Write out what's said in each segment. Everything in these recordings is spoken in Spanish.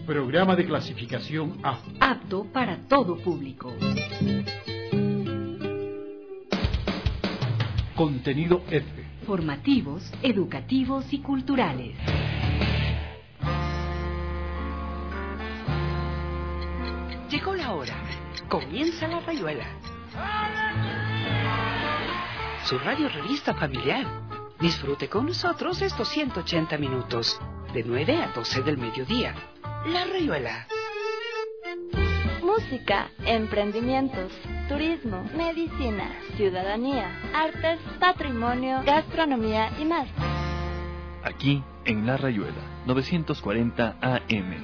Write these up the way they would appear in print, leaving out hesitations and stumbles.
Programa de clasificación A. Apto para todo público. Contenido F. Formativos, educativos y culturales. Llegó la hora. Comienza La Rayuela. Su radio revista familiar. Disfrute con nosotros estos 180 minutos, de 9 a 12 del mediodía. La Rayuela. Música, emprendimientos, turismo, medicina, ciudadanía, artes, patrimonio, gastronomía y más. Aquí en La Rayuela, 940 AM.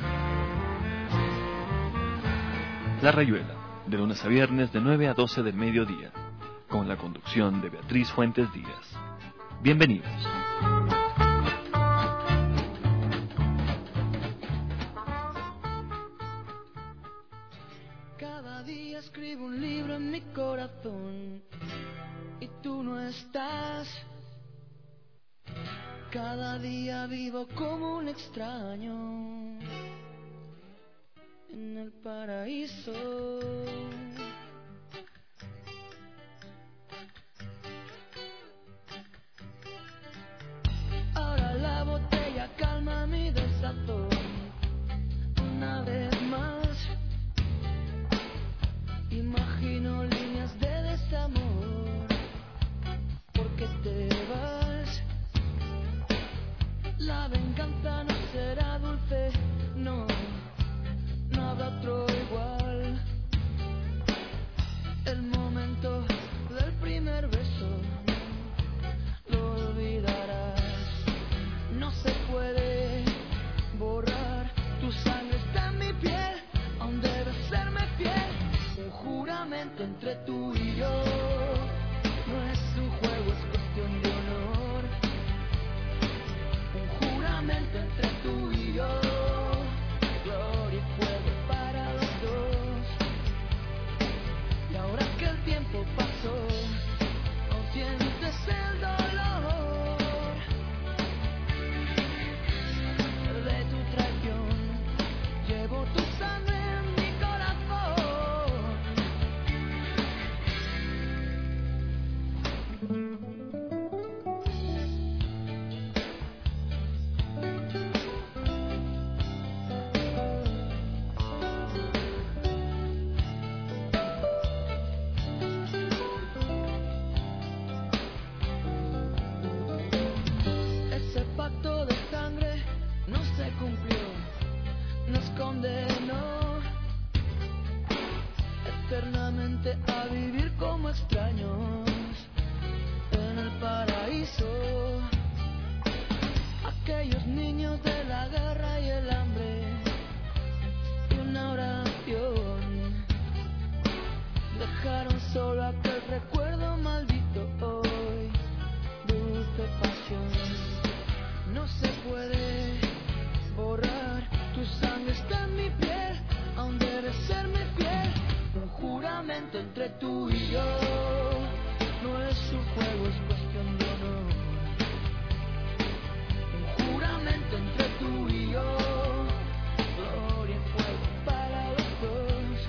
La Rayuela, de lunes a viernes de 9 a 12 del mediodía, con la conducción de Beatriz Fuentes Díaz. Bienvenidos. Cada día escribo un libro en mi corazón y tú no estás. Cada día vivo como un extraño en el paraíso. Ahora la botella calma mi desazón una vez más. Imagino líneas de desamor, porque te vas. La venganza no será dulce, no, no habrá otro igual. El momento del primer beso lo olvidarás. No se puede borrar, tu sangre está en mi piel, aún debes serme fiel. Un juramento entre tú y yo, no es un juego, es cuestión de honor. Un juramento entre tú y yo, gloria y fuego para los dos. Y ahora que el tiempo pasó, aún sientes el dolor de tu traición. Llevo tu sangre en mi corazón. Ese pacto de sangre no se cumplió, nos condenó eternamente a vivir como extraños en el paraíso. Aquellos niños de la guerra y el hambre y una oración dejaron solo aquel recuerdo maldito hoy, dulce pasión. No se puede borrar, tu sangre está en mi piel, aún debes serme fiel. Un juramento entre tú y yo, no es un juego, es cuestión de honor. Un juramento entre tú y yo, gloria y fuego para los dos.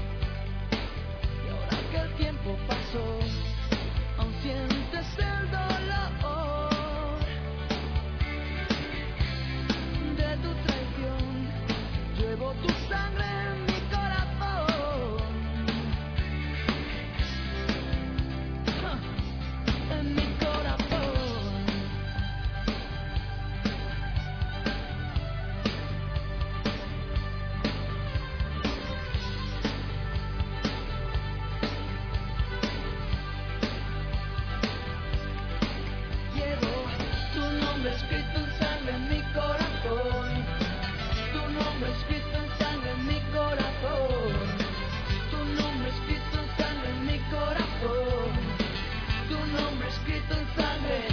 Y ahora que el tiempo pasó, aún sientes el dolor de tu traición. Llevo tu sangre en mi corazón, en mi corazón. Llevo tu nombre escrito en sangre en mi corazón. Tu nombre escrito en sangre en mi corazón. Tu nombre escrito en sangre en mi corazón. Tu nombre escrito en sangre.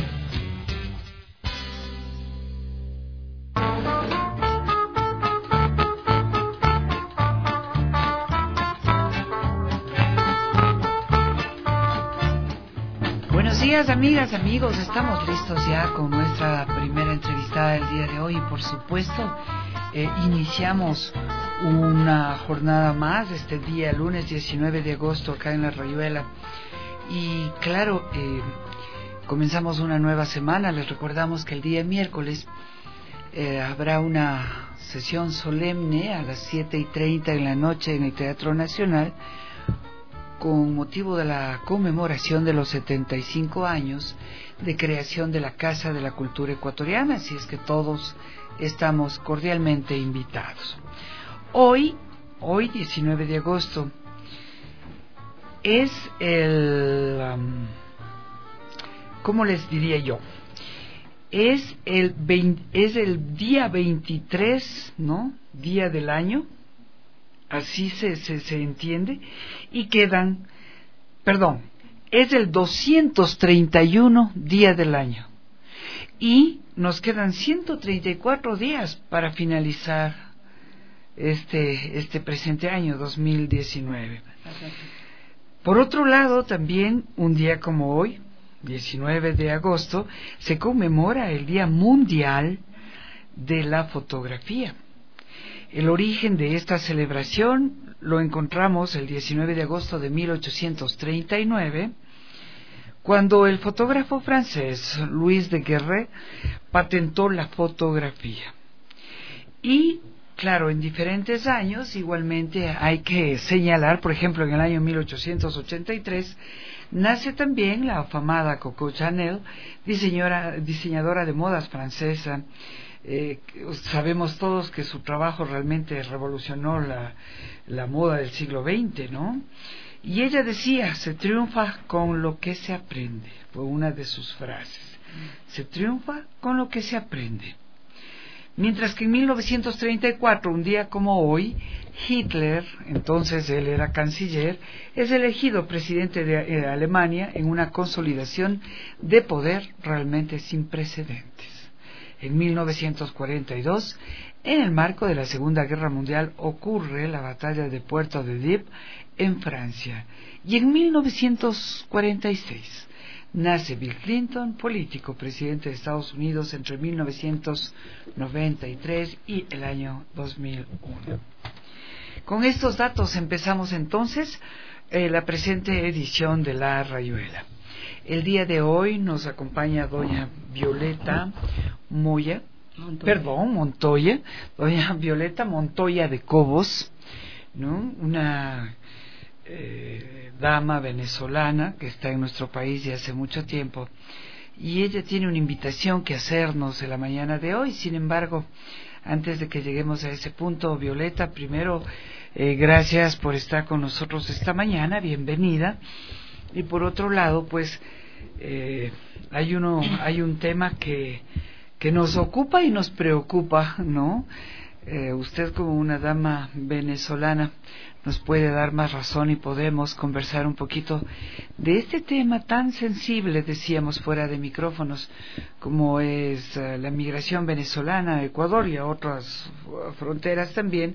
Buenos días, amigas, amigos. Estamos listos ya con nuestra primera entrevistada del día de hoy y, por supuesto, Iniciamos una jornada más este día, lunes 19 de agosto, acá en La Rayuela. Y claro, comenzamos una nueva semana. Les recordamos que el día miércoles habrá una sesión solemne a las 7:30 en la noche en el Teatro Nacional con motivo de la conmemoración de los 75 años de creación de la Casa de la Cultura Ecuatoriana, así es que todos estamos cordialmente invitados. Hoy 19 de agosto, es ¿cómo les diría yo? Es el día 23, ¿no? Día del año, así se entiende, y es el 231 día del año, y nos quedan 134 días para finalizar este presente año 2019. Por otro lado, también un día como hoy, 19 de agosto, se conmemora el Día Mundial de la Fotografía. El origen de esta celebración lo encontramos el 19 de agosto de 1839, cuando el fotógrafo francés Louis Daguerre patentó la fotografía. Y claro, en diferentes años igualmente hay que señalar, por ejemplo, en el año 1883 nace también la afamada Coco Chanel, diseñadora de modas francesa. Sabemos todos que su trabajo realmente revolucionó la moda del siglo XX, ¿no? Y ella decía, se triunfa con lo que se aprende, fue una de sus frases. Se triunfa con lo que se aprende. Mientras que en 1934, un día como hoy, Hitler, entonces él era canciller, es elegido presidente de Alemania en una consolidación de poder realmente sin precedentes. En 1942, en el marco de la Segunda Guerra Mundial, ocurre la batalla de Puerto de Dieppe en Francia. Y en 1946 nace Bill Clinton, político, presidente de Estados Unidos entre 1993 y el año 2001. Con estos datos empezamos entonces la presente edición de La Rayuela. El día de hoy nos acompaña doña Violeta Montoya, doña Violeta Montoya de Cobos, ¿no? Una dama venezolana que está en nuestro país ya hace mucho tiempo, y ella tiene una invitación que hacernos en la mañana de hoy. Sin embargo, antes de que lleguemos a ese punto, Violeta, primero gracias por estar con nosotros esta mañana, bienvenida. Y por otro lado, pues hay un tema que nos ocupa y nos preocupa, ¿no? Usted, como una dama venezolana, nos puede dar más razón y podemos conversar un poquito de este tema tan sensible, decíamos fuera de micrófonos, como es la migración venezolana a Ecuador y a otras fronteras también.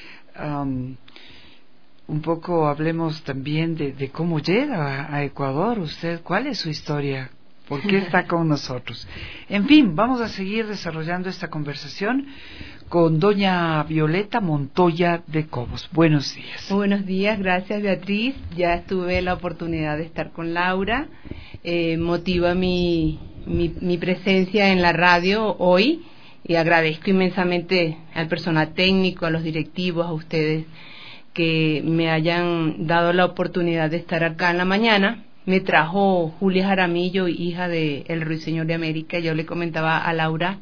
Un poco hablemos también de cómo llega a Ecuador usted, cuál es su historia, por qué está con nosotros. En fin, vamos a seguir desarrollando esta conversación con doña Violeta Montoya de Cobos. Buenos días. Buenos días, gracias Beatriz. Ya tuve la oportunidad de estar con Laura. Motiva mi presencia en la radio hoy, y agradezco inmensamente al personal técnico, a los directivos, a ustedes que me hayan dado la oportunidad de estar acá en la mañana. Me trajo Julia Jaramillo, hija de el Ruiseñor de América. Yo le comentaba a Laura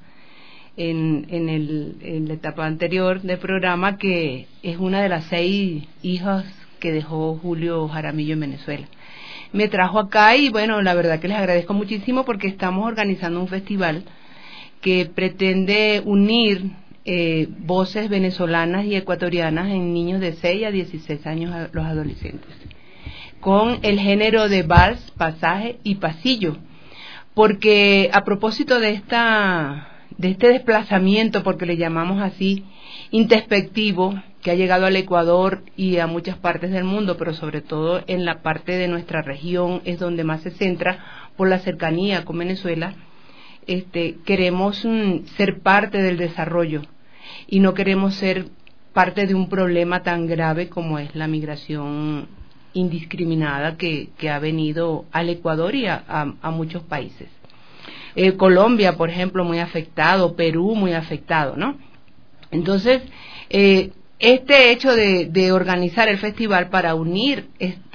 en la etapa anterior del programa que es una de las 6 hijas que dejó Julio Jaramillo en Venezuela. Me trajo acá y bueno, la verdad que les agradezco muchísimo porque estamos organizando un festival que pretende unir voces venezolanas y ecuatorianas en niños de 6 a 16 años, a los adolescentes, con el género de vals, pasaje y pasillo, porque a propósito de este desplazamiento, porque le llamamos así, introspectivo, que ha llegado al Ecuador y a muchas partes del mundo, pero sobre todo en la parte de nuestra región es donde más se centra por la cercanía con Venezuela. Queremos ser parte del desarrollo y no queremos ser parte de un problema tan grave como es la migración indiscriminada que ha venido al Ecuador y a muchos países. Colombia, por ejemplo, muy afectado, Perú muy afectado, ¿no? Entonces, este hecho de organizar el festival para unirnos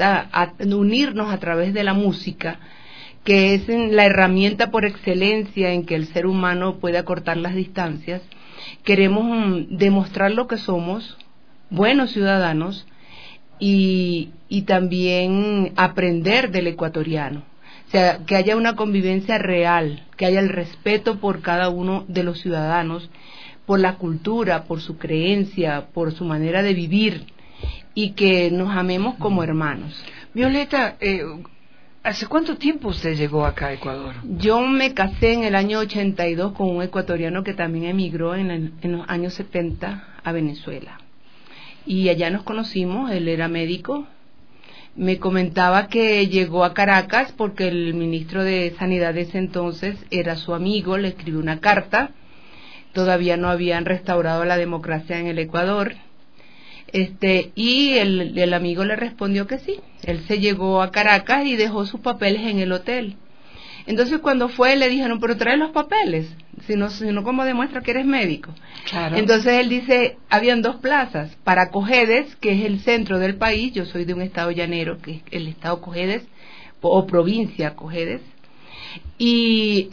a través de la música, que es la herramienta por excelencia en que el ser humano puede acortar las distancias, queremos demostrar lo que somos, buenos ciudadanos, y también aprender del ecuatoriano. O sea, que haya una convivencia real, que haya el respeto por cada uno de los ciudadanos, por la cultura, por su creencia, por su manera de vivir, y que nos amemos como hermanos. Violeta, ¿hace cuánto tiempo usted llegó acá a Ecuador? Yo me casé en el año 82 con un ecuatoriano que también emigró en los años 70 a Venezuela. Y allá nos conocimos, él era médico. Me comentaba que llegó a Caracas porque el ministro de Sanidad de ese entonces era su amigo, le escribió una carta. Todavía no habían restaurado la democracia en el Ecuador. Y el amigo le respondió que sí. Él se llegó a Caracas y dejó sus papeles en el hotel. Entonces cuando fue le dijeron, pero trae los papeles, si no ¿cómo demuestra que eres médico? Claro. Entonces él dice, habían dos plazas, para Cojedes, que es el centro del país, yo soy de un estado llanero, que es el estado Cojedes, o provincia Cojedes, y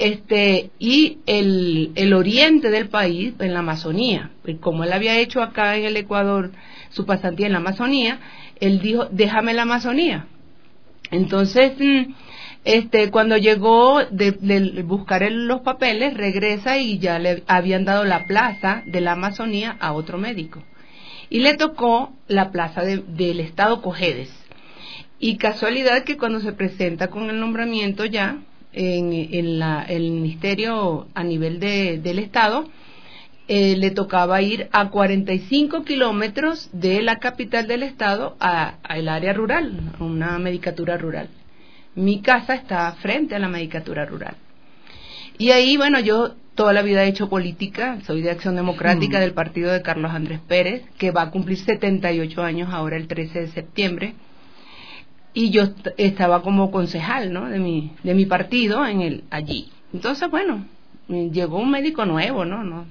el oriente del país, en la Amazonía. Como él había hecho acá en el Ecuador su pasantía en la Amazonía, él dijo, déjame la Amazonía. Entonces, cuando llegó de buscar los papeles, regresa y ya le habían dado la plaza de la Amazonía a otro médico. Y le tocó la plaza del estado Cojedes. Y casualidad que cuando se presenta con el nombramiento ya, en el ministerio a nivel del estado, le tocaba ir a 45 kilómetros de la capital del estado al área rural, a una medicatura rural. Mi casa está frente a la medicatura rural. Y ahí, bueno, yo toda la vida he hecho política, soy de Acción Democrática del partido de Carlos Andrés Pérez, que va a cumplir 78 años ahora el 13 de septiembre. Y yo estaba como concejal, ¿no?, de mi partido allí. Entonces, bueno, llegó un médico nuevo, ¿no?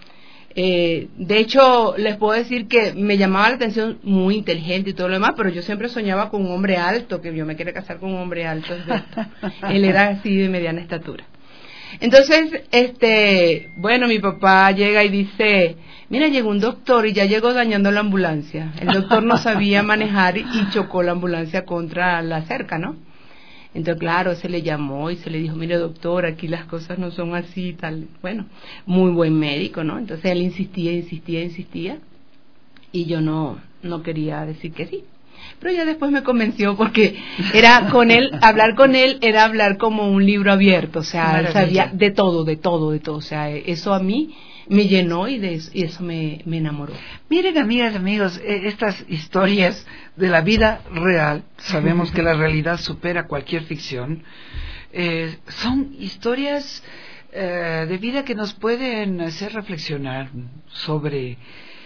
De hecho, les puedo decir que me llamaba la atención, muy inteligente y todo lo demás, pero yo siempre soñaba con un hombre alto, que yo me quería casar con un hombre alto. Él era así de mediana estatura. Entonces, bueno, mi papá llega y dice, mira, llegó un doctor y ya llegó dañando la ambulancia. El doctor no sabía manejar y chocó la ambulancia contra la cerca, ¿no? Entonces, claro, se le llamó y se le dijo, mire, doctor, aquí las cosas no son así, tal. Bueno, muy buen médico, ¿no? Entonces él insistía y yo no quería decir que sí. Pero ya después me convenció porque hablar con él era hablar como un libro abierto, o sea, él sabía de todo, o sea, eso a mí me llenó y eso me enamoró. Miren, amigas, amigos, estas historias de la vida real, sabemos que la realidad supera cualquier ficción, son historias de vida que nos pueden hacer reflexionar sobre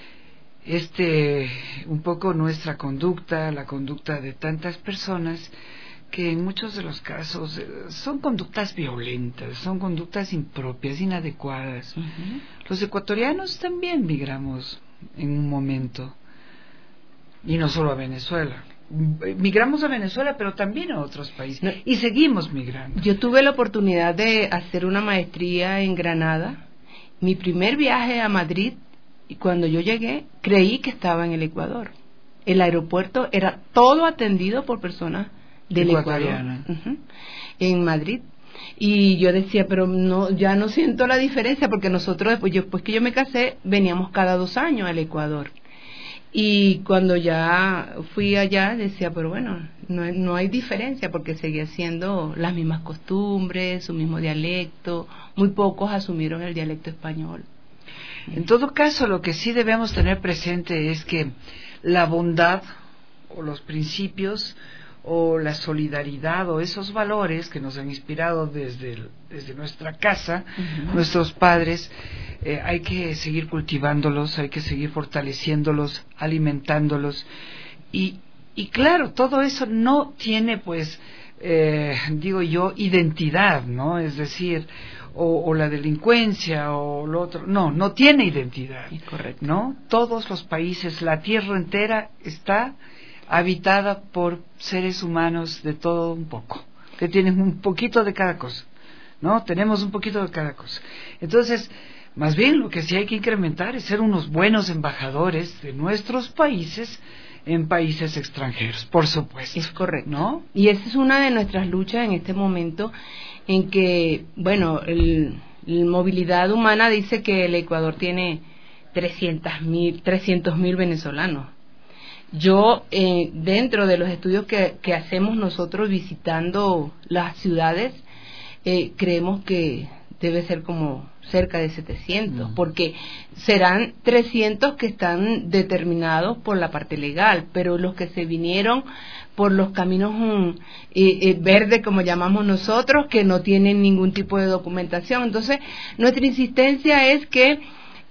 un poco nuestra conducta, la conducta de tantas personas que en muchos de los casos son conductas violentas, son conductas impropias, inadecuadas. Uh-huh. Los ecuatorianos también migramos en un momento, y no solo a Venezuela. Migramos a Venezuela, pero también a otros países, y seguimos migrando. Yo tuve la oportunidad de hacer una maestría en Granada. Mi primer viaje a Madrid, y cuando yo llegué, creí que estaba en el Ecuador. El aeropuerto era todo atendido por personas del Ecuador, en Madrid. Y yo decía, pero no, ya no siento la diferencia, porque nosotros, después que yo me casé, veníamos cada 2 años al Ecuador. Y cuando ya fui allá, decía, pero bueno, no hay diferencia, porque seguía siendo las mismas costumbres, su mismo dialecto. Muy pocos asumieron el dialecto español. En todo caso, lo que sí debemos tener presente es que la bondad o los principios o la solidaridad o esos valores que nos han inspirado desde nuestra casa, nuestros padres, hay que seguir cultivándolos, hay que seguir fortaleciéndolos, alimentándolos y claro, todo eso no tiene pues digo yo identidad, ¿no? Es decir, o la delincuencia o lo otro, no tiene identidad, correcto, ¿no? Todos los países, la tierra entera está habitada por seres humanos de todo un poco, que tienen un poquito de cada cosa, ¿no? Tenemos un poquito de cada cosa. Entonces, más bien lo que sí hay que incrementar es ser unos buenos embajadores de nuestros países en países extranjeros, por supuesto. Es correcto, ¿no? Y esa es una de nuestras luchas en este momento, en que, bueno, la movilidad humana dice que el Ecuador tiene 300.000 venezolanos. Yo, dentro de los estudios que hacemos nosotros visitando las ciudades, creemos que debe ser como cerca de 700, porque serán 300 que están determinados por la parte legal, pero los que se vinieron por los caminos verdes, como llamamos nosotros, que no tienen ningún tipo de documentación. Entonces, nuestra insistencia es que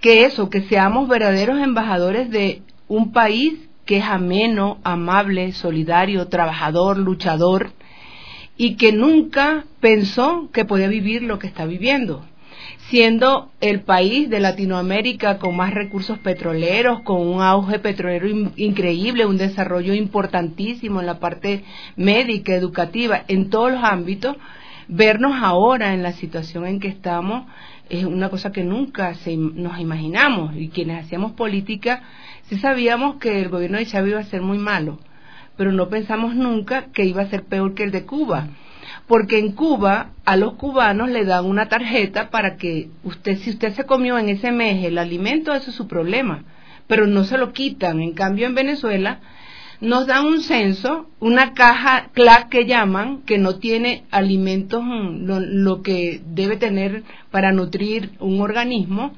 seamos verdaderos embajadores de un país que es ameno, amable, solidario, trabajador, luchador, y que nunca pensó que podía vivir lo que está viviendo, siendo el país de Latinoamérica con más recursos petroleros, con un auge petrolero increíble, un desarrollo importantísimo en la parte médica, educativa, en todos los ámbitos. Vernos ahora en la situación en que estamos es una cosa que nunca nos imaginamos, y quienes hacíamos política sí sabíamos que el gobierno de Chávez iba a ser muy malo, pero no pensamos nunca que iba a ser peor que el de Cuba, porque en Cuba a los cubanos le dan una tarjeta para que si usted se comió en ese mes el alimento, eso es su problema, pero no se lo quitan. En cambio en Venezuela nos dan un censo, una caja CLAC que llaman, que no tiene alimentos, lo que debe tener para nutrir un organismo,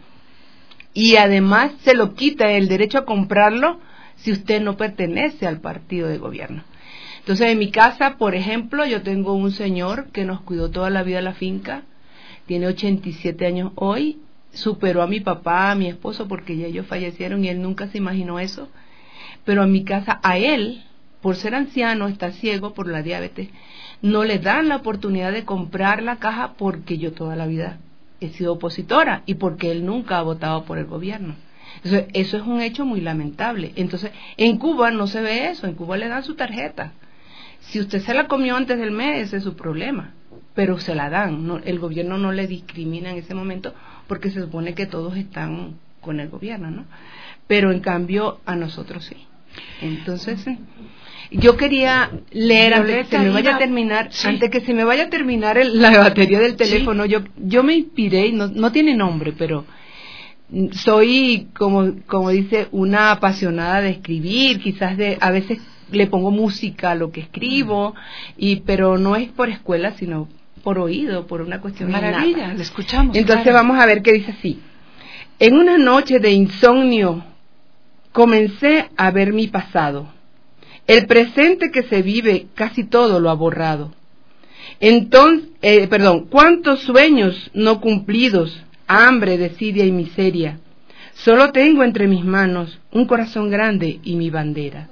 y además se lo quita el derecho a comprarlo si usted no pertenece al partido de gobierno. Entonces, en mi casa, por ejemplo, yo tengo un señor que nos cuidó toda la vida la finca, tiene 87 años hoy, superó a mi papá, a mi esposo, porque ya ellos fallecieron y él nunca se imaginó eso, pero en mi casa, a él, por ser anciano, está ciego por la diabetes, no le dan la oportunidad de comprar la caja, porque yo toda la vida he sido opositora y porque él nunca ha votado por el gobierno. Entonces, eso es un hecho muy lamentable. Entonces, en Cuba no se ve eso, en Cuba le dan su tarjeta. Si usted se la comió antes del mes, ese es su problema, pero se la dan, no, el gobierno no le discrimina en ese momento, porque se supone que todos están con el gobierno, ¿no? Pero en cambio a nosotros sí. Entonces, yo quería leer, antes que se me vaya a terminar, antes que se me vaya a terminar la batería del teléfono, yo me inspiré, y no tiene nombre, pero soy, como dice, una apasionada de escribir, quizás a veces le pongo música a lo que escribo, pero no es por escuela, sino por oído, por una cuestión maravilla, le escuchamos. Entonces claro. Vamos a ver qué dice así. En una noche de insomnio comencé a ver mi pasado. El presente que se vive casi todo lo ha borrado. Entonces, cuántos sueños no cumplidos, hambre, desidia y miseria. Solo tengo entre mis manos un corazón grande y mi bandera.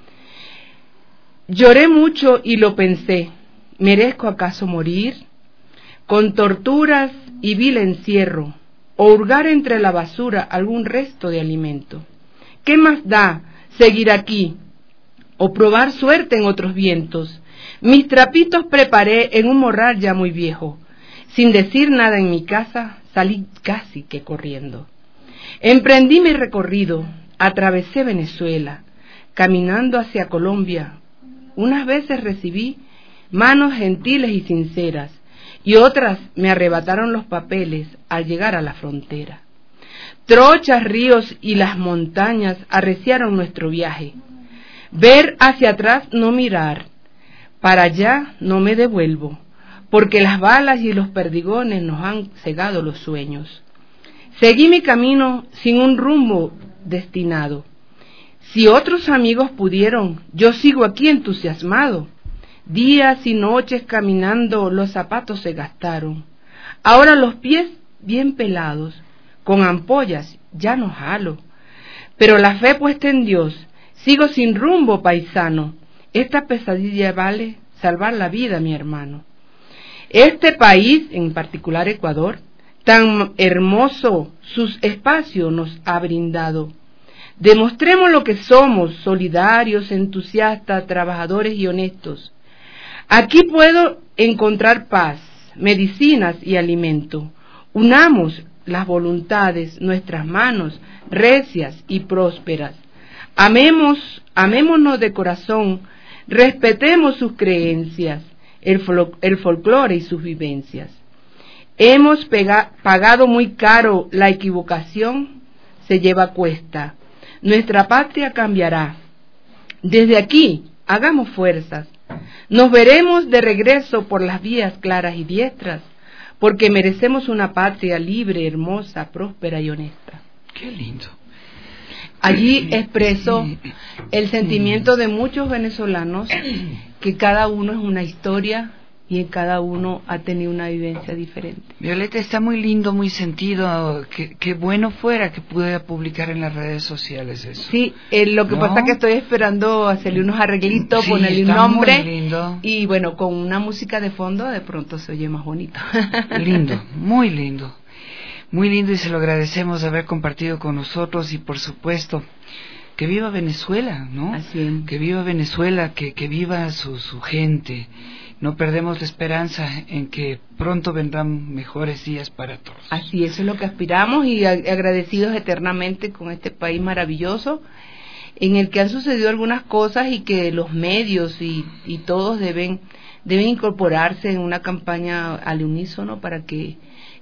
Lloré mucho y lo pensé, ¿merezco acaso morir? Con torturas y vil encierro, o hurgar entre la basura algún resto de alimento. ¿Qué más da seguir aquí, o probar suerte en otros vientos? Mis trapitos preparé en un morral ya muy viejo. Sin decir nada en mi casa, salí casi que corriendo. Emprendí mi recorrido, atravesé Venezuela, caminando hacia Colombia. Unas veces recibí manos gentiles y sinceras, y otras me arrebataron los papeles al llegar a la frontera. Trochas, ríos y las montañas arreciaron nuestro viaje. Ver hacia atrás, no mirar, para allá no me devuelvo, porque las balas y los perdigones nos han cegado los sueños. Seguí mi camino sin un rumbo destinado. Si otros amigos pudieron, yo sigo aquí entusiasmado. Días y noches caminando los zapatos se gastaron. Ahora los pies bien pelados, con ampollas ya no jalo. Pero la fe puesta en Dios, sigo sin rumbo, paisano. Esta pesadilla vale salvar la vida, mi hermano. Este país, en particular Ecuador, tan hermoso sus espacios nos ha brindado. Demostremos lo que somos, solidarios, entusiastas, trabajadores y honestos. Aquí puedo encontrar paz, medicinas y alimento. Unamos las voluntades, nuestras manos, recias y prósperas. Amémonos de corazón, respetemos sus creencias, el folclore y sus vivencias. Hemos pagado muy caro la equivocación, se lleva a cuesta. Nuestra patria cambiará. Desde aquí, hagamos fuerzas. Nos veremos de regreso por las vías claras y diestras, porque merecemos una patria libre, hermosa, próspera y honesta. Qué lindo. Allí expreso el sentimiento de muchos venezolanos, que cada uno es una historia y en cada uno ha tenido una vivencia diferente. Violeta, está muy lindo, muy sentido. Qué bueno fuera que pudiera publicar en las redes sociales eso. Sí, lo que pasa es que estoy esperando hacerle unos arreglitos, sí, ponerle un nombre. Muy lindo. Y bueno, con una música de fondo de pronto se oye más bonito. Lindo, muy lindo. Muy lindo, y se lo agradecemos de haber compartido con nosotros, y por supuesto, que viva Venezuela, ¿no? Así es. Que viva Venezuela, que viva su gente. No perdemos la esperanza en que pronto vendrán mejores días para todos. Así es, eso es lo que aspiramos, y agradecidos eternamente con este país maravilloso, en el que han sucedido algunas cosas y que los medios y todos deben incorporarse en una campaña al unísono para que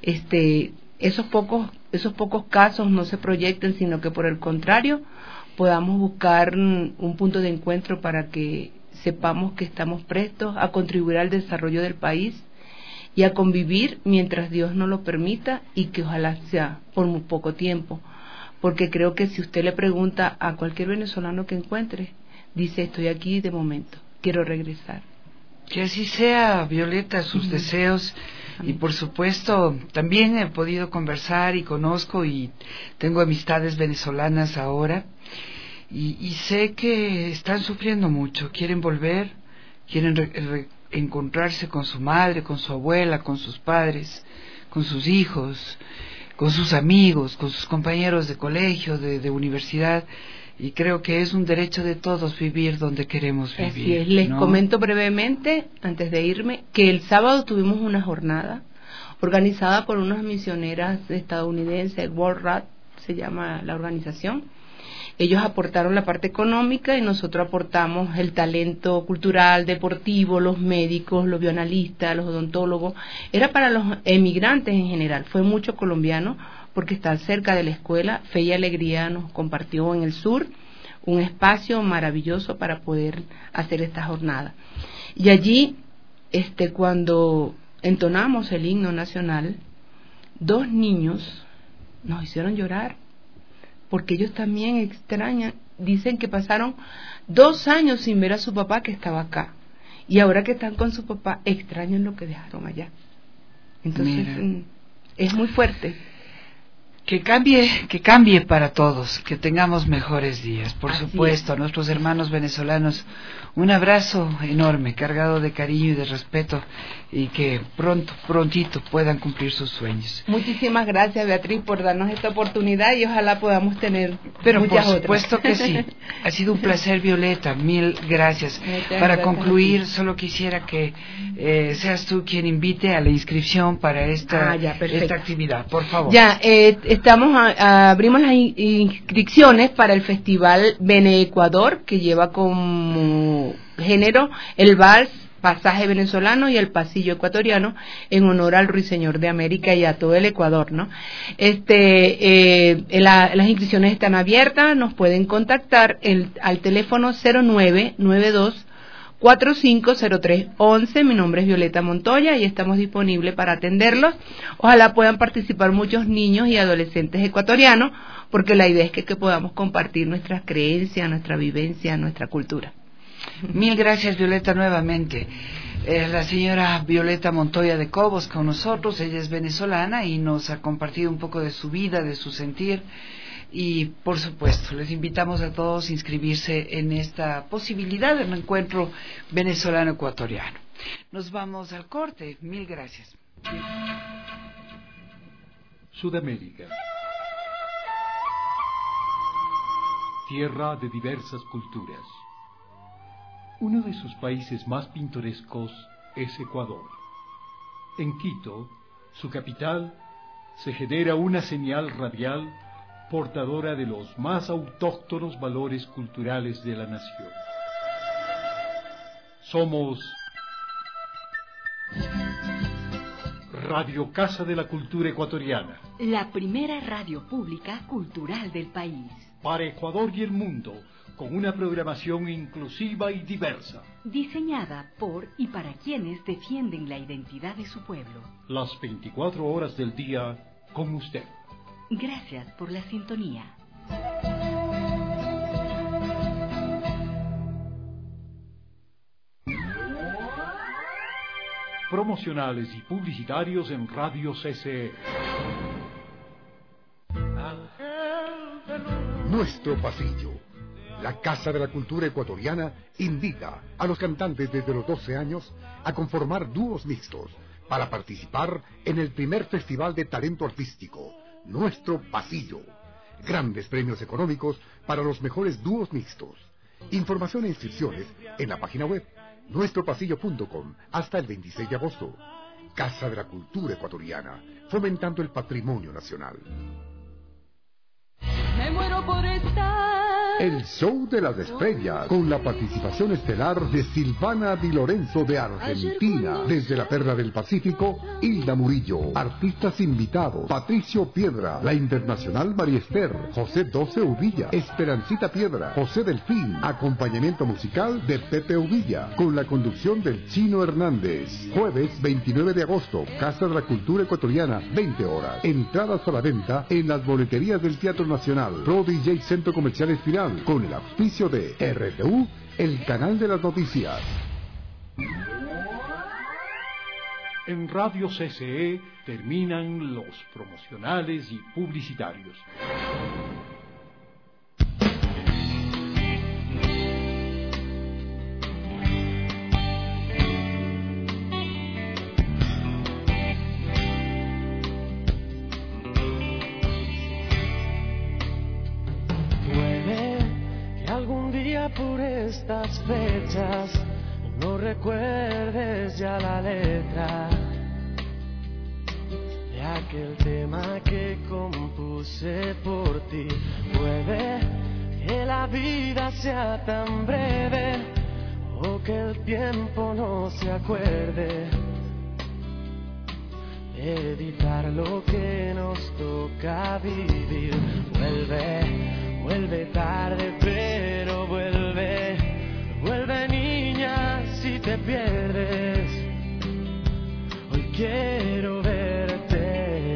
esos pocos casos no se proyecten, sino que por el contrario podamos buscar un punto de encuentro para que sepamos que estamos prestos a contribuir al desarrollo del país y a convivir mientras Dios nos lo permita, y que ojalá sea por muy poco tiempo, porque creo que si usted le pregunta a cualquier venezolano que encuentre, dice: estoy aquí de momento, quiero regresar. Que así sea, Violeta, sus deseos. Y por supuesto, también he podido conversar y conozco y tengo amistades venezolanas ahora, y sé que están sufriendo mucho, quieren volver, quieren encontrarse con su madre, con su abuela, con sus padres, con sus hijos, con sus amigos, con sus compañeros de colegio, de universidad. Y creo que es un derecho de todos vivir donde queremos vivir. Así es. Les comento brevemente, antes de irme, que el sábado tuvimos una jornada organizada por unas misioneras estadounidenses, World Rat se llama la organización. Ellos aportaron la parte económica y nosotros aportamos el talento cultural, deportivo, los médicos, los bioanalistas, los odontólogos. Era para los emigrantes en general, fue mucho colombiano, porque está cerca de la escuela. Fe y Alegría nos compartió en el sur un espacio maravilloso para poder hacer esta jornada. Y allí, cuando entonamos el himno nacional, 2 niños nos hicieron llorar, porque ellos también extrañan, dicen que pasaron 2 años sin ver a su papá, que estaba acá, y ahora que están con su papá, extrañan lo que dejaron allá. Entonces, es muy fuerte. Que cambie para todos, que tengamos mejores días. Por supuesto, a nuestros hermanos venezolanos, un abrazo enorme, cargado de cariño y de respeto, y que prontito puedan cumplir sus sueños. Muchísimas gracias, Beatriz, por darnos esta oportunidad, y ojalá podamos tener muchas por supuesto otras. Que sí. Ha sido un placer, Violeta, mil gracias. Para concluir, solo quisiera que seas tú quien invite a la inscripción para esta actividad, por favor. Ya, abrimos las inscripciones para el Festival Venecuador, que lleva como género el vals, pasaje venezolano y el pasillo ecuatoriano, en honor al Ruiseñor de América y a todo el Ecuador, ¿no? Las inscripciones están abiertas, nos pueden contactar al teléfono 0992-450311. Mi nombre es Violeta Montoya y estamos disponibles para atenderlos. Ojalá puedan participar muchos niños y adolescentes ecuatorianos, porque la idea es que podamos compartir nuestras creencias, nuestra vivencia, nuestra cultura. Mil gracias, Violeta, nuevamente. La señora Violeta Montoya de Cobos con nosotros. Ella es venezolana y nos ha compartido un poco de su vida, de su sentir. Y, por supuesto, les invitamos a todos a inscribirse en esta posibilidad de un encuentro venezolano-ecuatoriano. Nos vamos al corte. Mil gracias. Sudamérica. Tierra de diversas culturas. Uno de sus países más pintorescos es Ecuador. En Quito, su capital, se genera una señal radial portadora de los más autóctonos valores culturales de la nación. Somos Radio Casa de la Cultura Ecuatoriana. La primera radio pública cultural del país. Para Ecuador y el mundo, con una programación inclusiva y diversa. Diseñada por y para quienes defienden la identidad de su pueblo. Las 24 horas del día con usted. Gracias por la sintonía. Promocionales y publicitarios en Radio CCE. Nuestro pasillo. La Casa de la Cultura Ecuatoriana invita a los cantantes desde los 12 años a conformar dúos mixtos para participar en el primer Festival de Talento Artístico, Nuestro Pasillo. Grandes premios económicos para los mejores dúos mixtos. Información e inscripciones en la página web nuestropasillo.com hasta el 26 de agosto. Casa de la Cultura Ecuatoriana, fomentando el patrimonio nacional. Me muero por estar. El Show de las Estrellas, con la participación estelar de Silvana Di Lorenzo de Argentina. Desde la Perla del Pacífico, Hilda Murillo. Artistas invitados: Patricio Piedra, la internacional María Esther, José Doce Uvilla, Esperancita Piedra, José Delfín. Acompañamiento musical de Pepe Uvilla, con la conducción del Chino Hernández. Jueves 29 de agosto, Casa de la Cultura Ecuatoriana, 20 horas. Entradas a la venta en las boleterías del Teatro Nacional, Pro DJ Centro Comercial Espiral, con el auspicio de RTU, el canal de las noticias. En Radio CCE terminan los promocionales y publicitarios. Por estas fechas no recuerdes ya la letra de aquel tema que compuse por ti. Puede que la vida sea tan breve o que el tiempo no se acuerde de evitar lo que nos toca vivir. Vuelve tarde, pero vuelve niña si te pierdes. Hoy quiero verte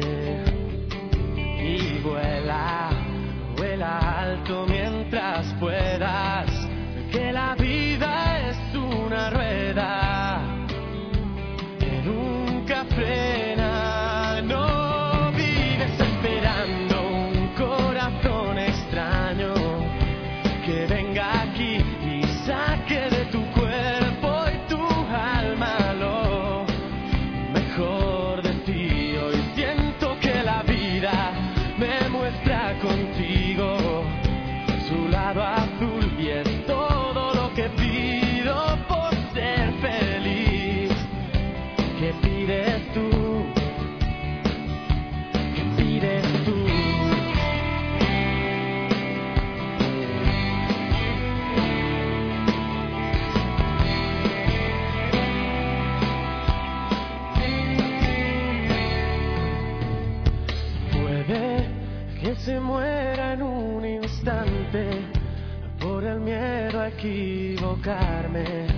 y vuela alto mientras puedas, que la vida es una rueda que nunca frena. No vives esperando un corazón extraño que venga aquí y saque de tu cuerpo y tu alma lo mejor de ti. Hoy siento que la vida me muestra contigo su lado azul y es todo lo que pido por ser feliz. ¿Qué pides tú? ¿Qué pides tú? Se muera en un instante por el miedo a equivocarme.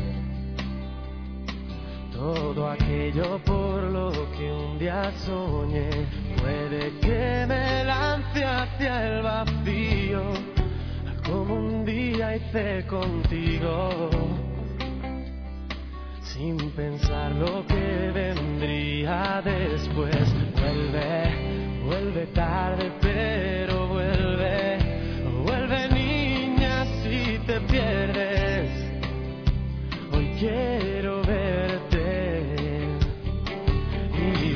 Todo aquello por lo que un día soñé, puede que me lance hacia el vacío como un día hice contigo, sin pensar lo que vendría después. Vuelve tarde, pero vuelve niña si te pierdes. Hoy quiero verte y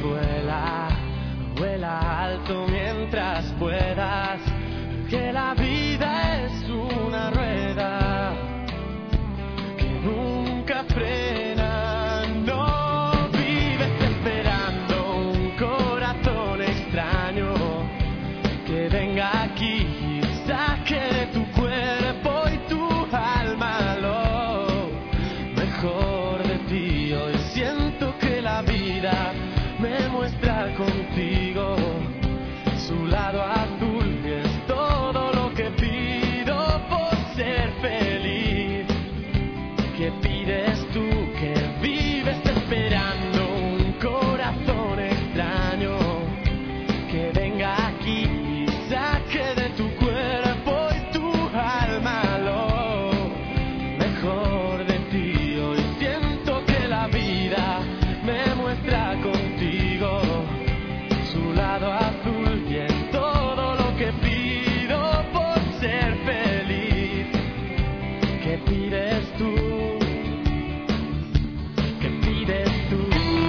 vuela alto mientras puedas, que la vida es una rueda que nunca frena. No vives esperando un corazón extraño que venga aquí y saque de tu cuerpo y tu alma lo mejor de ti. Hoy siento que la vida me muestra contigo su lado azul, y es todo lo que pido por ser feliz. ¿Qué pides tú que vives esperando un corazón extraño que venga aquí y saque de tu cuerpo y tu alma lo mejor de ti? Hoy siento que la vida me muestra contigo su lado azul, y es todo lo que pido por ser feliz. ¿Qué pides tú? ¿Qué pides tú?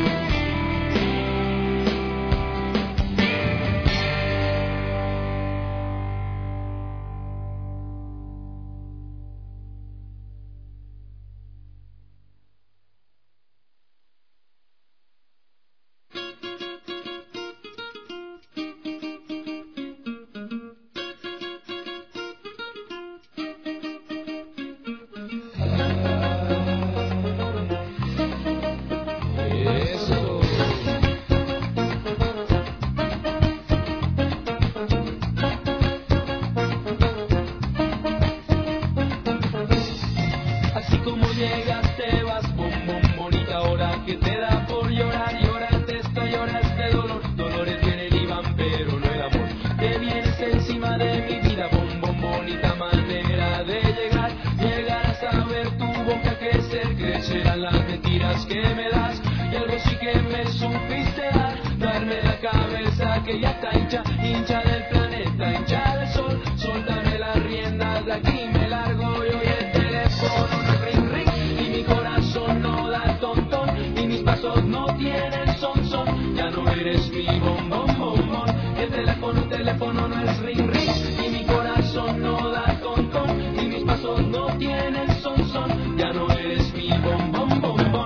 Así como llegas te vas, bom, bom, bonita hora que te da por llorar. Lloras de esto, lloras de dolor. Dolores vienen y van, pero no el amor. Te vienes encima de mi vida, bom, bom, bonita manera de llegar. Llegarás a ver tu boca crecer, crecerán las mentiras que me das. Y algo sí que me supiste dar, darme la cabeza que ya está hincha, hincha del planeta, hincha del sol. Suéltame las riendas, de aquí me largo yo y el teléfono no ring ring, y mi corazón no da tontón, y mis pasos no tienen son son. Ya no eres mi bom bom bom bom, el teléfono no es ring ring, y mi corazón no da tontón, y mis pasos no tienen son son. Ya no eres mi bom bom bom bom.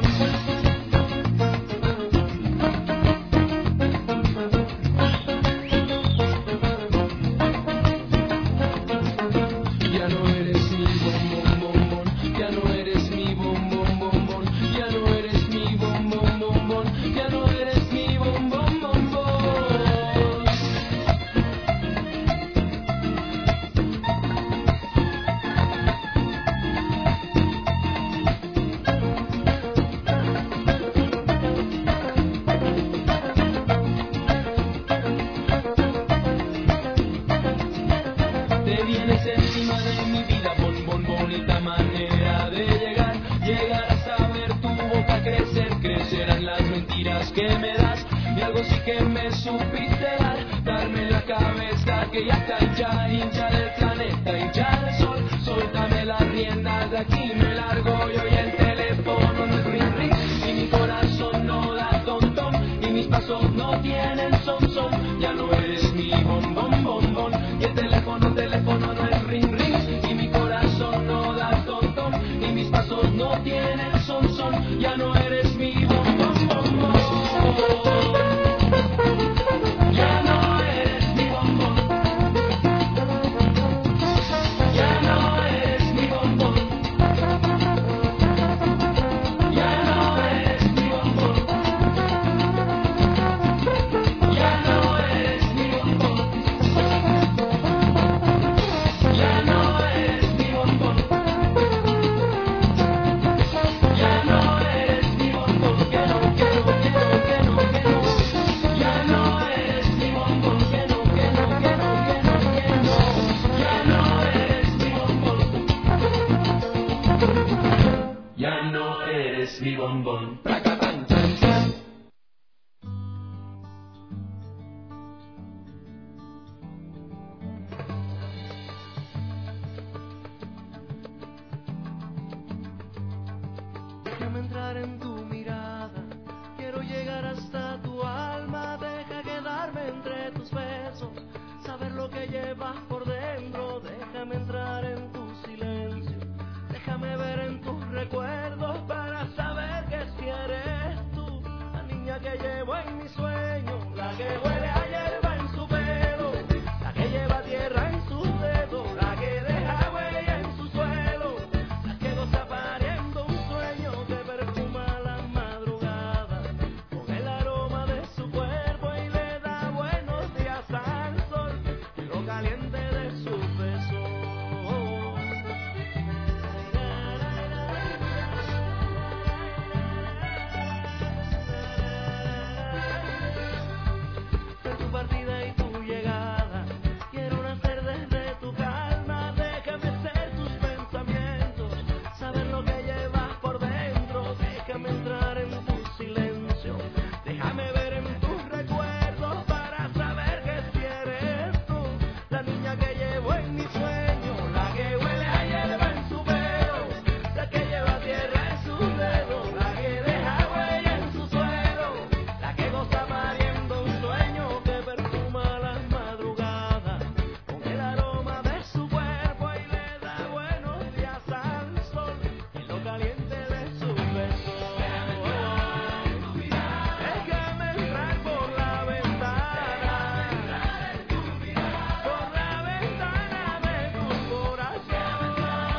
Ya no eres mi bom bom bom bom, ya no eres mi bom bom bom bom, ya no eres mi bom bom bom bom, ya no eres mi bom bom bom bom. Te vienes encima de mi vida, bon, bon, bonita manera de llegar. Llegarás a ver tu boca crecer, crecerán las mentiras que me das. Y algo sí que me supiste dar, darme la cabeza que ya está hincha, hincha del planeta, hincha del sol. Suéltame las riendas, de aquí me largo yo y el teléfono no es ring ring, y mi corazón no da tontón, y mis pasos no tienen son son. Ya no eres mi bom bom bom bom, y el teléfono no es ring ring, y mi corazón no da tontón, y mis pasos no tienen son son. Ya no eres mi bom bom bom bom. Ya no eres mi bom bom. Ya no eres mi bom bom. Ya no eres mi bom bom. Ya no eres mi bom bom. Ya no eres mi bom bom. Ya no eres mi eres mi bombón. Déjame entrar en tu mirada, quiero llegar hasta tu alma, deja quedarme entre tus besos, saber lo que llevas por dentro, déjame entrar en tu silencio, déjame ver en tus recuerdos para saber que si eres tú, la niña que llevo en mi sueño, la que huele a hierba en su pelo, la que lleva tierra en sus dedos, la que deja huella en su suelo, la que goza pariendo un sueño que perfuma la madrugada con el aroma de su cuerpo y le da buenos días al sol en lo caliente de su beso. De tu partida y tu llegada quiero nacer desde tu calma, déjame ser tus pensamientos, saber lo que llevas por dentro, déjame entrar en tu silencio, déjame ver en tus recuerdos para saber que si eres tú, la niña que llevo en mi sueño, la que huele a hierba en su pelo, la que lleva tierra en sus dedos, la que deja huella en su suelo, la que goza pariendo un sueño que perfuma las madrugadas con el aroma de su cuerpo y le da buenos días al sol en lo caliente de su beso. Déjame entrar por la ventana, por la ventana de tu corazón,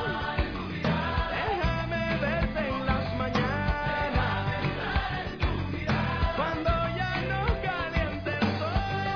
déjame verte en las mañanas, cuando ya no caliente el sol.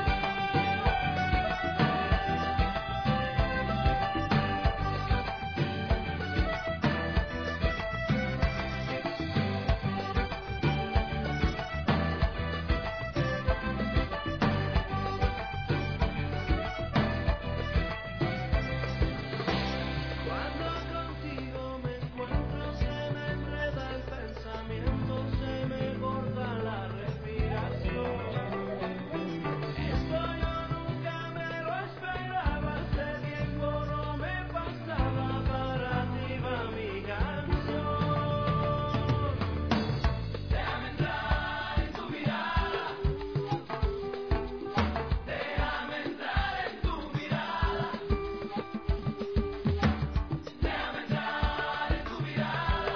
Cuando contigo me encuentro se me enreda el pensamiento, se me corta la respiración. Esto yo nunca me lo esperaba, hace tiempo no me pasaba, para ti va mi canción. Déjame entrar en tu mirada, déjame entrar en tu mirada, déjame entrar en tu mirada,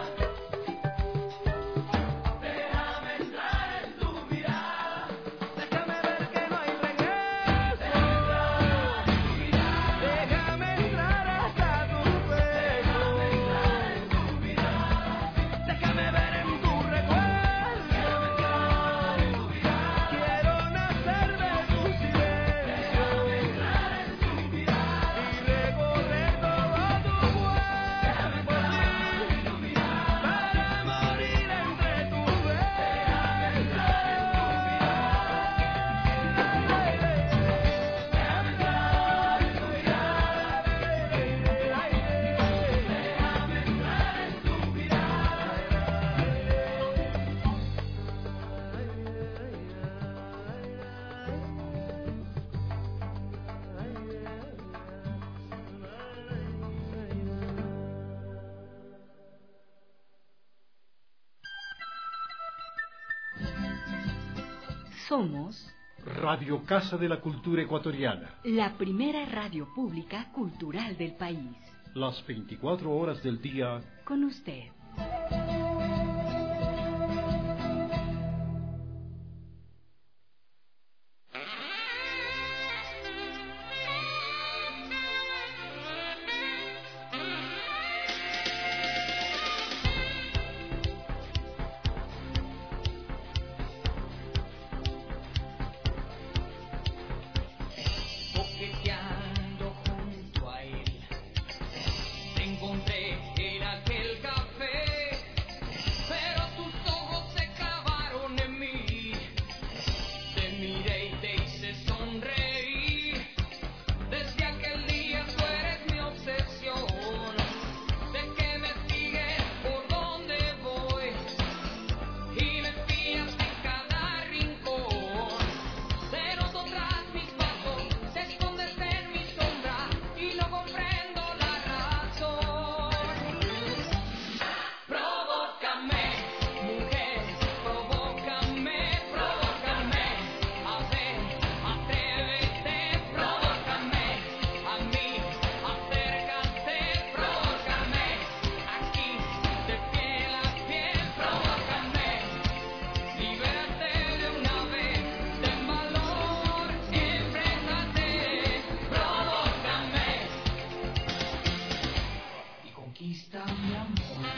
déjame entrar en tu mirada, déjame ver que no hay regreso, déjame entrar hasta tus besos, déjame ver en tu recuerdo, quiero nacer de tu silencio y recorrer todo tu cuerpo para morir entre tus Somos Radio Casa de la Cultura Ecuatoriana. la primera radio pública cultural del país. Las 24 horas del día. Con usted. Coqueteando junto a él, te encontré en aquel café. conquista mi amor.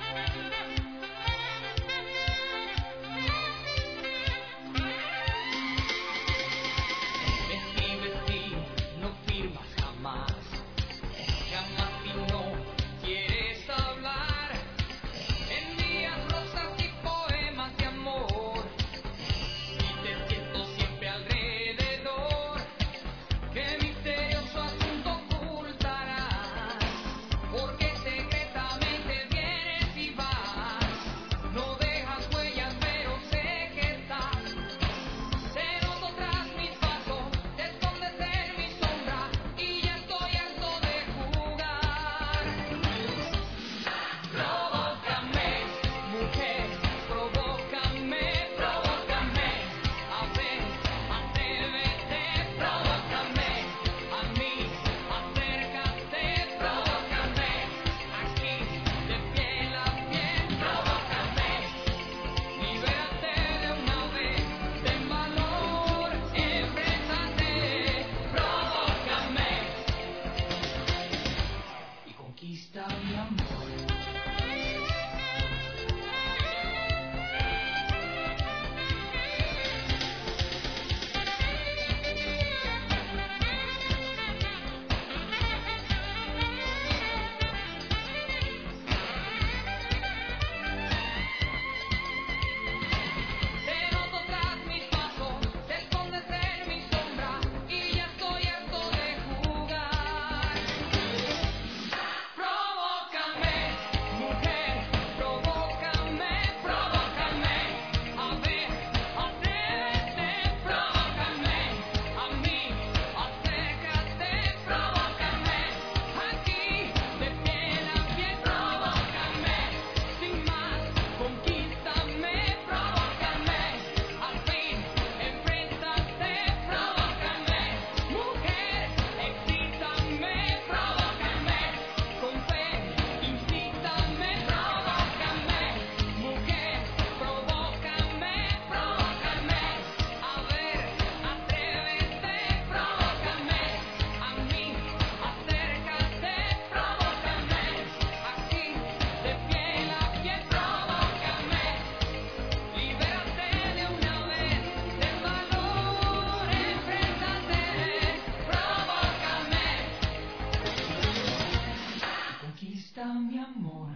Mi amor.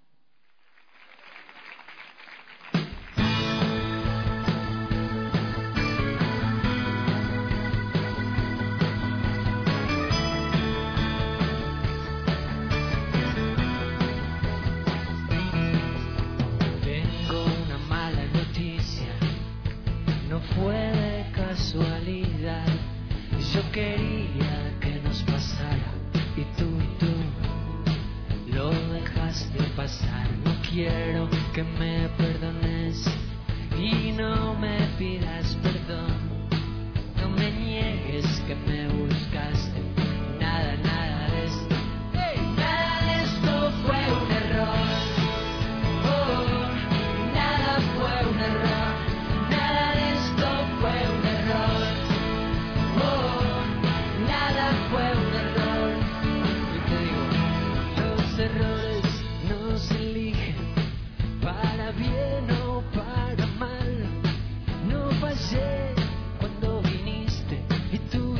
Tengo una mala noticia, no fue de casualidad. Yo quería que nos pasara y tú lo dejaste pasar. No quiero que me perdones y no me pidas perdón. No me niegues que me buscaste. Nada de esto. Nada de esto fue un error. Oh, nada fue un error. Nada de esto fue un error. Oh, nada fue un error. Yo te digo, los errores no se eligen para bien o para mal. No fallé cuando viniste y tú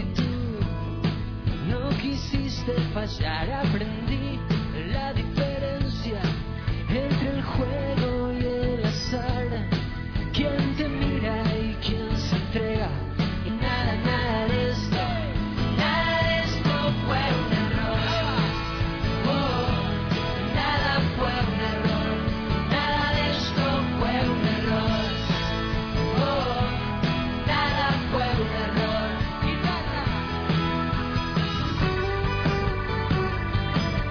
no quisiste fallar. Aprendí la diferencia entre el juego y el azar. Quién te mira y quién se entrega. Y nada de esto. Nada de esto fue un error. Oh, nada fue un error. Nada de esto fue un error. Oh, nada fue un error. Y nada.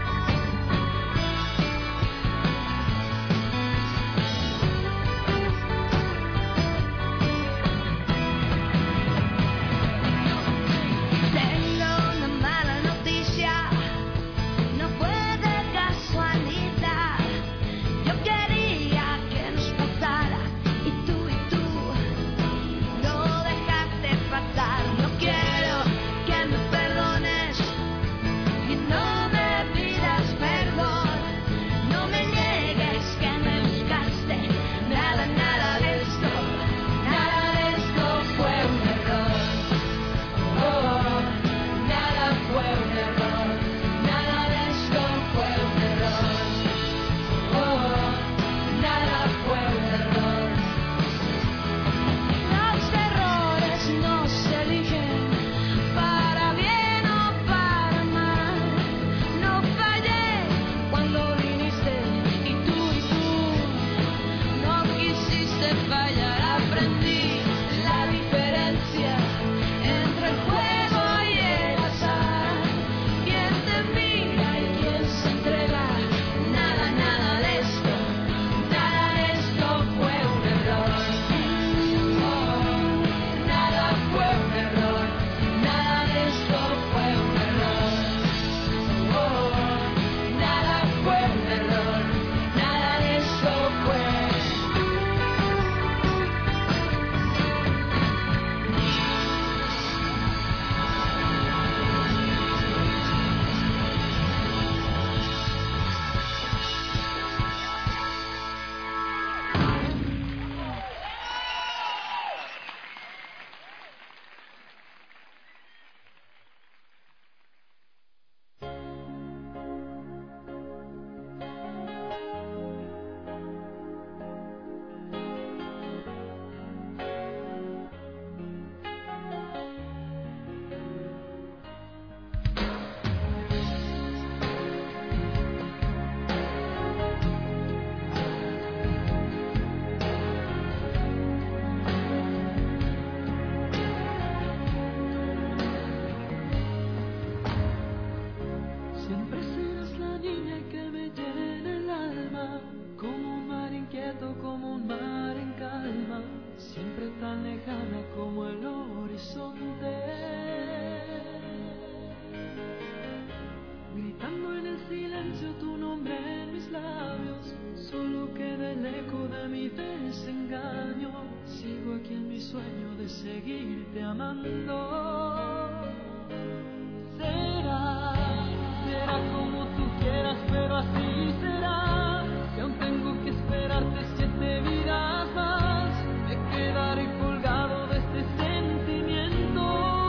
desengaño, sigo aquí en mi sueño de seguirte amando. Será como tú quieras, pero así será. Si aún tengo que esperarte 7 vidas más, me quedaré colgado de este sentimiento.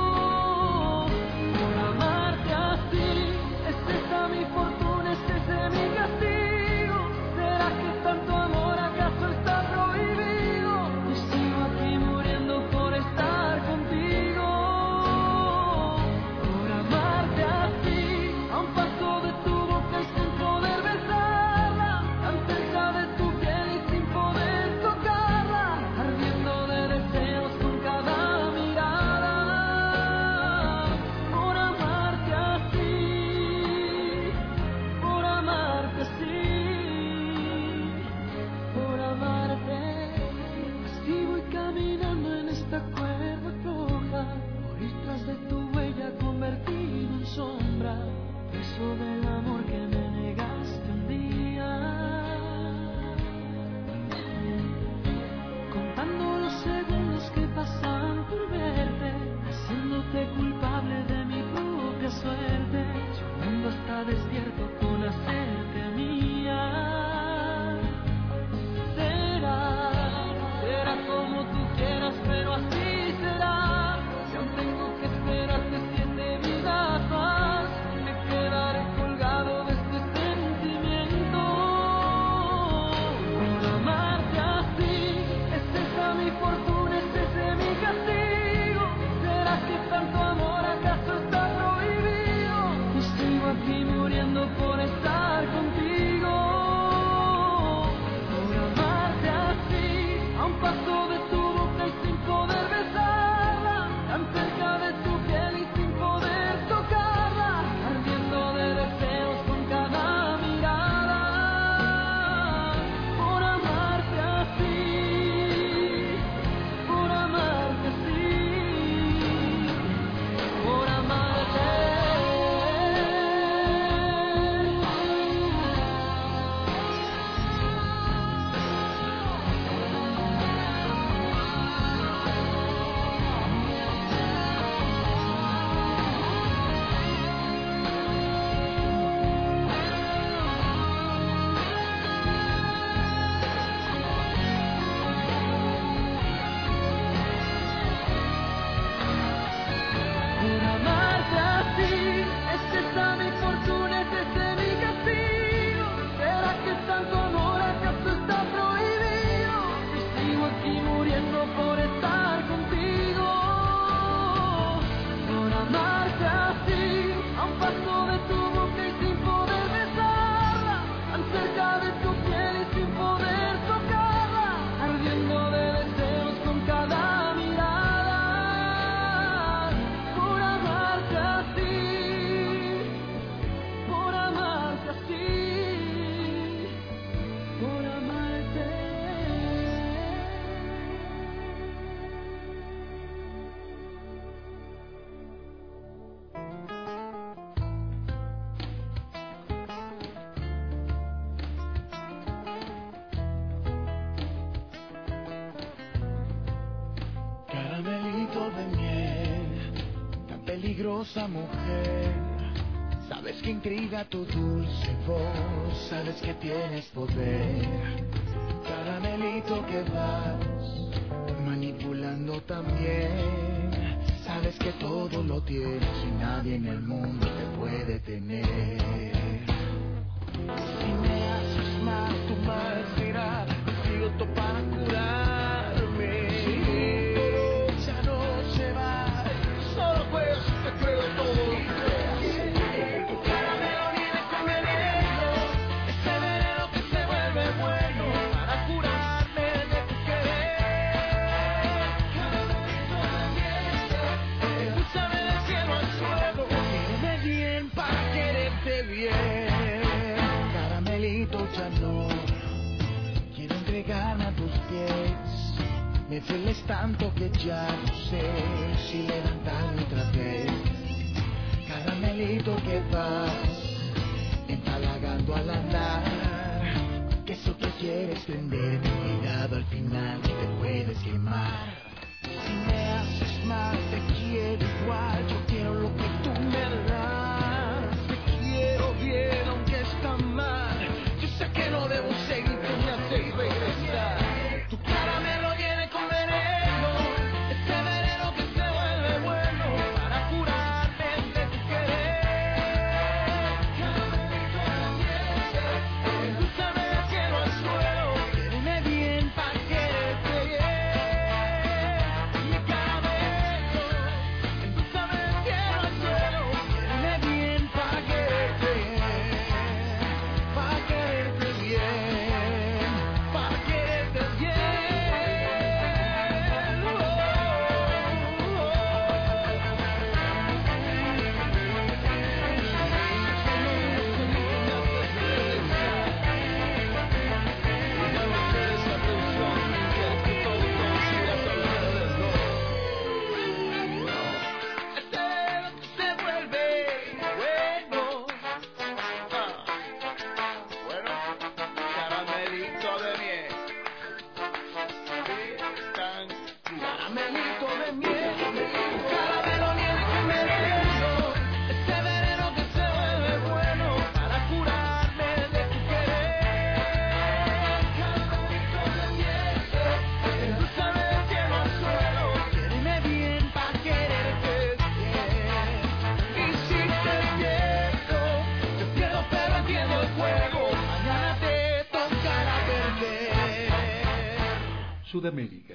Por amarte así, es esta mi fortuna, es ese mi castigo. ¿Será que tanto amor acaso está prohibido? Y sigo aquí muriendo por estar contigo. Por amarte así, a un paso de tu boca y sin poder besarla, tan cerca de tu piel y sin poder tocarla, ardiendo de deseos con cada mirada. Por amarte así, por amarte así, por amarte. Así voy caminando en esta cuerda floja, por ir tras de tu huella convertido en sombra, preso del amor que me negaste un día. Contando los segundos que pasan por verte, haciéndote culpable de mi propia suerte. Si el mundo está despierto con hacerte mía. Será como tú quieras, pero así será. Si aún tengo que esperarte 7 vidas más, me quedaré colgado de este sentimiento. Por amarte así, es esa mi fortuna, es ese mi castigo. ¿Será que tanto amor acaso está prohibido? Y sigo aquí muriendo por estar contigo. Por amarte así, a un paso de tu boca y sin poder besarla, tan cerca de tu piel y sin poder tocarla, ardiendo de deseos con cada mirada. Por amarte así, por amarte así, por amarte. Por amarte así, es esa mi fortuna, es ese mi castigo. ¿Será que tanto amor acaso está prohibido? Y sigo aquí muriendo por estar contigo. Por amarte así, a un paso de tu boca y sin poder besarla, tan cerca de tu piel y sin poder tocarla, ardiendo de deseos con cada mirada. Por amarte así, por amarte así, por amarte. Caramelito de miel, tan peligrosa mujer. Sabes que intriga tu dulce voz, sabes que tienes poder. Caramelito que vas manipulando también. Sabes que todo lo tienes y nadie en el mundo te puede tener. Si me haces mal, tu mal será antídoto para curarme. Ya no se va, solo pues te creo todo lo que creas. Tu caramelo viene con veneno, ese veneno que se vuelve bueno para curarme de tu querer. Caramelito de miel, escúchame del cielo al suelo, quíreme bien para quererte bien. Caramelito ya no quiero entregarme a tus pies. Me dueles tanto que ya no sé si levantarme otra vez. Caramelito que vas empalagando al andar, que eso que quieres prender mi cuidado al final. quieres quemar. Si me haces mal, te quiero igual. Yo quiero lo que tú me das. Te quiero bien, aunque está mal. Yo sé que no debo seguir, tú me haces regresar. Tu cara me lo llena con veneno, ese veneno que se vuelve bueno para curarme de tu querer. Caramelito de miel, endulzame del cielo al suelo, quiéreme bien para quererte bien. Mi caramelo, endulzame del cielo al suelo, quiéreme bien para quererte bien, para quererte bien, para quererte bien. Se vuelve bueno. Bueno, caramelito de miel. Caramelito de miel. Caramelo nieve con veneno. Ese veneno que se vuelve bueno para curarme de tu querer. Caramelito de miel. Endulzame del cielo al suelo. Quiéreme bien para quererte bien. Y si te pierdo pero entiendo el juego. Mañana te tocará perder. Sudamérica.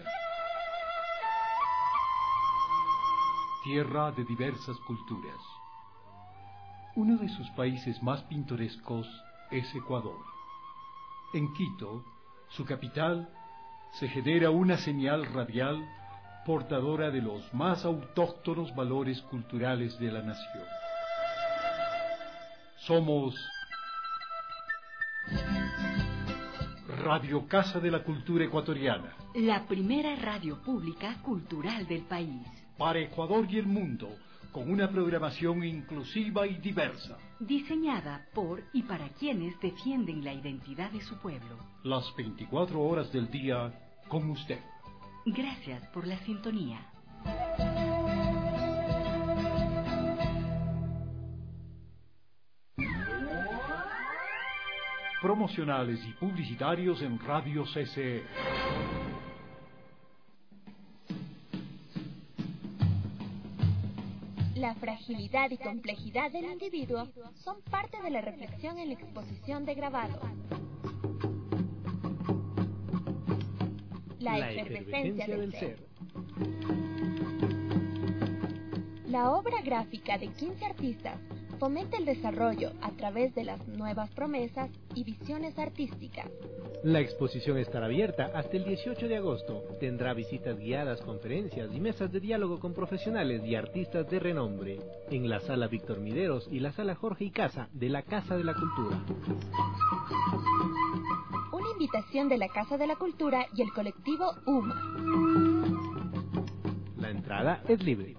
Tierra de diversas culturas. Uno de sus países más pintorescos es Ecuador. En Quito, su capital, se genera una señal radial portadora de los más autóctonos valores culturales de la nación. Somos Radio Casa de la Cultura Ecuatoriana, La primera radio pública cultural del país. para Ecuador y el mundo, con una programación inclusiva y diversa. Diseñada por y para quienes defienden la identidad de su pueblo. Las 24 horas del día con usted. Gracias por la sintonía. Promocionales y publicitarios en Radio CCE. La fragilidad y complejidad del individuo son parte de la reflexión en la exposición de grabado. La efervescencia del ser. La obra gráfica de 15 artistas fomenta el desarrollo a través de las nuevas promesas y visiones artísticas. La exposición estará abierta hasta el 18 de agosto. Tendrá visitas guiadas, conferencias y mesas de diálogo con profesionales y artistas de renombre en la Sala Víctor Mideros y la Sala Jorge y Casa de la Casa de la Cultura. Una invitación de la Casa de la Cultura y el colectivo UMA. La entrada es libre.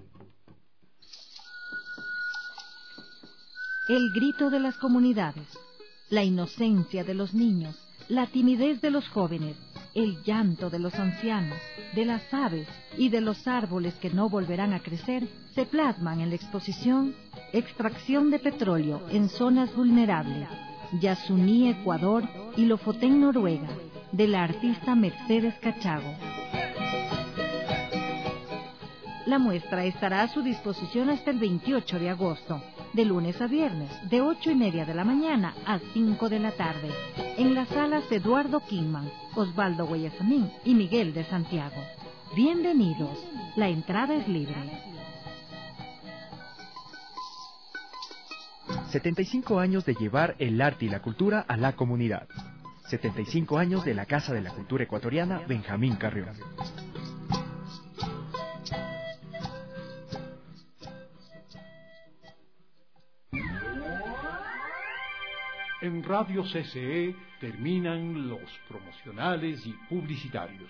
El grito de las comunidades, la inocencia de los niños, la timidez de los jóvenes, el llanto de los ancianos, de las aves y de los árboles que no volverán a crecer, se plasman en la exposición Extracción de petróleo en zonas vulnerables, Yasuní, Ecuador y Lofoten, Noruega, de la artista Mercedes Cachago. La muestra estará a su disposición hasta el 28 de agosto, de lunes a viernes, de 8:30 de la mañana a 5 de la tarde, en las salas Eduardo Kingman, Osvaldo Guayasamín y Miguel de Santiago. Bienvenidos, la entrada es libre. 75 años de llevar el arte y la cultura a la comunidad. 75 años de la Casa de la Cultura Ecuatoriana Benjamín Carrión. En Radio CCE terminan los promocionales y publicitarios.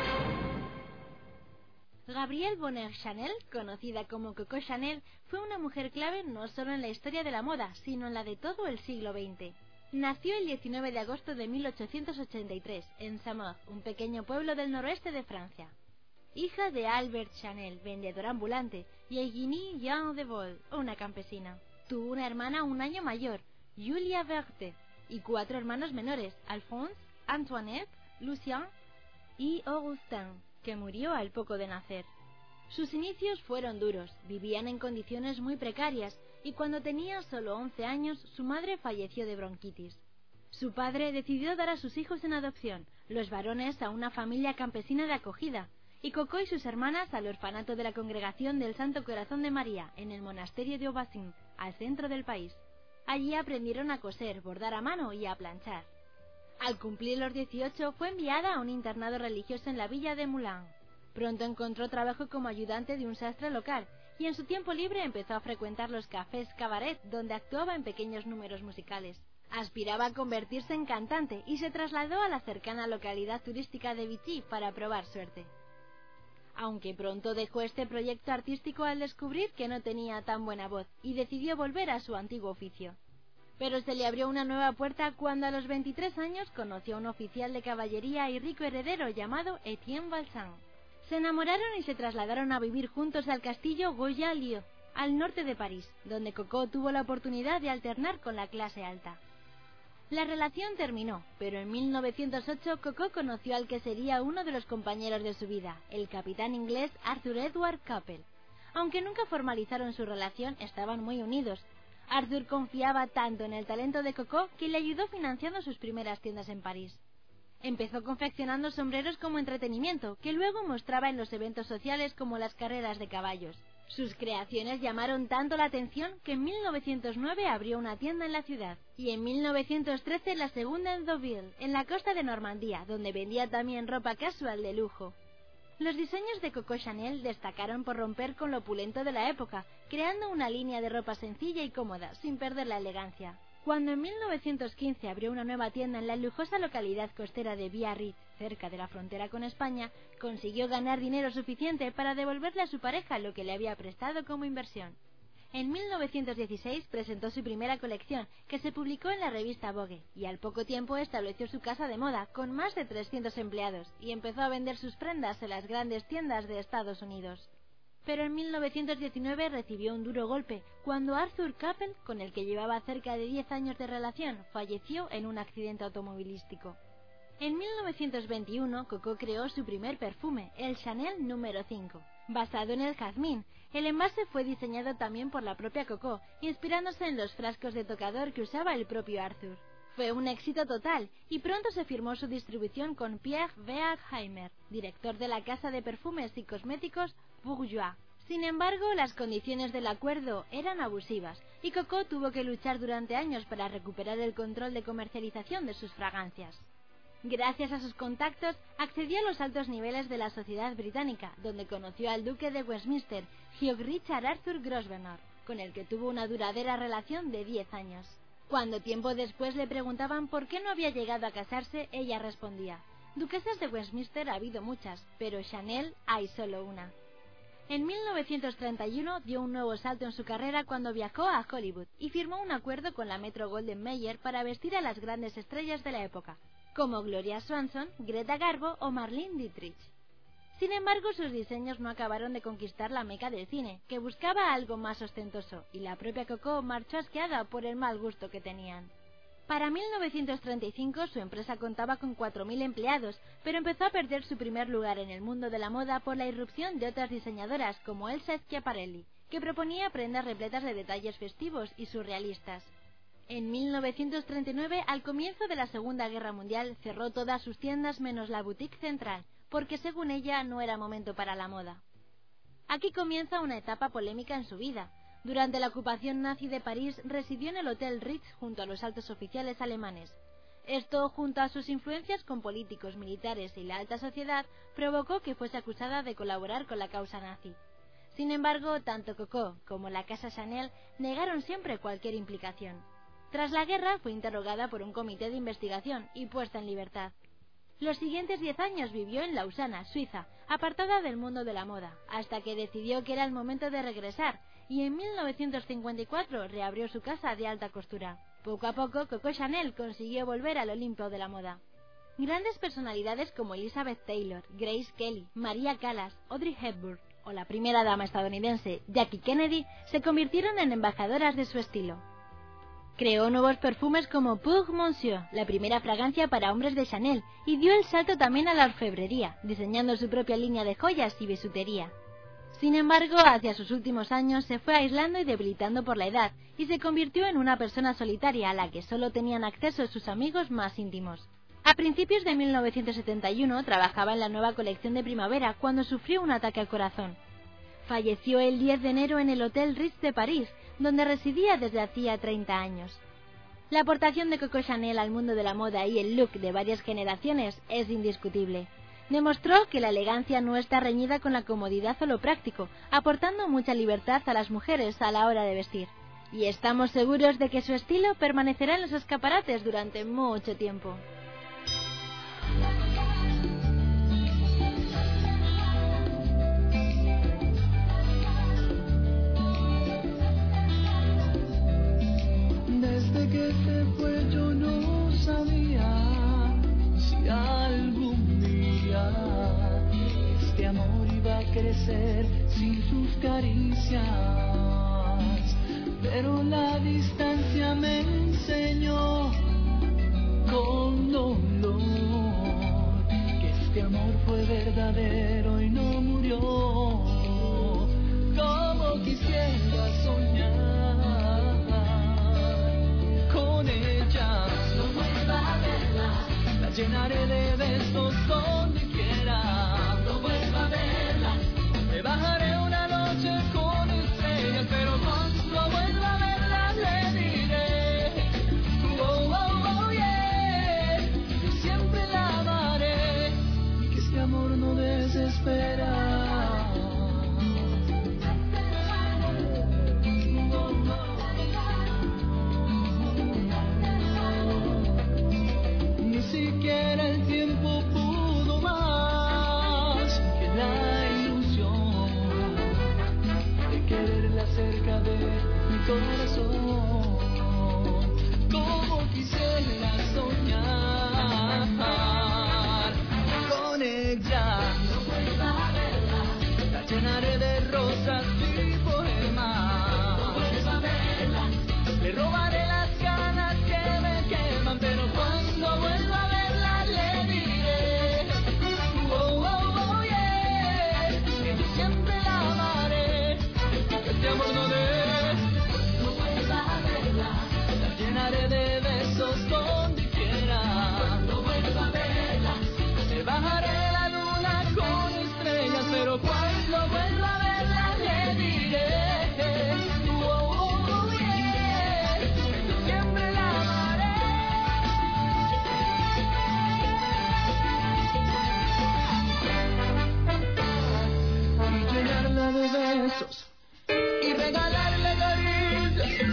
Gabrielle Bonheur-Chanel, conocida como Coco Chanel, fue una mujer clave no solo en la historia de la moda, sino en la de todo el siglo XX. Nació el 19 de agosto de 1883, en Saumur, un pequeño pueblo del noroeste de Francia. hija de Albert Chanel, vendedor ambulante, y Eugénie Jean de Vol, una campesina. Tuvo una hermana un año mayor, Julia Berthe, y 4 hermanos menores, Alphonse, Antoinette, Lucien y Augustin, que murió al poco de nacer. Sus inicios fueron duros, vivían en condiciones muy precarias, y cuando tenía solo 11 años su madre falleció de bronquitis. Su padre decidió dar a sus hijos en adopción, los varones a una familia campesina de acogida, y Coco y sus hermanas al orfanato de la Congregación del Santo Corazón de María, en el monasterio de Aubassin, al centro del país. Allí aprendieron a coser, bordar a mano y a planchar. Al cumplir los 18 fue enviada a un internado religioso en la villa de Moulins. Pronto encontró trabajo como ayudante de un sastre local y en su tiempo libre empezó a frecuentar los cafés cabaret donde actuaba en pequeños números musicales. Aspiraba a convertirse en cantante y se trasladó a la cercana localidad turística de Vichy para probar suerte. Aunque pronto dejó este proyecto artístico al descubrir que no tenía tan buena voz y decidió volver a su antiguo oficio. Pero se le abrió una nueva puerta cuando a los 23 años conoció a un oficial de caballería y rico heredero llamado Etienne Balsan. Se enamoraron y se trasladaron a vivir juntos al castillo Goya-Lieu, al norte de París, donde Coco tuvo la oportunidad de alternar con la clase alta. La relación terminó, pero en 1908 Coco conoció al que sería uno de los compañeros de su vida, el capitán inglés Arthur Edward Capel. Aunque nunca formalizaron su relación, estaban muy unidos. Arthur confiaba tanto en el talento de Coco que le ayudó financiando sus primeras tiendas en París. Empezó confeccionando sombreros como entretenimiento, que luego mostraba en los eventos sociales como las carreras de caballos. Sus creaciones llamaron tanto la atención que en 1909 abrió una tienda en la ciudad, y en 1913 la segunda en Deauville, en la costa de Normandía, donde vendía también ropa casual de lujo. Los diseños de Coco Chanel destacaron por romper con lo opulento de la época, creando una línea de ropa sencilla y cómoda, sin perder la elegancia. Cuando en 1915 abrió una nueva tienda en la lujosa localidad costera de Biarritz, cerca de la frontera con España, consiguió ganar dinero suficiente para devolverle a su pareja lo que le había prestado como inversión. En 1916 presentó su primera colección, que se publicó en la revista Vogue, y al poco tiempo estableció su casa de moda, con más de 300 empleados, y empezó a vender sus prendas en las grandes tiendas de Estados Unidos. Pero en 1919 recibió un duro golpe, cuando Arthur Capel, con el que llevaba cerca de 10 años de relación, falleció en un accidente automovilístico. En 1921, Coco creó su primer perfume, el Chanel número 5. Basado en el jazmín, el envase fue diseñado también por la propia Coco, inspirándose en los frascos de tocador que usaba el propio Arthur. Fue un éxito total, y pronto se firmó su distribución con Pierre Wertheimer, director de la casa de perfumes y cosméticos Bourjois. Sin embargo, las condiciones del acuerdo eran abusivas, y Coco tuvo que luchar durante años para recuperar el control de comercialización de sus fragancias. Gracias a sus contactos, accedió a los altos niveles de la sociedad británica, donde conoció al duque de Westminster, Hugh Richard Arthur Grosvenor, con el que tuvo una duradera relación de 10 años. Cuando tiempo después le preguntaban por qué no había llegado a casarse, ella respondía: duquesas de Westminster ha habido muchas, pero Chanel hay solo una. En 1931 dio un nuevo salto en su carrera cuando viajó a Hollywood y firmó un acuerdo con la Metro-Goldwyn-Mayer para vestir a las grandes estrellas de la época, como Gloria Swanson, Greta Garbo o Marlene Dietrich. Sin embargo, sus diseños no acabaron de conquistar la meca del cine, que buscaba algo más ostentoso, y la propia Coco marchó asqueada por el mal gusto que tenían. Para 1935 su empresa contaba con 4.000 empleados, pero empezó a perder su primer lugar en el mundo de la moda por la irrupción de otras diseñadoras como Elsa Schiaparelli, que proponía prendas repletas de detalles festivos y surrealistas. En 1939, al comienzo de la Segunda Guerra Mundial, cerró todas sus tiendas menos la boutique central, porque según ella no era momento para la moda. Aquí comienza una etapa polémica en su vida. Durante la ocupación nazi de París residió en el Hotel Ritz junto a los altos oficiales alemanes. Esto, junto a sus influencias con políticos, militares y la alta sociedad, provocó que fuese acusada de colaborar con la causa nazi. Sin embargo, tanto Coco como la Casa Chanel negaron siempre cualquier implicación. Tras la guerra fue interrogada por un comité de investigación y puesta en libertad. Los siguientes 10 años vivió en Lausana, Suiza, apartada del mundo de la moda, hasta que decidió que era el momento de regresar, y en 1954 reabrió su casa de alta costura. Poco a poco, Coco Chanel consiguió volver al Olimpo de la moda. Grandes personalidades como Elizabeth Taylor, Grace Kelly, Maria Callas, Audrey Hepburn o la primera dama estadounidense Jackie Kennedy se convirtieron en embajadoras de su estilo. Creó nuevos perfumes como Pour Monsieur, la primera fragancia para hombres de Chanel, y dio el salto también a la orfebrería, diseñando su propia línea de joyas y bisutería. Sin embargo, hacia sus últimos años se fue aislando y debilitando por la edad, y se convirtió en una persona solitaria a la que solo tenían acceso sus amigos más íntimos. A principios de 1971 trabajaba en la nueva colección de primavera cuando sufrió un ataque al corazón. Falleció el 10 de enero en el Hotel Ritz de París, donde residía desde hacía 30 años. La aportación de Coco Chanel al mundo de la moda y el look de varias generaciones es indiscutible. Demostró que la elegancia no está reñida con la comodidad o lo práctico, aportando mucha libertad a las mujeres a la hora de vestir. Y estamos seguros de que su estilo permanecerá en los escaparates durante mucho tiempo. Desde que se fue yo no sabía si algún día este amor iba a crecer sin sus caricias, pero la distancia me enseñó con dolor que este amor fue verdadero y no murió. Como quisiera soñar con ella, no vuelva a verla, la llenaré de besos donde quiera. No vuelva a verla, me bajaré una noche con estrellas, pero cuando vuelva a verla le diré, oh, oh, oh, yeah, que siempre la amaré y que este amor no desespera. Ni siquiera el tiempo pudo más que la ilusión de quererla cerca de mi corazón. Como quisiera soñar con ella. No vuelva a verla, la llenaré de rosas y poemas. No vuelva a verla, le robaré las ganas que me queman, pero cuando vuelva a verla le diré, oh, oh, oh, yeah, que yo siempre la amaré, que este amor no vuelva a verla, la llenaré de besos donde quiera. No vuelva a verla, me bajaré la luna con estrellas, pero cuando vuelva a verla le diré, oh, oh, oh, yeah, que yo siempre la amaré. Y llenarla de besos y regalarle caricias.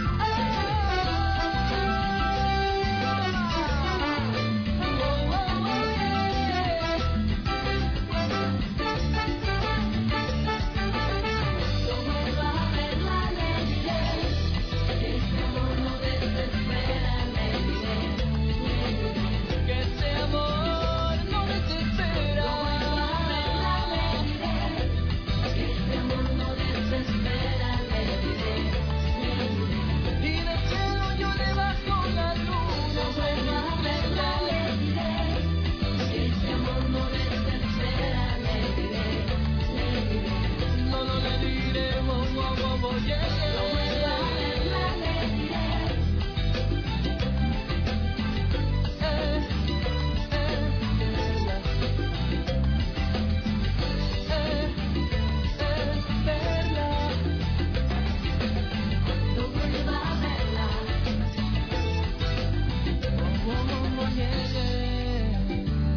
No vuelva a verla, le diré, que este amor no desespera, le diré, que este amor no desespera. No vuelva a verla, le diré, que este amor no desespera, le diré, y del cielo yo le bajo la luna. No vuelva a verla, le diré, que este amor no desespera, le diré, no, no le diré, oh, oh, oh, oh, yeah. No vuelva a verla, le diré, verla. No vuelva a verla, oh, oh, oh, yeah, yeah.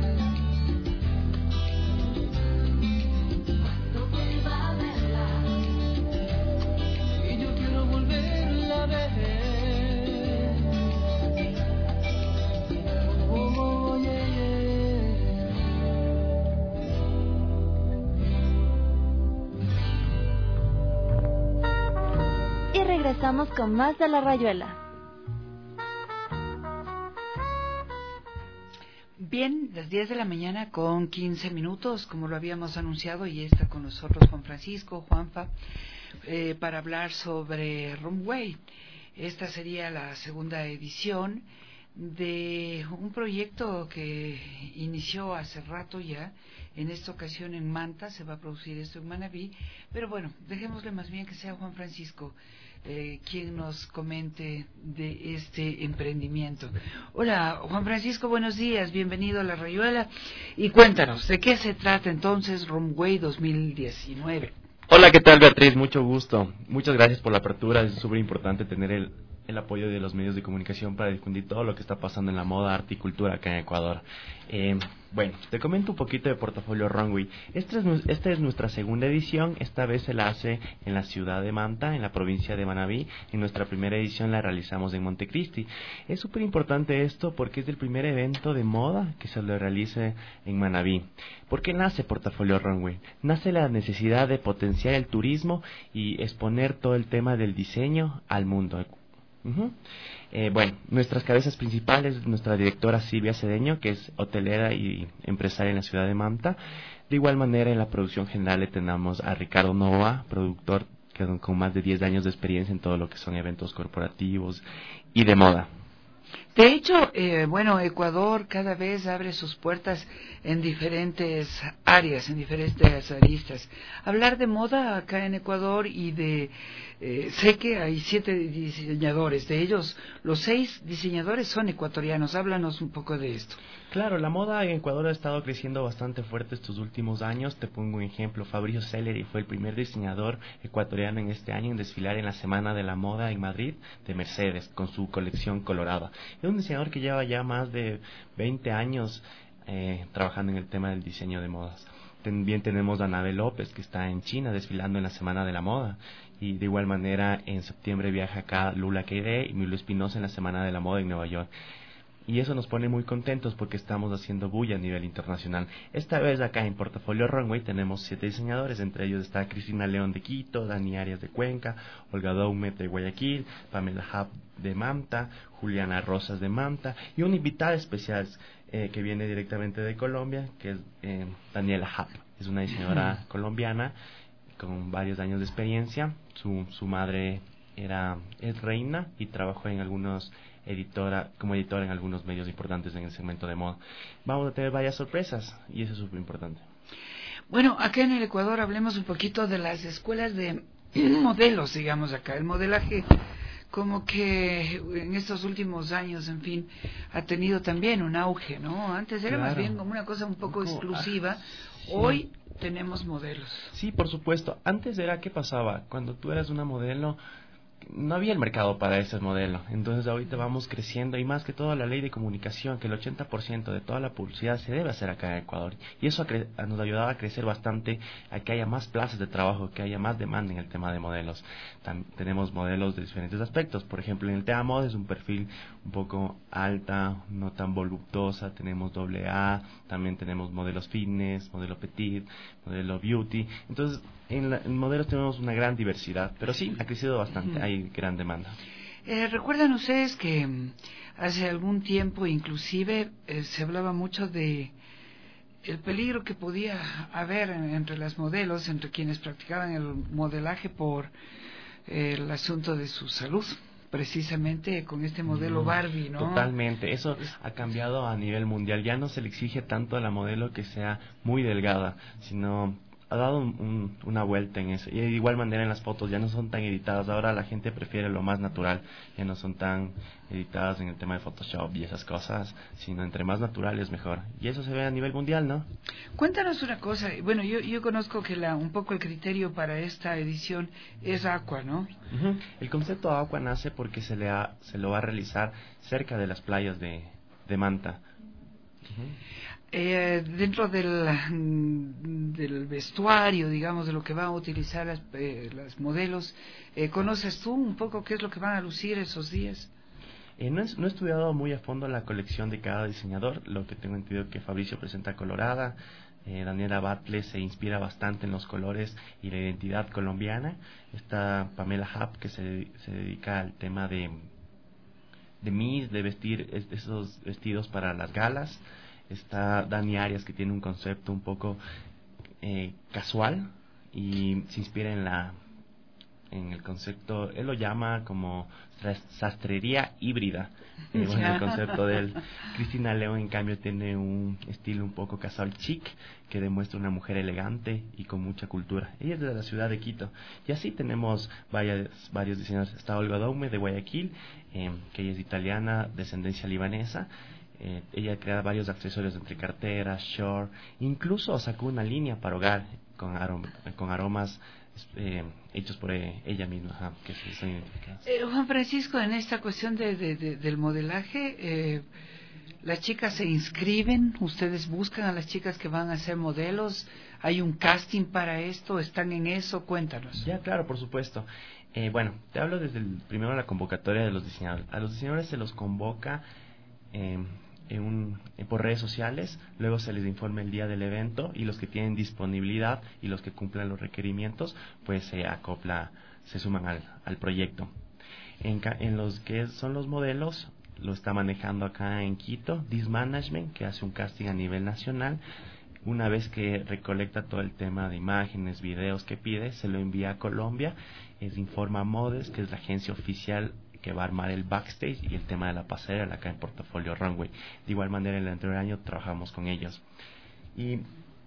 No vuelva a verla, y yo quiero volverla a ver. Oh, oh, yeah, yeah. Y regresamos con más de La Rayuela. Bien, las 10 de la mañana con 15 minutos, como lo habíamos anunciado, y está con nosotros Juan Francisco, Juanfa, para hablar sobre Runway. Esta sería la segunda edición de un proyecto que inició hace rato ya. En esta ocasión en Manta, se va a producir esto en Manabí, pero bueno, dejémosle más bien que sea Juan Francisco quien nos comente de este emprendimiento. Hola, Juan Francisco, buenos días, bienvenido a La Rayuela, y cuéntanos, ¿de qué se trata entonces Runway 2019? Hola, ¿qué tal, Beatriz? Mucho gusto. Muchas gracias por la apertura. Es súper importante tener el apoyo de los medios de comunicación para difundir todo lo que está pasando en la moda, arte y cultura acá en Ecuador. Bueno, te comento un poquito de Portafolio Runway. Esta es nuestra segunda edición. Esta vez se la hace en la ciudad de Manta, en la provincia de Manabí. En nuestra primera edición la realizamos en Montecristi. Es súper importante esto porque es el primer evento de moda que se lo realice en Manabí. ¿Por qué nace Portafolio Runway? Nace la necesidad de potenciar el turismo y exponer todo el tema del diseño al mundo. Bueno, nuestras cabezas principales, nuestra directora Silvia Cedeño, que es hotelera y empresaria en la ciudad de Manta. De igual manera, en la producción general le tenemos a Ricardo Novoa, productor con más de 10 años de experiencia en todo lo que son eventos corporativos y de moda. De hecho, bueno, Ecuador cada vez abre sus puertas en diferentes áreas, en diferentes aristas. Hablar de moda acá en Ecuador y sé que hay 7 diseñadores, de ellos los 6 diseñadores son ecuatorianos. Háblanos un poco de esto. Claro, la moda en Ecuador ha estado creciendo bastante fuerte estos últimos años. Te pongo un ejemplo, Fabrizio Selleri fue el primer diseñador ecuatoriano en este año en desfilar en la Semana de la Moda en Madrid de Mercedes con su colección colorada. Es un diseñador que lleva ya más de 20 años trabajando en el tema del diseño de modas. También tenemos a Anabel López, que está en China desfilando en la Semana de la Moda. Y de igual manera en septiembre viaja acá Lula Keide y Milo Espinosa en la Semana de la Moda en Nueva York. Y eso nos pone muy contentos porque estamos haciendo bulla a nivel internacional. Esta vez acá en Portafolio Runway tenemos 7 diseñadores, entre ellos está Cristina León de Quito, Dani Arias de Cuenca, Olga Doumet de Guayaquil, Pamela Hub de Manta, Juliana Rosas de Manta y una invitada especial que viene directamente de Colombia, que es Daniela Hub. Es una diseñadora colombiana con varios años de experiencia. Su madre es reina y trabajó en como editora en algunos medios importantes en el segmento de moda. Vamos a tener varias sorpresas y eso es súper importante. Bueno, acá en el Ecuador hablemos un poquito de las escuelas de modelos, digamos acá. El modelaje como que en estos últimos años, en fin, ha tenido también un auge, ¿no? Antes era más bien como una cosa un poco exclusiva. Hoy tenemos modelos. Sí, por supuesto. Antes era, ¿qué pasaba? Cuando tú eras una modelo, no había el mercado para ese modelo. Entonces ahorita vamos creciendo y más que todo la ley de comunicación, que el 80% de toda la publicidad se debe hacer acá en Ecuador. Y eso nos ayudaba a crecer bastante, a que haya más plazas de trabajo, que haya más demanda en el tema de modelos. Tenemos modelos de diferentes aspectos. Por ejemplo, en el tema moda es un perfil un poco alta, no tan voluptuosa. Tenemos AA, también tenemos modelos fitness, modelo petit, modelo beauty. Entonces, en modelos tenemos una gran diversidad, pero sí, ha crecido bastante, hay gran demanda. Recuerdan ustedes que hace algún tiempo inclusive se hablaba mucho de el peligro que podía haber entre las modelos, entre quienes practicaban el modelaje por el asunto de su salud, precisamente con este modelo Barbie, ¿no? Totalmente, eso ha cambiado a nivel mundial. Ya no se le exige tanto a la modelo que sea muy delgada, sino ha dado una vuelta en eso. Y de igual manera en las fotos ya no son tan editadas. Ahora la gente prefiere lo más natural. Ya no son tan editadas en el tema de Photoshop y esas cosas, sino entre más naturales mejor. Y eso se ve a nivel mundial, ¿no? Cuéntanos una cosa. Bueno, yo conozco que un poco el criterio para esta edición es Aqua, ¿no? El concepto Aqua nace porque se lo va a realizar cerca de las playas de Manta. Dentro del vestuario, digamos, de lo que van a utilizar las modelos, ¿conoces tú un poco qué es lo que van a lucir esos días? No he estudiado muy a fondo la colección de cada diseñador. Lo que tengo entendido que Fabricio presenta colorada, Daniela Batle se inspira bastante en los colores y la identidad colombiana. Está Pamela Hub, que se dedica al tema de vestir esos vestidos para las galas. Está Dani Arias, que tiene un concepto un poco casual y se inspira en el concepto, él lo llama como sastrería híbrida, bueno, el concepto de él. Cristina León, en cambio, tiene un estilo un poco casual chic, que demuestra una mujer elegante y con mucha cultura. Ella es de la ciudad de Quito. Y así tenemos varios diseñadores. Está Olga Daume, de Guayaquil, que ella es italiana, descendencia libanesa. Ella crea varios accesorios entre carteras, short, incluso sacó una línea para hogar con aromas hechos por ella misma, que son identificados. Juan Francisco, en esta cuestión del modelaje, las chicas se inscriben, ustedes buscan a las chicas que van a ser modelos, hay un casting para esto, están en eso, cuéntanos. Ya, claro, por supuesto. Bueno, te hablo desde primero la convocatoria de los diseñadores. A los diseñadores se los convoca por redes sociales, luego se les informa el día del evento y los que tienen disponibilidad y los que cumplan los requerimientos, pues se suman al proyecto. En los que son los modelos, lo está manejando acá en Quito This Management, que hace un casting a nivel nacional. Una vez que recolecta todo el tema de imágenes, videos que pide, se lo envía a Colombia. Informa Modes, que es la agencia oficial que va a armar el backstage y el tema de la pasarela acá en Portafolio Runway. De igual manera, el anterior año trabajamos con ellos. Y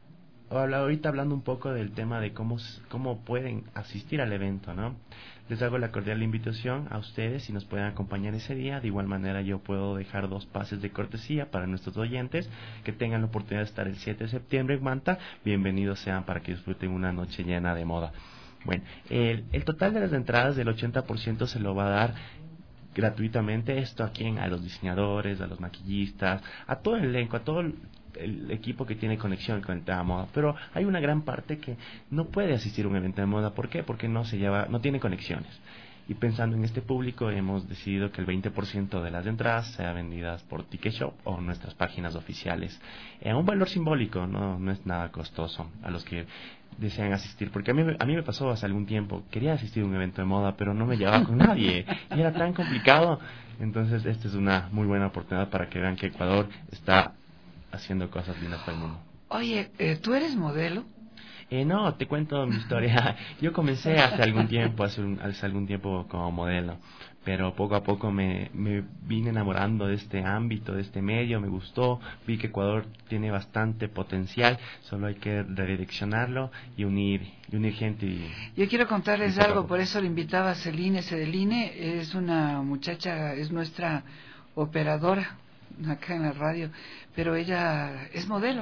ahorita hablando un poco del tema de cómo pueden asistir al evento, ¿no? Les hago la cordial invitación a ustedes si nos pueden acompañar ese día. De igual manera, yo puedo dejar 2 pases de cortesía para nuestros oyentes que tengan la oportunidad de estar el 7 de septiembre en Manta. Bienvenidos sean para que disfruten una noche llena de moda. Bueno, el total de las entradas del 80% se lo va a dar gratuitamente. Esto a quién, a los diseñadores, a los maquillistas, a todo el elenco, a todo el equipo que tiene conexión con el tema de moda. Pero hay una gran parte que no puede asistir a un evento de moda. ¿Por qué? Porque no tiene conexiones. Y pensando en este público, hemos decidido que el 20% de las entradas sean vendidas por Ticket Shop o nuestras páginas oficiales. A un valor simbólico, no es nada costoso a los que desean asistir. Porque a mí me pasó hace algún tiempo, quería asistir a un evento de moda, pero no me llevaba con nadie. Y era tan complicado. Entonces, esta es una muy buena oportunidad para que vean que Ecuador está haciendo cosas lindas para el mundo. Oye, ¿tú eres modelo? No, te cuento mi historia. Yo comencé hace algún tiempo como modelo, pero poco a poco me vine enamorando de este ámbito, de este medio, me gustó, vi que Ecuador tiene bastante potencial, solo hay que redireccionarlo y unir gente. Yo quiero contarles algo, por eso le invitaba a Celine es una muchacha, es nuestra operadora acá en la radio, pero ella es modelo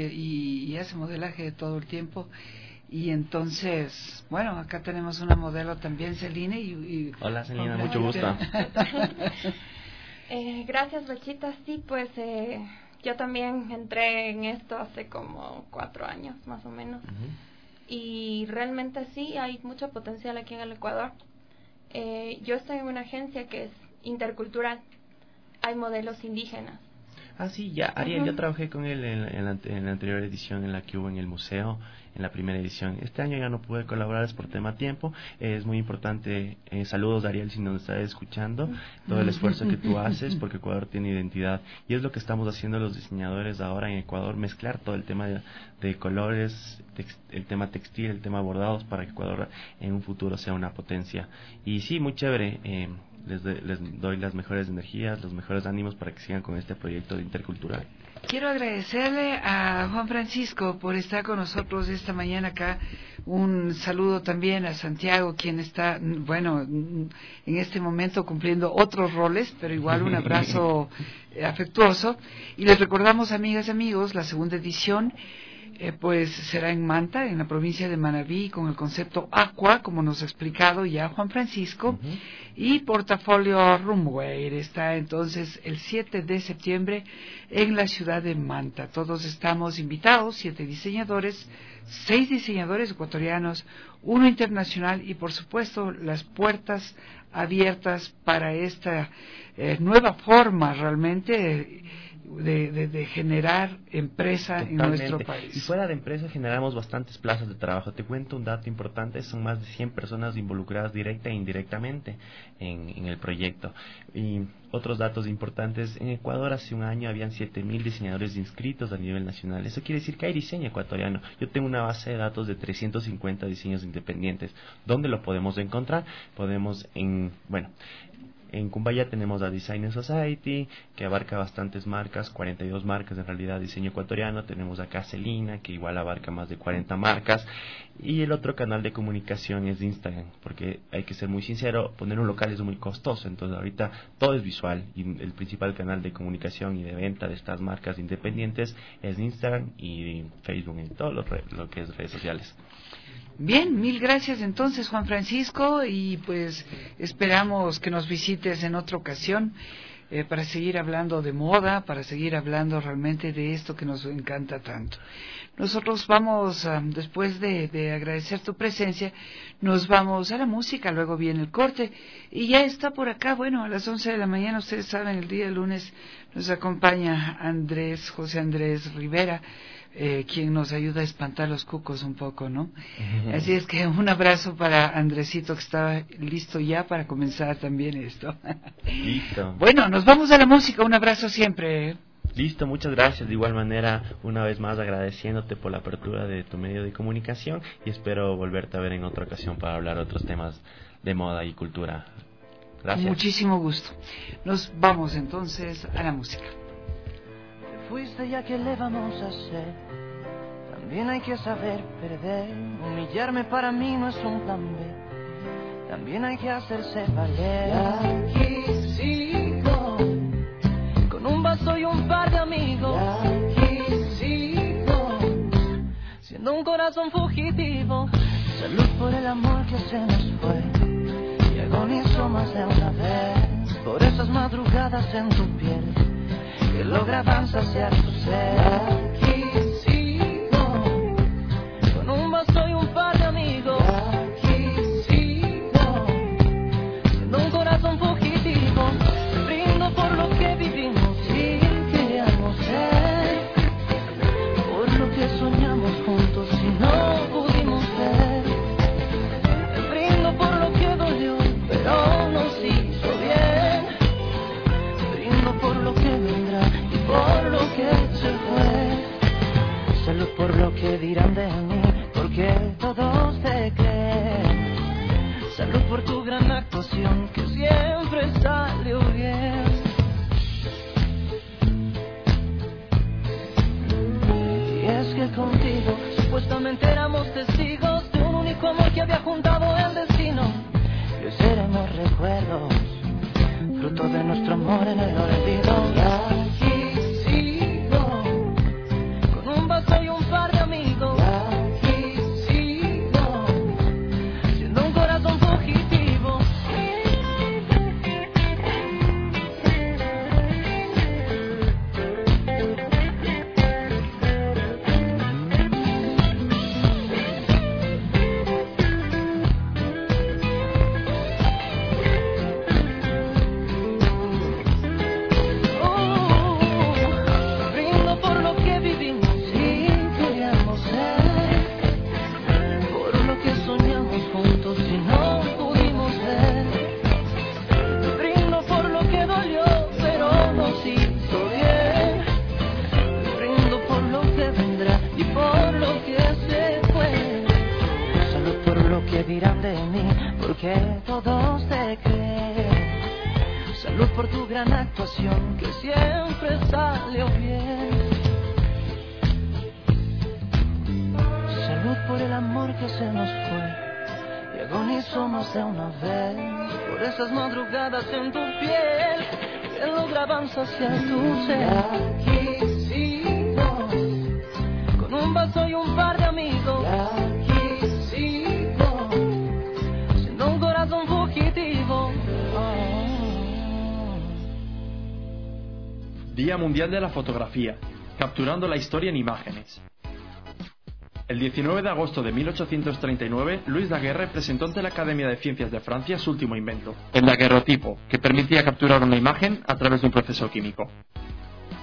y hace modelaje todo el tiempo. Y entonces, bueno, acá tenemos una modelo también, Celine. Hola, Celina, mucho gusto. Gracias, Bechita. Sí, pues yo también entré en esto hace como 4 años, más o menos. Y realmente sí, hay mucho potencial aquí en el Ecuador. Yo estoy en una agencia que es intercultural. Hay modelos indígenas. Sí, ya, Ariel, yo trabajé con él en la anterior edición, en la que hubo en el museo, en la primera edición. Este año ya no pude colaborar, es por tema tiempo. Es muy importante, saludos, Ariel, si nos estás escuchando, todo el esfuerzo que tú haces, porque Ecuador tiene identidad. Y es lo que estamos haciendo los diseñadores ahora en Ecuador, mezclar todo el tema de colores, el tema textil, el tema bordados, para que Ecuador en un futuro sea una potencia. Y sí, muy chévere. Les doy las mejores energías, los mejores ánimos para que sigan con este proyecto de intercultural. Quiero agradecerle a Juan Francisco por estar con nosotros esta mañana acá. Un saludo también a Santiago, quien está, bueno, en este momento cumpliendo otros roles, pero igual un abrazo afectuoso. Y les recordamos, amigas y amigos, la segunda edición pues será en Manta, en la provincia de Manabí, con el concepto Aqua, como nos ha explicado ya Juan Francisco, y Portafolio Runway está entonces el 7 de septiembre en la ciudad de Manta. Todos estamos invitados, 7 diseñadores, 6 diseñadores ecuatorianos, 1 internacional y por supuesto las puertas abiertas para esta nueva forma realmente de generar empresa en nuestro país. Y fuera de empresa generamos bastantes plazas de trabajo. Te cuento un dato importante, son más de 100 personas involucradas directa e indirectamente en el proyecto. Y otros datos importantes, en Ecuador hace un año habían 7.000 diseñadores inscritos a nivel nacional. Eso quiere decir que hay diseño ecuatoriano. Yo tengo una base de datos de 350 diseños independientes. ¿Dónde lo podemos encontrar? Podemos en Cumbaya tenemos a Design Society, que abarca bastantes marcas, 42 marcas en realidad, diseño ecuatoriano. Tenemos acá Celina, que igual abarca más de 40 marcas. Y el otro canal de comunicación es Instagram, porque hay que ser muy sincero, poner un local es muy costoso. Entonces ahorita todo es visual y el principal canal de comunicación y de venta de estas marcas independientes es Instagram y Facebook, en todo lo que es redes sociales. Bien, mil gracias entonces, Juan Francisco, y pues esperamos que nos visites en otra ocasión para seguir hablando de moda, para seguir hablando realmente de esto que nos encanta tanto. Nosotros vamos, después de agradecer tu presencia, nos vamos a la música, luego viene el corte, y ya está por acá, a las 11 de la mañana, ustedes saben, el día lunes nos acompaña José Andrés Rivera, quien nos ayuda a espantar los cucos un poco, ¿no? Así es que un abrazo para Andresito, que estaba listo ya para comenzar también esto. Listo. Bueno, nos vamos a la música, un abrazo siempre. Listo, muchas gracias. De igual manera, una vez más agradeciéndote por la apertura de tu medio de comunicación y espero volverte a ver en otra ocasión para hablar de otros temas de moda y cultura. Gracias. Muchísimo gusto. Nos vamos entonces a la música. Fuiste, ya que le vamos a hacer. También hay que saber perder. Humillarme para mí no es un plan B. También hay que hacerse valer. Y aquí sigo, con un vaso y un par de amigos. Y aquí sigo, siendo un corazón fugitivo. Salud por el amor que se nos fue y agonizo más de una vez por esas madrugadas en tu piel que lograban saciar tu ser. Aquí sigo, con un vaso y un par de amigos. Aquí sigo, siendo un corazón fugitivo. Brindo por lo que vivimos y queríamos ser, por lo que soñamos juntos y no pudimos ver. Brindo por lo que dolió, pero nos hizo bien. Brindo por lo que vendrá y por lo que se fue. Salud por lo que dirán de mí, porque todos te creen. Salud por tu gran actuación, que siempre salió bien. Y es que contigo supuestamente éramos testigos de un único amor que había juntado el destino. Y hoy seremos recuerdos, fruto de nuestro amor en el olvido. Y aquí sigo, con un vaso y un par de amigos. Y aquí sigo, siendo un corazón fugitivo. Brindo por lo que vivimos y queríamos ser, por lo que soñamos juntos y no pudimos ver. Brindo por lo que dolió, pero nos hizo bien. Brindo por lo que vendrá y por lo que se fue. Salud por lo que dirán de mí, porque todos te creen. Salud por tu gran actuación, que siempre salió bien. Salud por el amor que se nos fue y agonizó más de una vez por esas madrugadas en tu piel que lograban saciar tu ser. Aquí sigo, con un vaso y un par de amigos. Aquí sigo, siendo un corazón fugitivo. Día Mundial de la Fotografía, capturando la historia en imágenes. El 19 de agosto de 1839, Louis Daguerre presentó ante la Academia de Ciencias de Francia su último invento, el daguerrotipo, que permitía capturar una imagen a través de un proceso químico.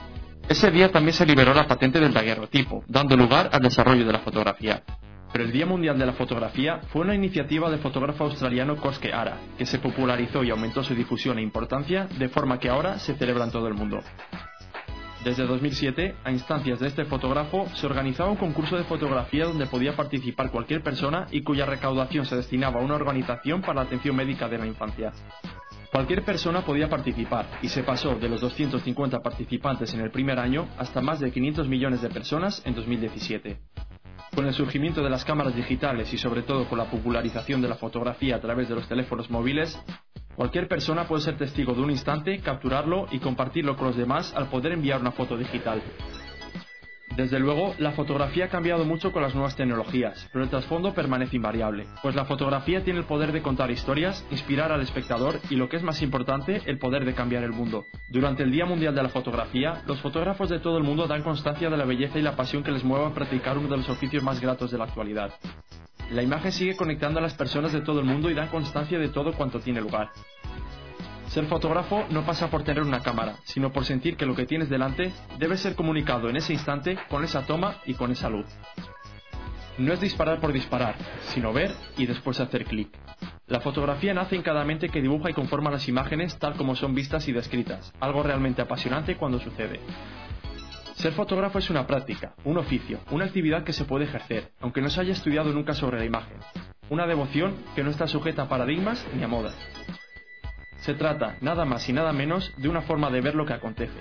Ese día también se liberó la patente del daguerrotipo, dando lugar al desarrollo de la fotografía. Pero el Día Mundial de la Fotografía fue una iniciativa del fotógrafo australiano Koske Ara, que se popularizó y aumentó su difusión e importancia, de forma que ahora se celebra en todo el mundo. Desde 2007, a instancias de este fotógrafo, se organizaba un concurso de fotografía donde podía participar cualquier persona y cuya recaudación se destinaba a una organización para la atención médica de la infancia. Cualquier persona podía participar y se pasó de los 250 participantes en el primer año hasta más de 500 millones de personas en 2017. Con el surgimiento de las cámaras digitales y sobre todo con la popularización de la fotografía a través de los teléfonos móviles, cualquier persona puede ser testigo de un instante, capturarlo y compartirlo con los demás al poder enviar una foto digital. Desde luego, la fotografía ha cambiado mucho con las nuevas tecnologías, pero el trasfondo permanece invariable, pues la fotografía tiene el poder de contar historias, inspirar al espectador y, lo que es más importante, el poder de cambiar el mundo. Durante el Día Mundial de la Fotografía, los fotógrafos de todo el mundo dan constancia de la belleza y la pasión que les mueve a practicar uno de los oficios más gratos de la actualidad. La imagen sigue conectando a las personas de todo el mundo y dan constancia de todo cuanto tiene lugar. Ser fotógrafo no pasa por tener una cámara, sino por sentir que lo que tienes delante debe ser comunicado en ese instante, con esa toma y con esa luz. No es disparar por disparar, sino ver y después hacer clic. La fotografía nace en cada mente que dibuja y conforma las imágenes tal como son vistas y descritas, algo realmente apasionante cuando sucede. Ser fotógrafo es una práctica, un oficio, una actividad que se puede ejercer, aunque no se haya estudiado nunca sobre la imagen. Una devoción que no está sujeta a paradigmas ni a modas. Se trata, nada más y nada menos, de una forma de ver lo que acontece.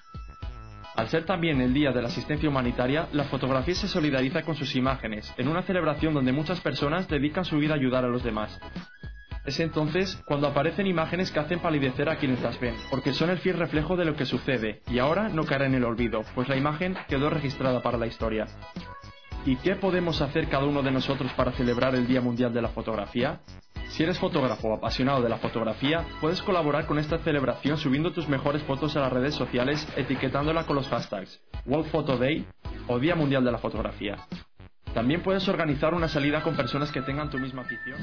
Al ser también el Día de la Asistencia Humanitaria, la fotografía se solidariza con sus imágenes, en una celebración donde muchas personas dedican su vida a ayudar a los demás. Es entonces cuando aparecen imágenes que hacen palidecer a quienes las ven, porque son el fiel reflejo de lo que sucede, y ahora no caerá en el olvido, pues la imagen quedó registrada para la historia. ¿Y qué podemos hacer cada uno de nosotros para celebrar el Día Mundial de la Fotografía? Si eres fotógrafo o apasionado de la fotografía, puedes colaborar con esta celebración subiendo tus mejores fotos a las redes sociales, etiquetándola con los hashtags World Photo Day o Día Mundial de la Fotografía. También puedes organizar una salida con personas que tengan tu misma afición.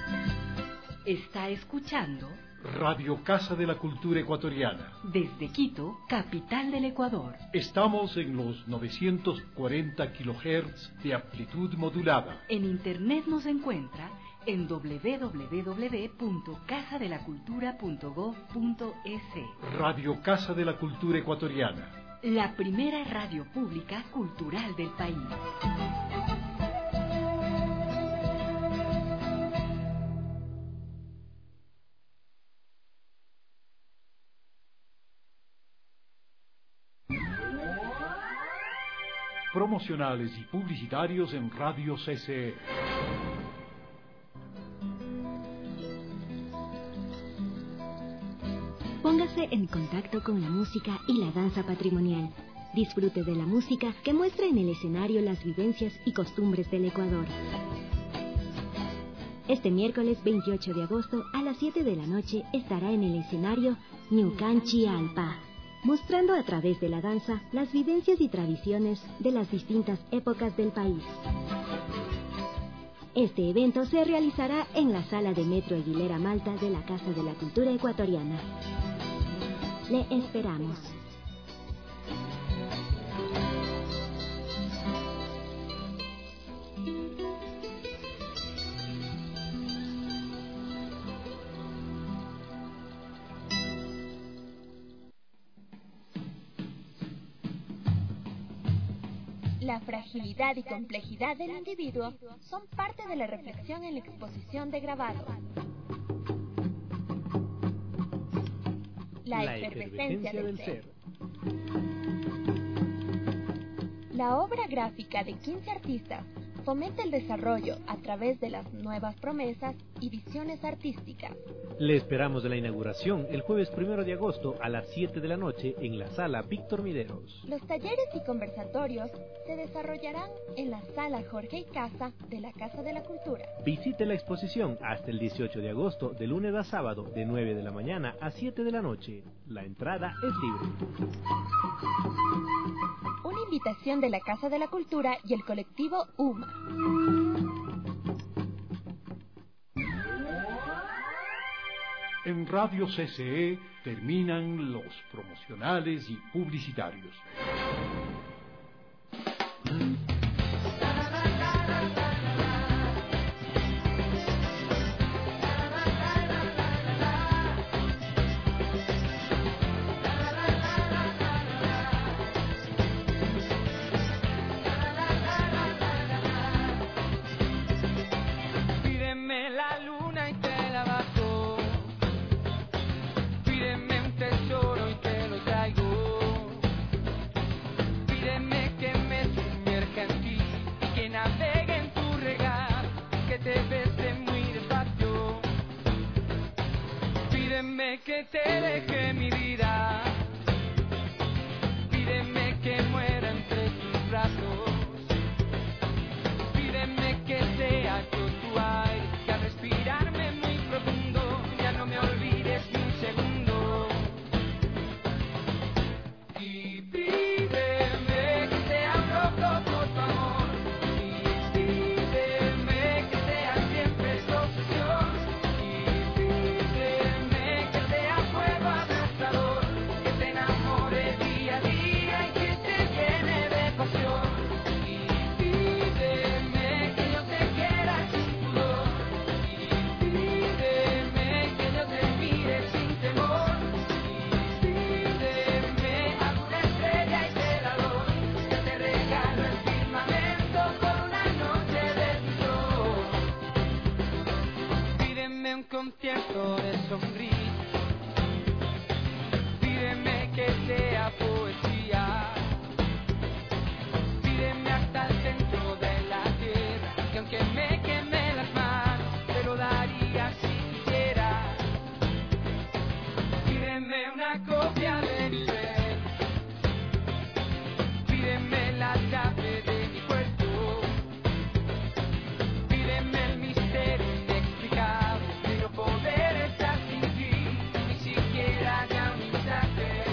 Está escuchando Radio Casa de la Cultura Ecuatoriana. Desde Quito, capital del Ecuador. Estamos en los 940 kHz de amplitud modulada. En internet nos encuentra en www.casadelacultura.gov.es. Radio Casa de la Cultura Ecuatoriana. La primera radio pública cultural del país. Promocionales y publicitarios en Radio CCE. Póngase en contacto con la música y la danza patrimonial. Disfrute de la música que muestra en el escenario las vivencias y costumbres del Ecuador. Este miércoles 28 de agosto a las 7 de la noche estará en el escenario Ñucanchi Alpa, mostrando a través de la danza las vivencias y tradiciones de las distintas épocas del país. Este evento se realizará en la sala de Metro Aguilera Malta de la Casa de la Cultura Ecuatoriana. Le esperamos. La fragilidad y complejidad del individuo son parte de la reflexión en la exposición de grabado. La efervescencia del ser. La obra gráfica de 15 artistas fomenta el desarrollo a través de las nuevas promesas y visiones artísticas. Le esperamos de la inauguración el jueves 1 de agosto a las 7 de la noche en la sala Víctor Mideros. Los talleres y conversatorios se desarrollarán en la sala Jorge y Casa de la Casa de la Cultura. Visite la exposición hasta el 18 de agosto de lunes a sábado de 9 de la mañana a 7 de la noche. La entrada es libre. Una invitación de la Casa de la Cultura y el colectivo UMA. En Radio CCE terminan los promocionales y publicitarios. Pídeme la luna y te la bajo. Pídeme un tesoro y te lo traigo. Pídeme que me sumerja en ti y que navegue en tu regazo, que te bese muy despacio. Pídeme que te deje mi vida. Pídeme que muera entre tus brazos. Pídeme que sea yo tu aire, que al respirarme muy profundo ya no me olvides ni un segundo. Y pídeme que sea un loco por tu amor. Y pídeme que sea siempre tu obsesión. Y pídeme que sea fuego abrasador, que te enamore día a día y que te llene de pasión. Y pídeme que yo te quiera sin pudor. Y pídeme que yo te mire sin temor. Y pídeme alguna estrella y te la doy. Yo te regalo el firmamento por una noche de tu sol. Pídeme un concierto de sonrisas. Pídeme que sea poesía. Pídeme hasta el centro de la tierra, que aunque me queme las manos, te lo daría si quisiera. Pídeme una copia de mi ser. Pídeme la llave de mi cuerpo. Pídeme el misterio inexplicable de no poder estar sin ti, ni siquiera ya un instante.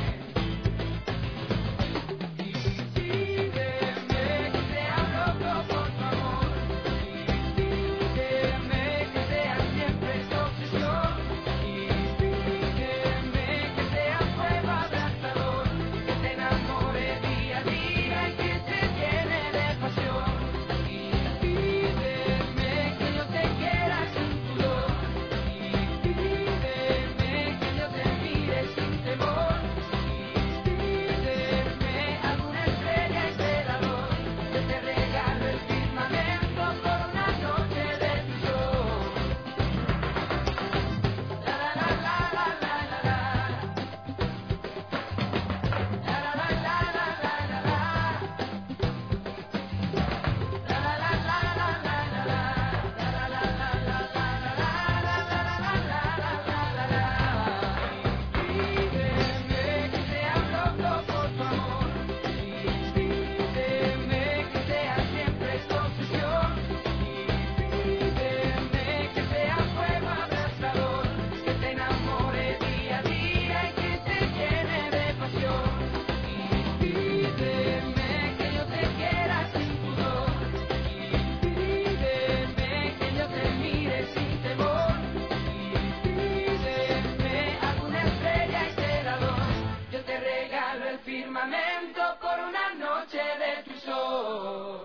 Y pídeme que sea loco por tu amor. Y pídeme que sea siempre tu obsesión. Y pídeme que sea fuego abrasador, que te enamore día a día y que te llene de pasión. Y pídeme que yo te quiera sin pudor. Y pídeme que yo te mire sin temor. Y pídeme alguna estrella y te la doy. Yo te regalo el firmamento por una noche de tu sol. La la la la la la la la. La la la la la la la la. La la la la la la la la. La la la la la la la la. Pídeme que sea loco por tu amor. Y pídeme que sea siempre tu obsesión. Y pídeme que sea fuego abrasador, que te enamore día a día y que te llene de pasión. Y pídeme que yo te quiera sin pudor. Y pídeme que yo te mire sin temor. Y pídeme alguna estrella y te la doy. Yo te regalo el firmamento por una noche de tu sol.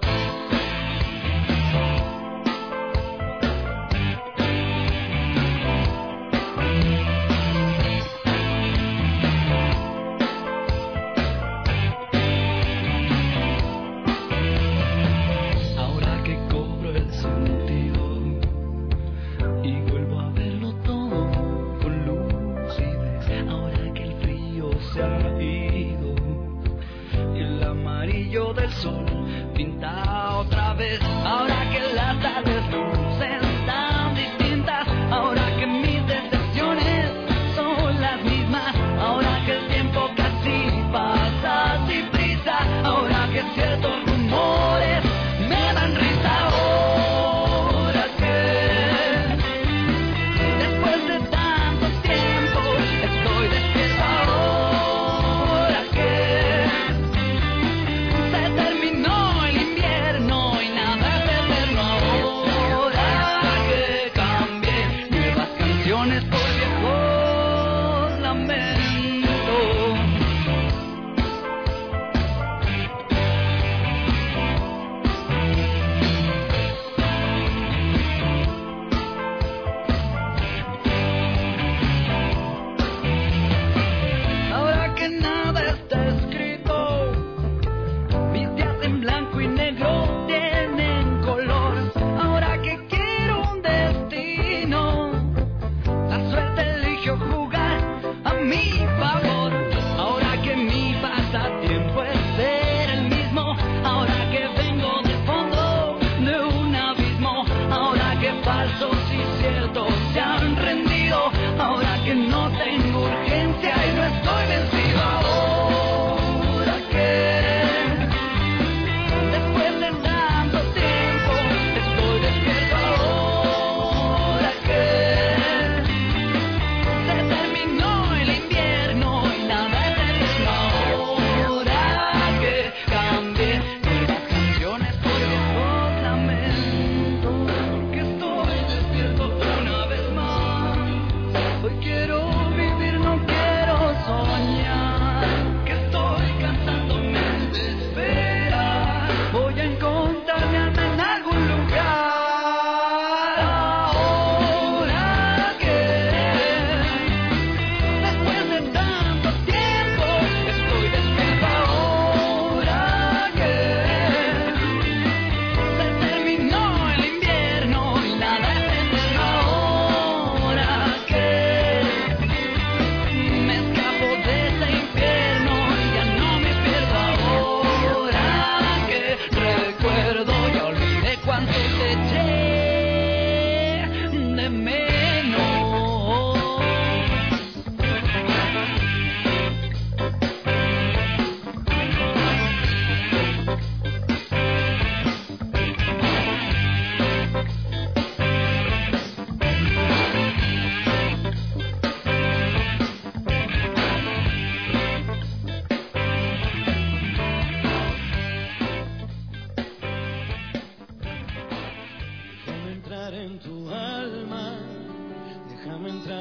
Ahora que cobro el sentido y vuelvo a verlo todo con lucidez. Ahora que el frío se ha ido y el amarillo del sol pinta otra vez. Ahora que las tardes lucen tan distintas. Ahora que mis decepciones son las mismas. Ahora que el tiempo casi pasa sin prisa. Ahora que ciertos rumores me dan risa. Ahora que después de tanto tiempo estoy despierto. Ahora que se terminó el invierno y nada es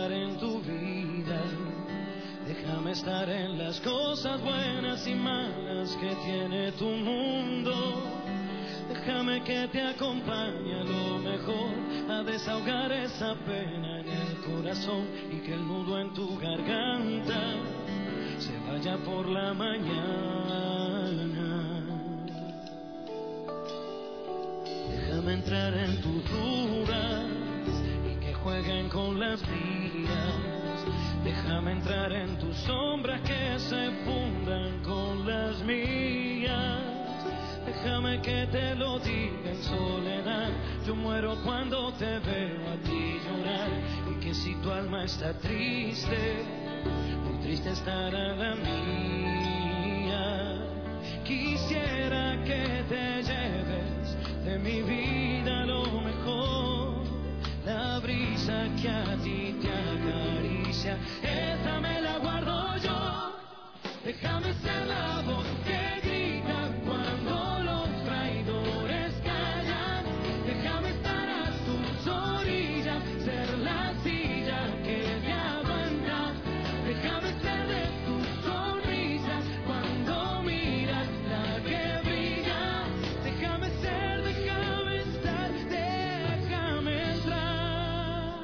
estar en tu vida. Déjame estar en las cosas buenas y malas que tiene tu mundo. Déjame que te acompañe a lo mejor a desahogar esa pena en el corazón y que el nudo en tu garganta se vaya por la mañana. Déjame entrar en tus dudas y que jueguen con las mías. Déjame entrar en tus sombras que se fundan con las mías. Déjame que te lo diga en soledad. Yo muero cuando te veo a ti llorar. Y que si tu alma está triste, muy triste estará la mía. Quisiera que te lleves de mi vida lo mejor, la brisa que a ti te acaricia, esa me la guardo yo. Déjame ser la voz que grita cuando los traidores callan. Déjame estar a tus orillas, ser la silla que te aguanta. Déjame ser de tus sonrisas cuando miras la que brilla. Déjame ser, déjame estar, déjame entrar.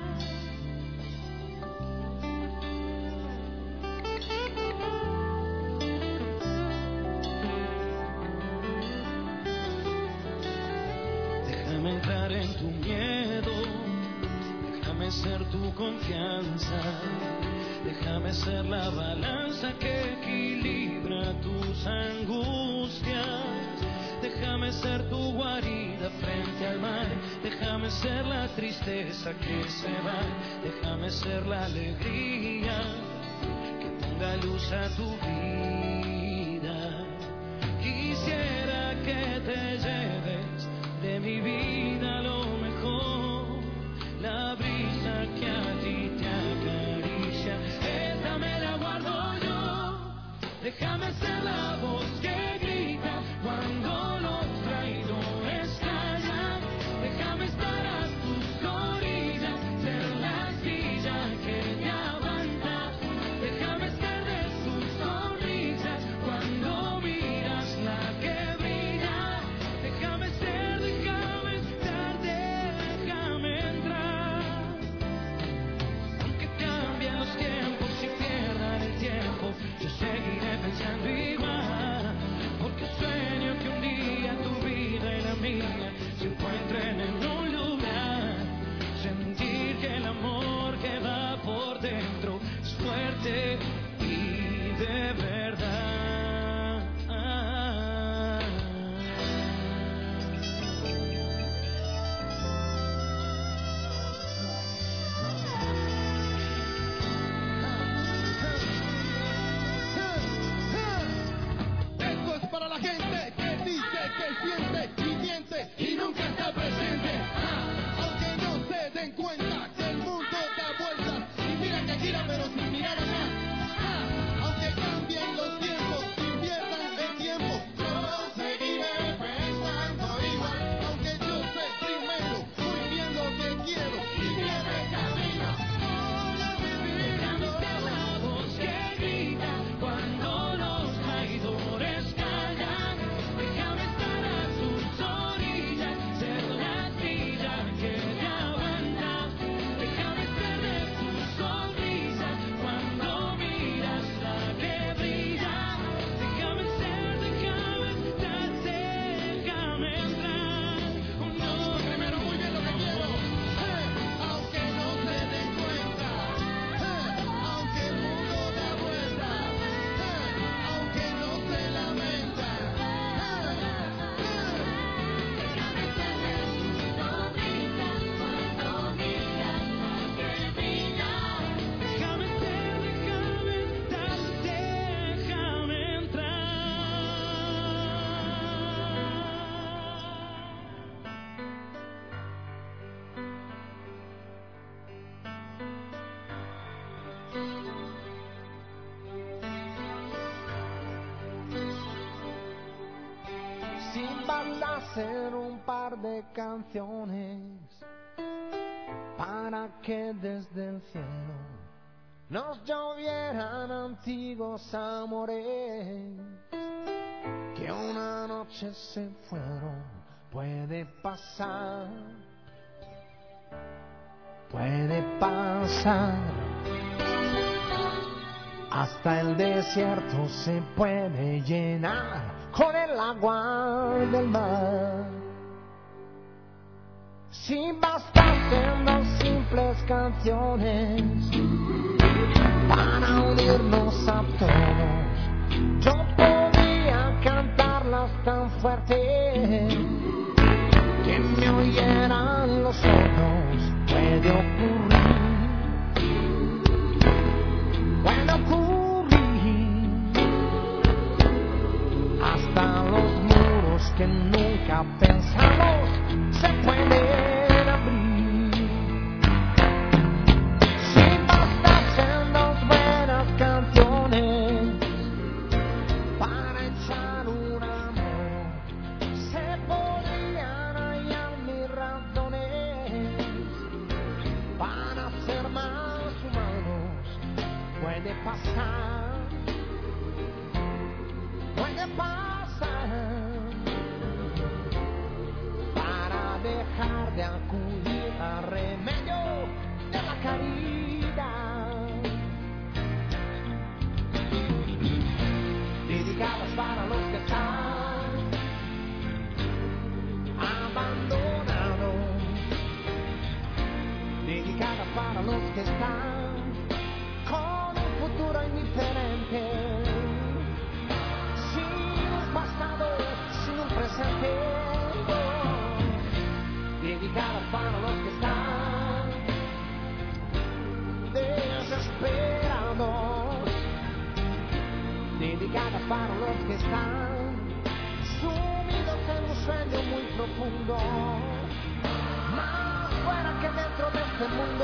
Déjame entrar en tu miedo, déjame ser tu confianza, déjame ser la balanza que equilibra tus angustias. Déjame ser tu guarida frente al mar, déjame ser la tristeza que se va, déjame ser la alegría que ponga luz a tu vida. Quisiera que te lleves de mi vida lo mejor, la brisa que a ti te acaricia, esa me la guardo yo. Déjame ser la voz que grita cuando los traidores callan. Déjame estar a tus orillas, ser la silla que te aguanta. Déjame ser de tus sonrisas cuando miras la que brilla. Déjame ser, déjame estar, déjame entrar. Aunque cambien los tiempos y pierdan el tiempo, yo seguiré pensando igual, porque sueño que un día tu vida y la mía se encuentren en un lugar. Sentir que el amor que va por dentro es fuerte y de verdad. Esto es para la gente que dice, que siente y miente y nunca está presente. Aunque no se den cuenta que el mundo da vueltas y mira que gira pero sin mirar atrás. Aunque cambien los tiempos y pierdan el tiempo, yo seguiré pensando igual. Aunque yo sé primero muy bien lo que quiero y siempre camino. Déjame ser la voz que grita cuando los traidores callan. Déjame estar a tus orillas, ser la silla que te aguanta. Déjame ser de tus sonrisas cuando miras la que brilla. Déjame ser, déjame estar, déjame entrar. No, primero muy bien lo que quiero. Aunque no se den cuenta, aunque el mundo da vueltas, aunque no se lamenta. Déjame ser de tus sonrisas cuando miras la que brilla. Déjame ser, déjame estar, déjame entrar. Si van a hacer un par de canciones para que desde el cielo nos llovieran antiguos amores que una noche se fueron. Puede pasar, hasta el desierto se puede llenar con el agua del mar. Si bastasen dos simples canciones para unirnos a todos, yo podría cantarlas tan fuerte que me oyeran los sordos. Puede ocurrir, hasta los muros que nunca pensamos se pueden abrir. Si bastasen dos buenas canciones para echar una mano, se podrían hallar mis razones para ser más humanos. Puede pasar, para dejar de acudir al remedio de la caridad. Dedicadas para los que están abandonados, dedicadas para los que están con un futuro indiferente, sin un pasado, sin un presente. Dedicadas para los que están desesperados, dedicadas para los que están sumidos en un sueño muy profundo, más fuera que dentro de este mundo.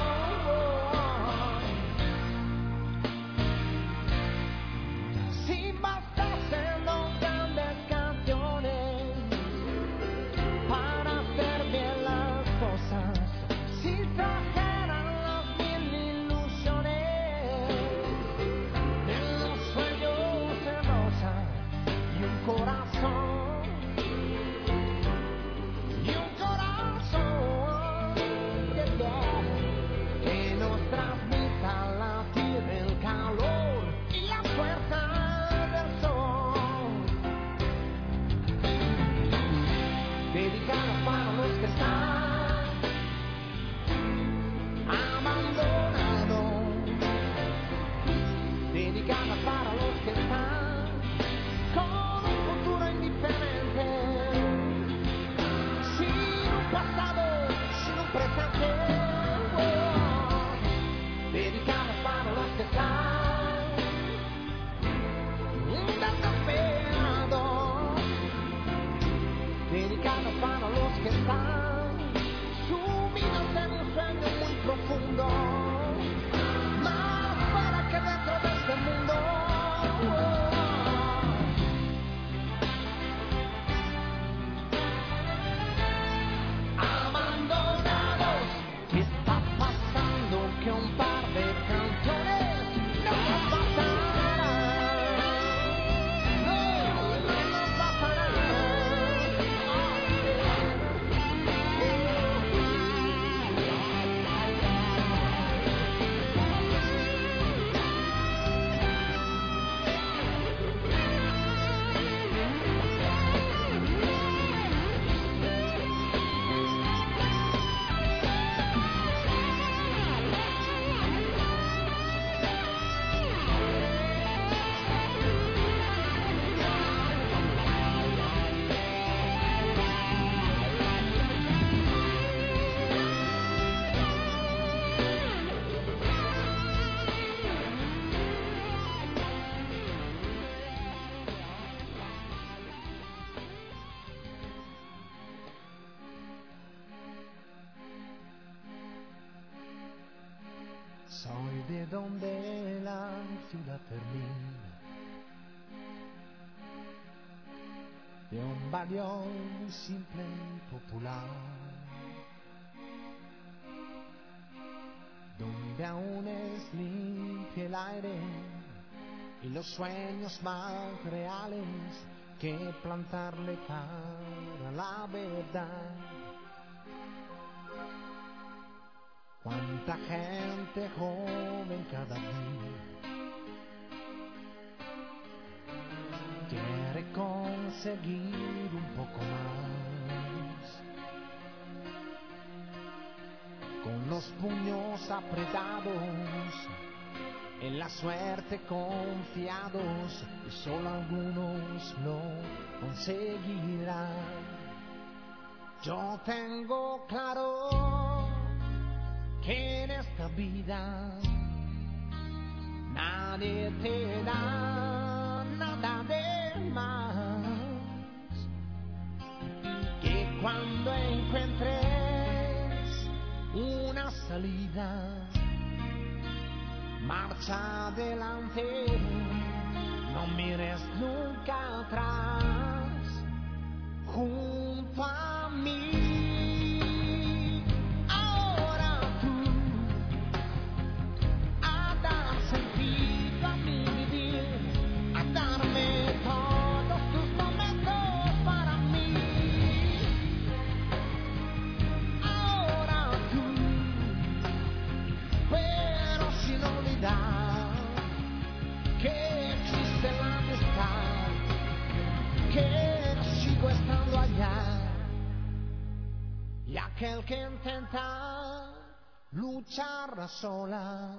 Si bastasen dos grandes canciones para hacer bien las cosas, si trajeran las mil ilusiones de los sueños de rosa y un corazón que nos transmita la tierra, el calor y la fuerza del sol. Dedicadas para los que están abandonados, dedicadas para los que están con un futuro indiferente, sin un pasado, sin un presente. Dedicadas para los que están desesperados, dedicadas para los que están sumidos en un sueño muy profundo, más fuera que dentro de este mundo. Abandonados, ¿qué está pasando? Que un par de canciones no nos bastarán, no nos bastarán. Soy de donde la ciudad termina, de un barrio simple y popular. donde aún es limpio el aire y los sueños más reales que plantarle cara a la verdad. Cuánta gente joven cada día quiere conseguir un poco más, con los puños apretados, en la suerte confiados, y solo algunos lo conseguirán. Yo tengo claro que en esta vida nadie te da nada de más, que cuando encuentres una salida, marcha adelante, no mires nunca atrás, junto a mí. Ahora tú, a dar sentido a mi vivir, a darme todos tus momentos para mí. Ahora tú, pero sin olvidar que existe la amistad, que sigo estando allá. Y aquel que intenta luchar a solas,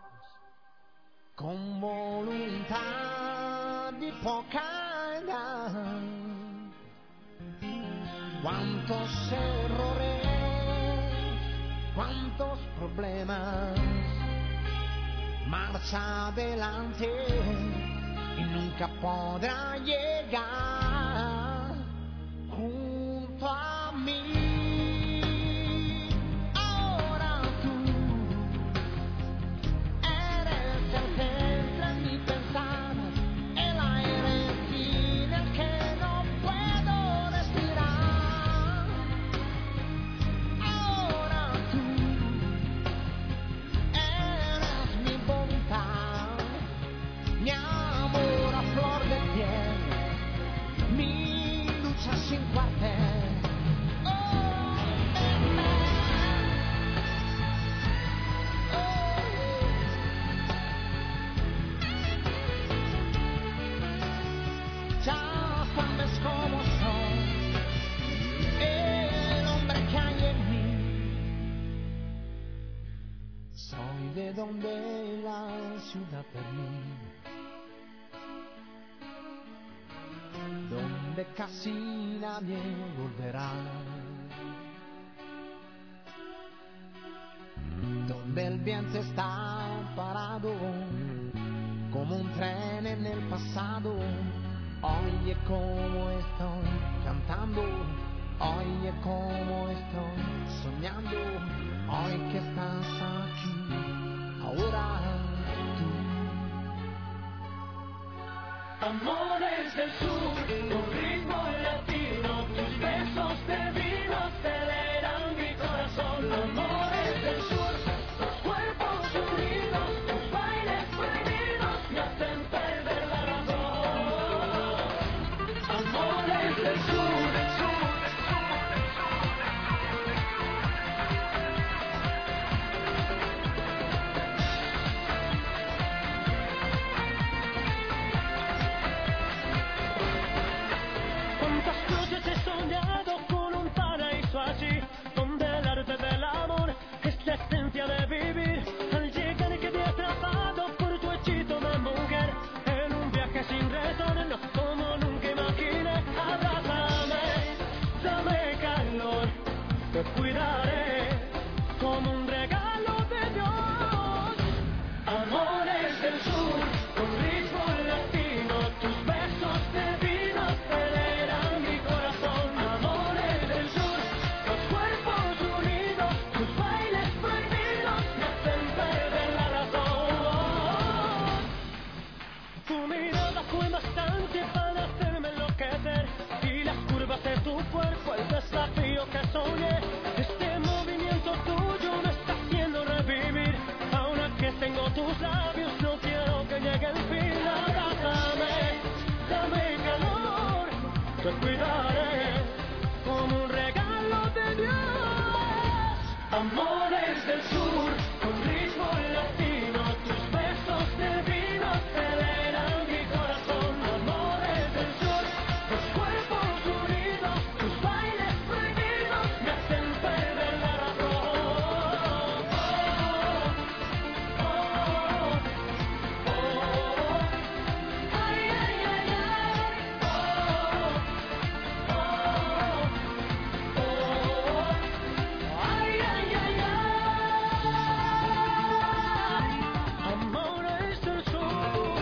con voluntad y poca edad, cuántos errores, cuántos problemas, marcha adelante y nunca podrá llegar junto a mí. Ahora tú eres el centro en mi pensar, el aire sin el que no puedo respirar. Ahora tú eres mi voluntad, mi amor a flor de piel, mi lucha sin cuartel. Ya sabes cómo soy, el hombre que hay en mí. Soy de donde la ciudad termina, donde casi nadie volverá, donde el viento está parado como un tren en el pasado. Oye cómo estoy cantando, oye cómo estoy soñando, hoy que estás aquí, ahora tú. Amores del sur, un ritmo latino, tus besos divinos aceleran mi corazón. Amores del sur, tus cuerpos unidos, tus bailes prohibidos me hacen perder la razón. Amores del sur, del sur, del sur, del sur. Cuántas noches he soñado con un paraíso allí, donde el arte del amor es la esencia de vivir. Al llegar quedé atrapado por tu hechito de mujer, en un viaje sin retorno como nunca imaginé. Abrázame, dame calor, te cuidaré como un regalo de Dios. Amores del sur, con ritmo latino, tus besos divinos aceleran mi corazón. Amores del sur, los cuerpos unidos, tus bailes prohibidos me hacen perder la razón. Tu mirada fue bastante para hacerme enloquecer, y las curvas de tu cuerpo el desafío que soñé. Este movimiento tuyo me está haciendo revivir a una cuidaré como un regalo de Dios. Amores del sur, con ritmo latino, tus besos de vino aceleran mi corazón. Amores del sur, los cuerpos unidos, tus bailes prohibidos me hacen perder la razón. Ay, ay, ay, ay, ay, ay, amores del sur,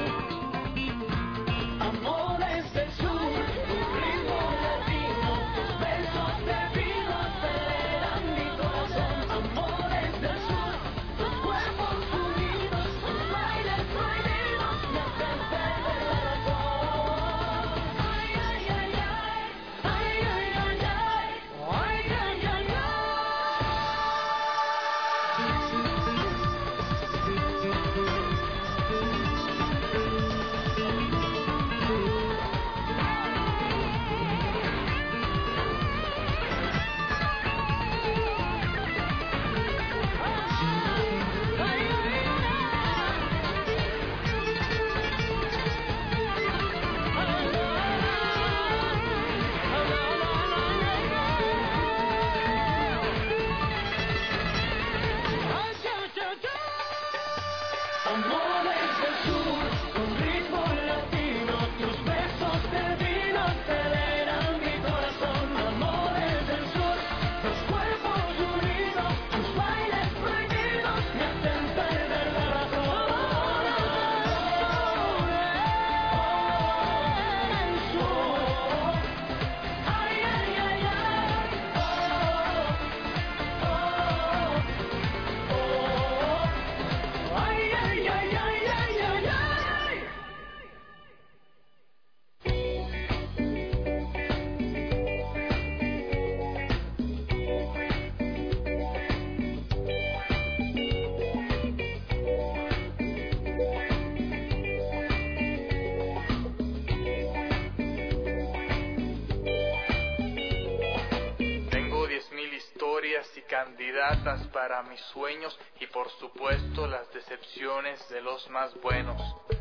amores del sur, tu ritmo latino, tus besos de vino aceleran mi corazón. Amores del sur, tus cuerpos unidos, tus bailes prohibidos me hacen perder la razón. Ay, ay, ay, ay, ay, ay, ay, ay, ay, ay, ay, amores del sur, con ritmo latino, tus besos de vino aceleran mi corazón. Amores del sur, los cuerpos unidos, tus bailes prohibidos me hacen perder la razón. El sur, ay, ay, ay, ay, ay, ay, ay, ay, ay, ay, ay. Tengo 10.000 historias y candidatas para mis sueños y por supuesto las decepciones de los más buenos.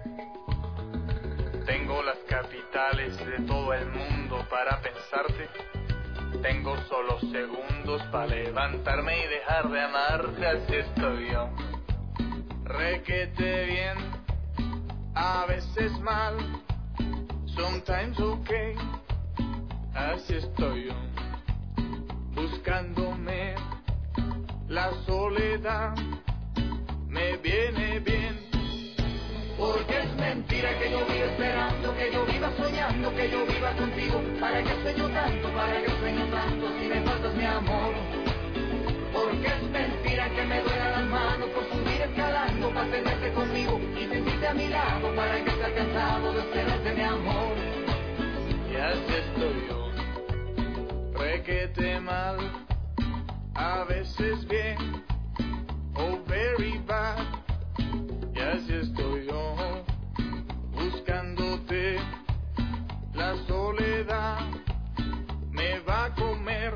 Tengo las capitales de todo el mundo para pensarte. Tengo solo segundos para levantarme y dejar de amarte, así estoy yo. Requete bien, a veces mal, sometimes okay, así estoy yo. Buscándome la soledad me viene bien, porque es mentira que yo viva esperando, que yo viva soñando, que yo viva contigo. ¿Para qué sueño tanto si me faltas mi amor? Porque es mentira que me duelan las manos por subir escalando para tenerte conmigo y sentirte a mi lado, para que estés cansado de esperarte mi amor. Y así estoy yo, requete mal, a veces bien, oh very bad. Y así estoy yo, buscándote, la soledad me va a comer.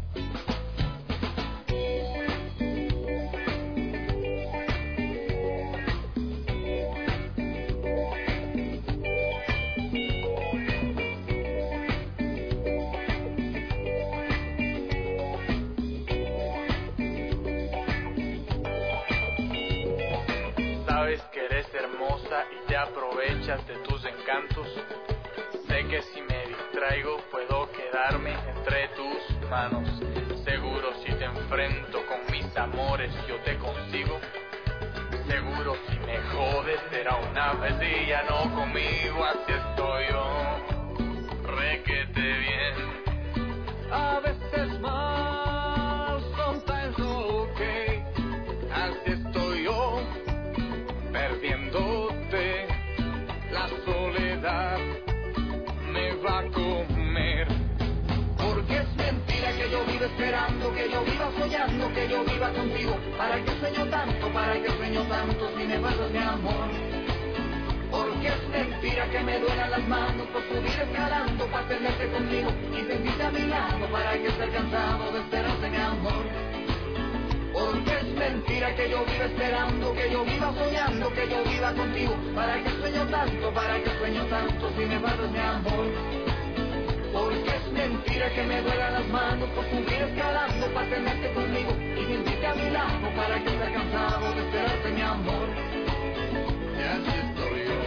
Sabes que eres hermosa y te aprovechas de tus encantos. Sé que si me distraigo puedo quedarme entre tus manos. Seguro si te enfrento con mis amores yo te consigo. Seguro si me jodes será una vez y ya no conmigo. Así estoy yo, requete bien, a veces mal, sometimes okay. Así estoy yo, perdiéndote, la soledad me va a comer. Porque es mentira que yo viva esperando, que yo viva soñando, que yo viva contigo. ¿Para qué sueño tanto si me faltas mi amor? Porque Porque es mentira que me duelan las manos por subir escalando para tenerte conmigo y sentirte a mi lado para que esté cansado de esperarte, mi amor. Porque es mentira que yo viva esperando, que yo viva soñando, que yo viva contigo. Para que sueño tanto si me faltas, mi amor. Porque es mentira que me duelan las manos por subir escalando para tenerte conmigo y sentirte a mi lado para que esté cansado de esperarte, mi amor. Y así estoy yo.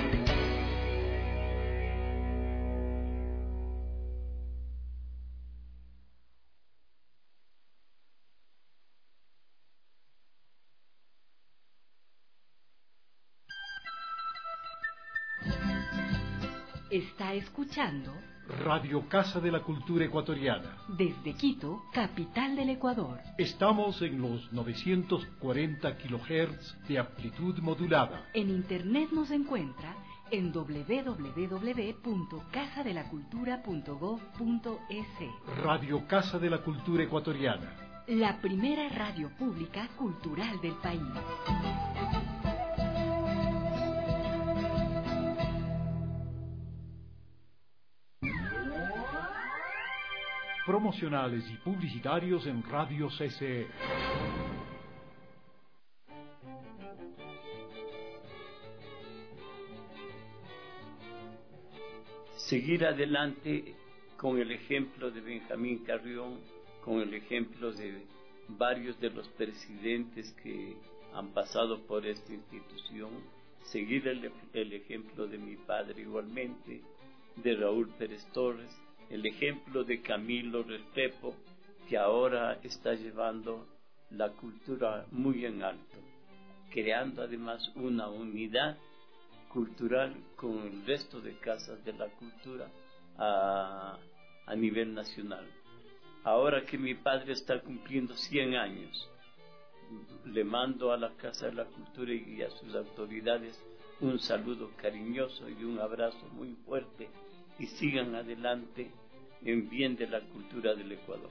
Está escuchando Radio Casa de la Cultura Ecuatoriana. desde Quito, capital del Ecuador. Estamos en los 940 kHz de amplitud modulada. En internet nos encuentra en www.casadelacultura.gov.es. Radio Casa de la Cultura Ecuatoriana. La primera radio pública cultural del país. Promocionales y publicitarios en Radio CCE. Seguir adelante con el ejemplo de Benjamín Carrión, con el ejemplo de varios de los presidentes que han pasado por esta institución, seguir el ejemplo de mi padre igualmente, de Raúl Pérez Torres, el ejemplo de Camilo Restrepo, que ahora está llevando la cultura muy en alto, creando además una unidad cultural con el resto de casas de la cultura a nivel nacional. Ahora que mi padre está cumpliendo 100 años, le mando a la Casa de la Cultura y a sus autoridades un saludo cariñoso y un abrazo muy fuerte, y sigan adelante en bien de la cultura del Ecuador.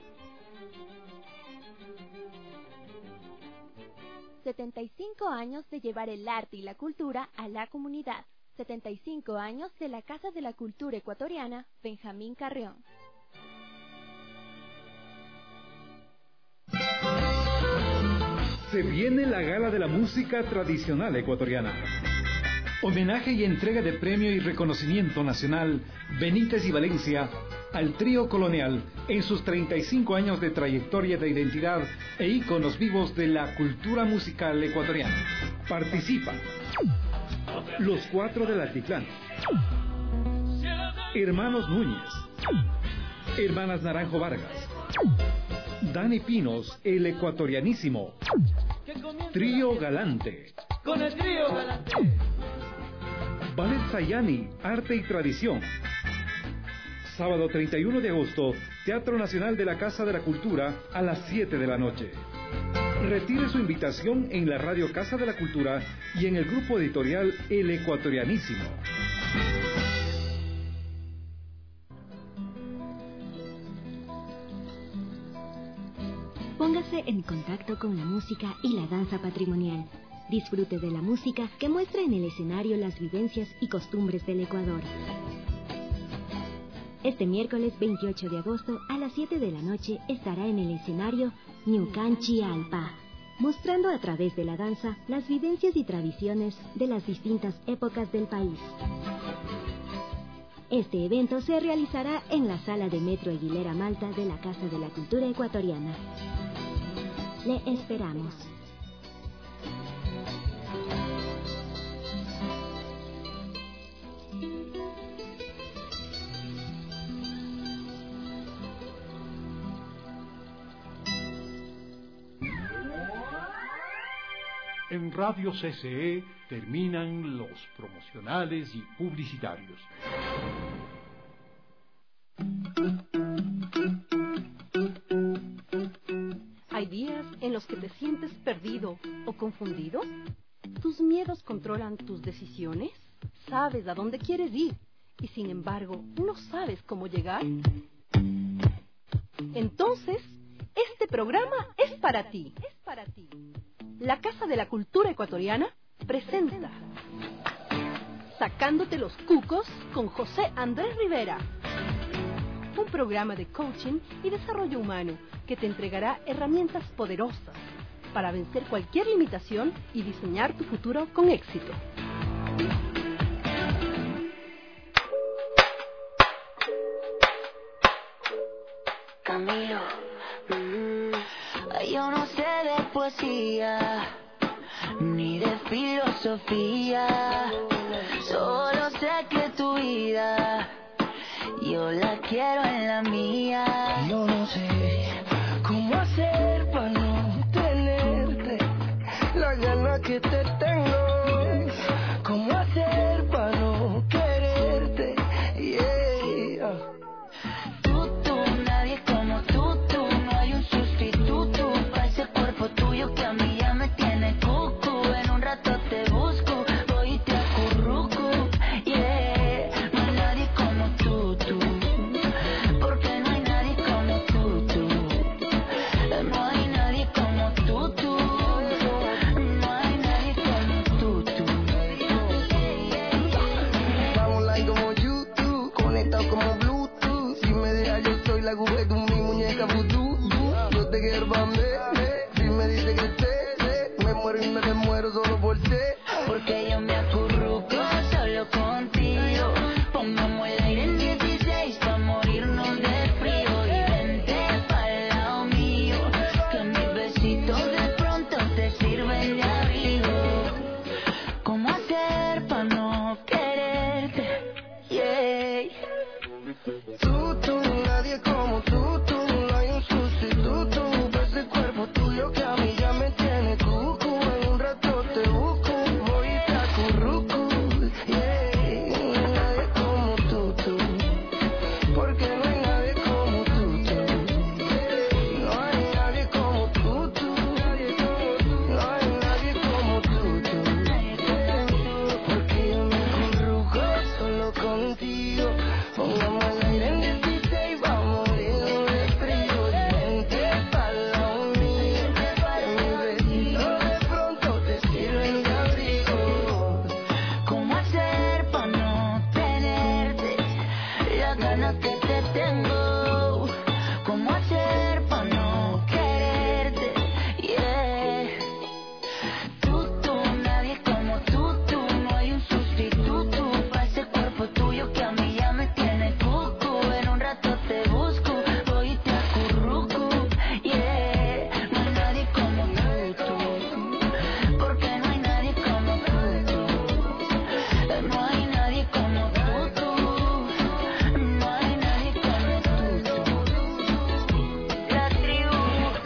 75 años de llevar el arte y la cultura a la comunidad. 75 años de la Casa de la Cultura Ecuatoriana, Benjamín Carrión. Se viene la Gala de la Música Tradicional Ecuatoriana. Homenaje y entrega de premio y reconocimiento nacional Benítez y Valencia al trío colonial en sus 35 años de trayectoria de identidad e íconos vivos de la cultura musical ecuatoriana. Participan Los Cuatro del Altiplano, Hermanos Núñez, Hermanas Naranjo Vargas, Dani Pinos, el ecuatorianísimo, Trío Galante, Con el trío Galante. Ballet Sayani, Arte y Tradición. Sábado 31 de agosto, Teatro Nacional de la Casa de la Cultura a las 7 de la noche. Retire su invitación en la radio Casa de la Cultura y en el grupo editorial El Ecuatorianísimo. Póngase en contacto con la música y la danza patrimonial. Disfrute de la música que muestra en el escenario las vivencias y costumbres del Ecuador. Este miércoles 28 de agosto a las 7 de la noche estará en el escenario Ñucanchi Alpa, mostrando a través de la danza las vivencias y tradiciones de las distintas épocas del país. Este evento se realizará en la sala de Metro Aguilera Malta de la Casa de la Cultura Ecuatoriana. Le esperamos. En Radio CCE terminan los promocionales y publicitarios. ¿Hay días en los que te sientes perdido o confundido? ¿Tus miedos controlan tus decisiones? ¿Sabes a dónde quieres ir y sin embargo no sabes cómo llegar? Entonces, este programa es para ti. La Casa de la Cultura Ecuatoriana presenta Sacándote los cucos con José Andrés Rivera. Un programa de coaching y desarrollo humano que te entregará herramientas poderosas para vencer cualquier limitación y diseñar tu futuro con éxito. Camilo, yo no sé de poesía ni de filosofía, solo sé que tu vida yo la quiero en la mía. Yo no sé cómo hacer para no tenerte la gana que te tengo, cómo hacer para no quererte, yeah. Tú, nadie como tú, no hay un sustituto para ese cuerpo tuyo que a mí ya me tiene cucu. En un rato te busco, voy y te acurruco, yeah. No hay nadie como tú, porque no hay nadie como tú. No hay nadie como tú, no hay nadie como tú. Vamos like como YouTube, conectado como Bluetooth. Si me dejas yo soy la Google de mi muñeca vudú. Yo te quiero bambe, si me dice que te me muero y me demuero solo por ser. Porque yo me acurruco solo contigo. Pongamos el aire en 16 pa' morirnos de frío. Y vente pa'l lado mío, que mis besitos de pronto te sirven de abrigo. ¿Cómo hacer pa' no quererte? Yeah. Tú, nadie como tú, no hay un sustituto para ese cuerpo tuyo que a mí ya me tiene cucu. En un rato te busco, voy y te acurruco, yeah. No hay nadie como tú, porque no hay nadie como tú, no hay nadie como tú, no hay nadie como tú, porque yo me acurruco solo contigo. Pongamos el aire en 16, vamos a morirnos de frío. Y vente pa'l lado mío, que mis besitos de pronto te sirven de abrigo. ¿Cómo hacer pa' no tenerte la gana que te tengo? ¿Cómo hacer pa' no quererte? Yeah. Tú, nadie como tú, no hay un sustituto para ese cuerpo tuyo que a mí ya me tiene cucu. En un rato te busco, voy y te acurruco, yeah. No hay nadie como tú, porque no hay nadie como tú. No hay nadie como tú, no hay nadie como tú. La tribu.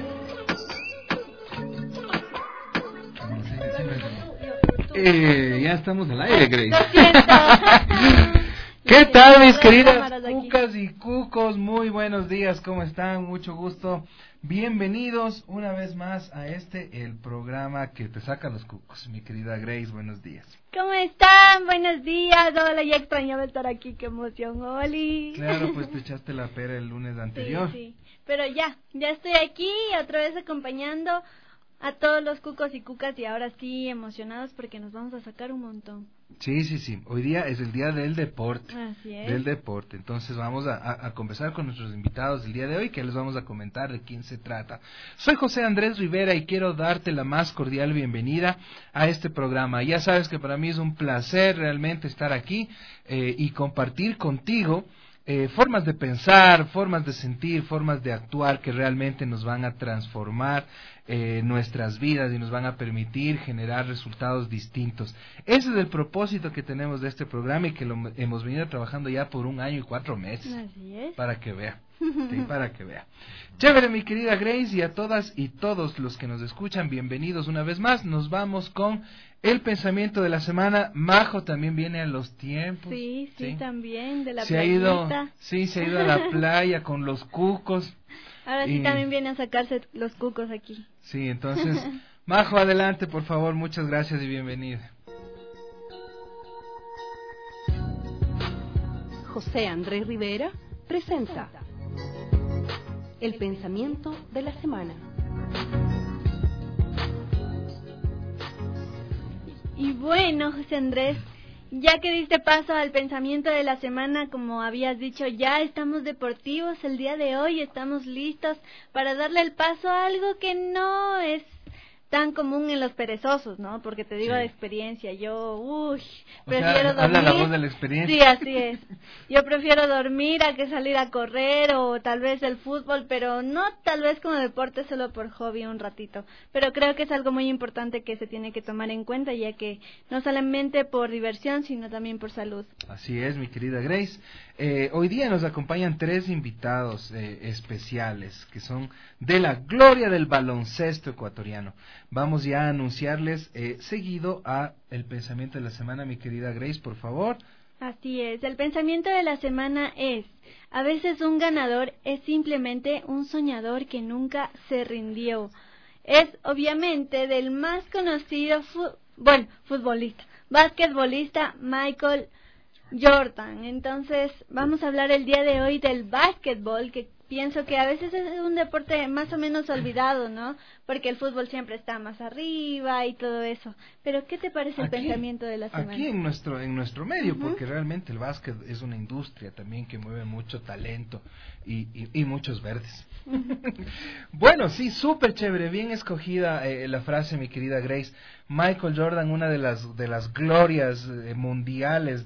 Ya estamos al aire, Grace. ¿Qué tal, mis queridas cucas y cucos? Muy buenos días, ¿cómo están? Mucho gusto. Bienvenidos una vez más a el programa que te saca los cucos. Mi querida Grace, buenos días. ¿Cómo están? Buenos días. Hola, ya extrañaba estar aquí. Qué emoción, Oli. Claro, pues te echaste la pera el lunes anterior. Sí. Pero ya estoy aquí otra vez acompañando a todos los cucos y cucas y ahora sí emocionados porque nos vamos a sacar un montón. Sí. Hoy día es el día del deporte. Así es. Del deporte. Entonces vamos a conversar con nuestros invitados del día de hoy, que les vamos a comentar de quién se trata. Soy José Andrés Rivera y quiero darte la más cordial bienvenida a este programa. Ya sabes que para mí es un placer realmente estar aquí y compartir contigo formas de pensar, formas de sentir, formas de actuar que realmente nos van a transformar nuestras vidas y nos van a permitir generar resultados distintos. Ese es el propósito que tenemos de este programa y que lo hemos venido trabajando ya por 1 año y 4 meses. Así es. Para que vea. Sí, para que vea. Chévere, mi querida Grace, y a todas y todos los que nos escuchan, bienvenidos una vez más. Nos vamos con el pensamiento de la semana. Majo también viene a los tiempos. Sí, también, de la se ha ido a la playa con los cucos. Ahora sí también viene a sacarse los cucos aquí. Sí, entonces, Majo, adelante, por favor. Muchas gracias y bienvenida. José Andrés Rivera presenta el pensamiento de la semana. Y bueno, José Andrés, Ya que diste paso al pensamiento de la semana, como habías dicho, ya estamos deportivos el día de hoy, estamos listos para darle el paso a algo que no es tan común en los perezosos, ¿no? Porque te digo de experiencia, yo, prefiero dormir. Habla la voz de la experiencia. Sí, así es. Yo prefiero dormir a que salir a correr o tal vez el fútbol, pero no tal vez como deporte, solo por hobby un ratito. Pero creo que es algo muy importante que se tiene que tomar en cuenta, ya que no solamente por diversión, sino también por salud. Así es, mi querida Grace. Hoy día nos acompañan 3 invitados especiales que son de la gloria del baloncesto ecuatoriano. Vamos ya a anunciarles seguido a el pensamiento de la semana, mi querida Grace, por favor. Así es, el pensamiento de la semana es: a veces un ganador es simplemente un soñador que nunca se rindió. Es obviamente del más conocido futbolista, basquetbolista Michael Jordan. Entonces vamos a hablar el día de hoy del básquetbol, que pienso que a veces es un deporte más o menos olvidado, ¿no? Porque el fútbol siempre está más arriba y todo eso. Pero ¿qué te parece el pensamiento de la semana? Aquí en nuestro medio, porque realmente el básquet es una industria también que mueve mucho talento y muchos verdes. Bueno, sí, súper chévere, bien escogida la frase, mi querida Grace. Michael Jordan, una de las glorias mundiales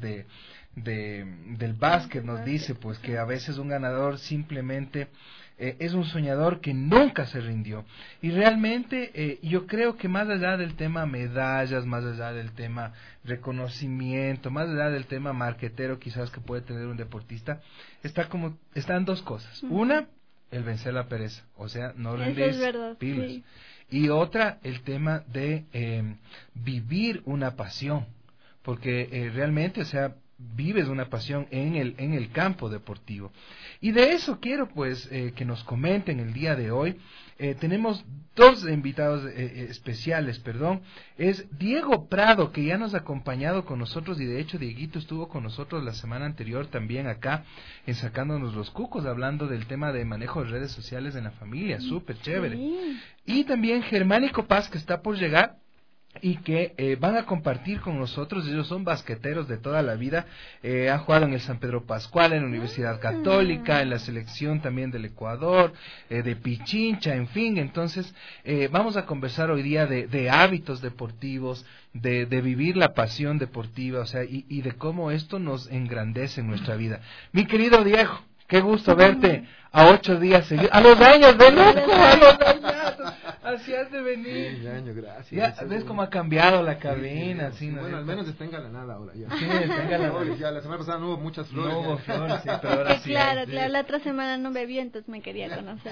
del básquet, nos dice pues que a veces un ganador simplemente es un soñador que nunca se rindió. Y realmente yo creo que más allá del tema medallas, más allá del tema reconocimiento, más allá del tema marquetero quizás que puede tener un deportista, están 2 cosas. Una, el vencer la pereza, o sea, no rendirse, pilas. Sí. Y otra, el tema de vivir una pasión, porque realmente, o sea, vives una pasión en el campo deportivo. Y de eso quiero pues que nos comenten el día de hoy. Tenemos 2 invitados especiales, es Diego Prado, que ya nos ha acompañado con nosotros, y de hecho Dieguito estuvo con nosotros la semana anterior también acá en Sacándonos los Cucos, hablando del tema de manejo de redes sociales en la familia, súper chévere. Sí. Y también Germánico Paz, que está por llegar y que van a compartir con nosotros. Ellos son basqueteros de toda la vida, han jugado en el San Pedro Pascual, en la Universidad Católica, en la selección también del Ecuador, de Pichincha, en fin. Entonces vamos a conversar hoy día de hábitos deportivos, de vivir la pasión deportiva, o sea, y de cómo esto nos engrandece en nuestra vida. Mi querido Diego, qué gusto verte a 8 días seguidos. A los años de loco, a los años. Así has de venir. Sí, año, gracias. Ya ves cómo ha cambiado la cabina. Sí, ¿no? Bueno, al menos está engalanada ahora. Ya. Sí, está engalanada. Ya, la semana pasada no hubo muchas flores. No hubo flores, sí, pero ahora sí. Claro, la otra semana no bebí, entonces me quería conocer.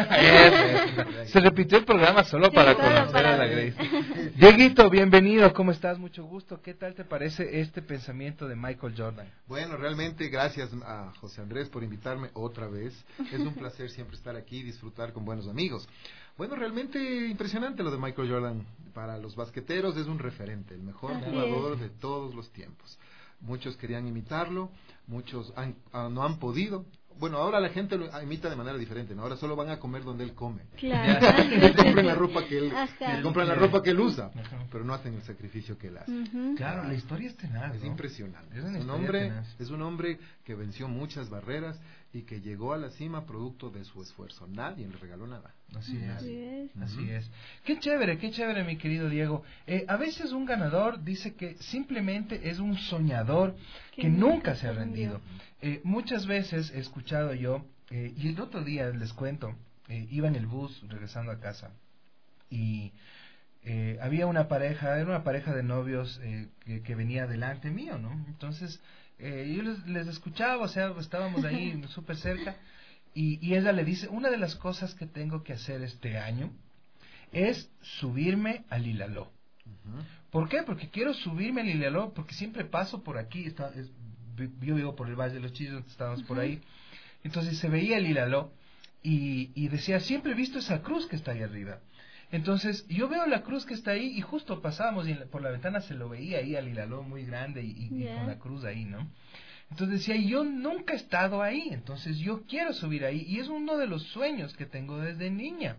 Sí, se repitió el programa solo para conocer a la Grace. Dieguito, bienvenido, ¿cómo estás? Mucho gusto. ¿Qué tal te parece este pensamiento de Michael Jordan? Bueno, realmente gracias a José Andrés por invitarme otra vez. Es un placer siempre estar aquí y disfrutar con buenos amigos. Bueno, realmente impresionante lo de Michael Jordan. Para los basqueteros es un referente, el mejor jugador de todos los tiempos. Muchos querían imitarlo, muchos no han podido. Bueno, ahora la gente lo imita de manera diferente, ¿no? Ahora solo van a comer donde él come. Claro. compran la ropa que él usa, pero no hacen el sacrificio que él hace. Claro, la historia es tenaz, es impresionante. Es un hombre que venció muchas barreras y que llegó a la cima producto de su esfuerzo. Nadie le regaló nada. Así es. Qué chévere, mi querido Diego. A veces un ganador dice que simplemente es un soñador que nunca se ha rendido. Muchas veces he escuchado yo, y el otro día les cuento, iba en el bus regresando a casa y había una pareja, era una pareja de novios que venía delante mío, ¿no? Entonces yo les escuchaba, o sea, estábamos ahí súper cerca, y ella le dice: una de las cosas que tengo que hacer este año es subirme al Ilaló. ¿Por qué? Porque quiero subirme al Ilaló, porque siempre paso por aquí, yo vivo por el Valle de los Chillos, estábamos por ahí, entonces se veía el Ilaló, y decía: siempre he visto esa cruz que está ahí arriba. Entonces yo veo la cruz que está ahí, y justo pasábamos y por la ventana se lo veía ahí al Ilaló muy grande y con la cruz ahí, ¿no? Entonces decía: yo nunca he estado ahí, entonces yo quiero subir ahí, y es uno de los sueños que tengo desde niña.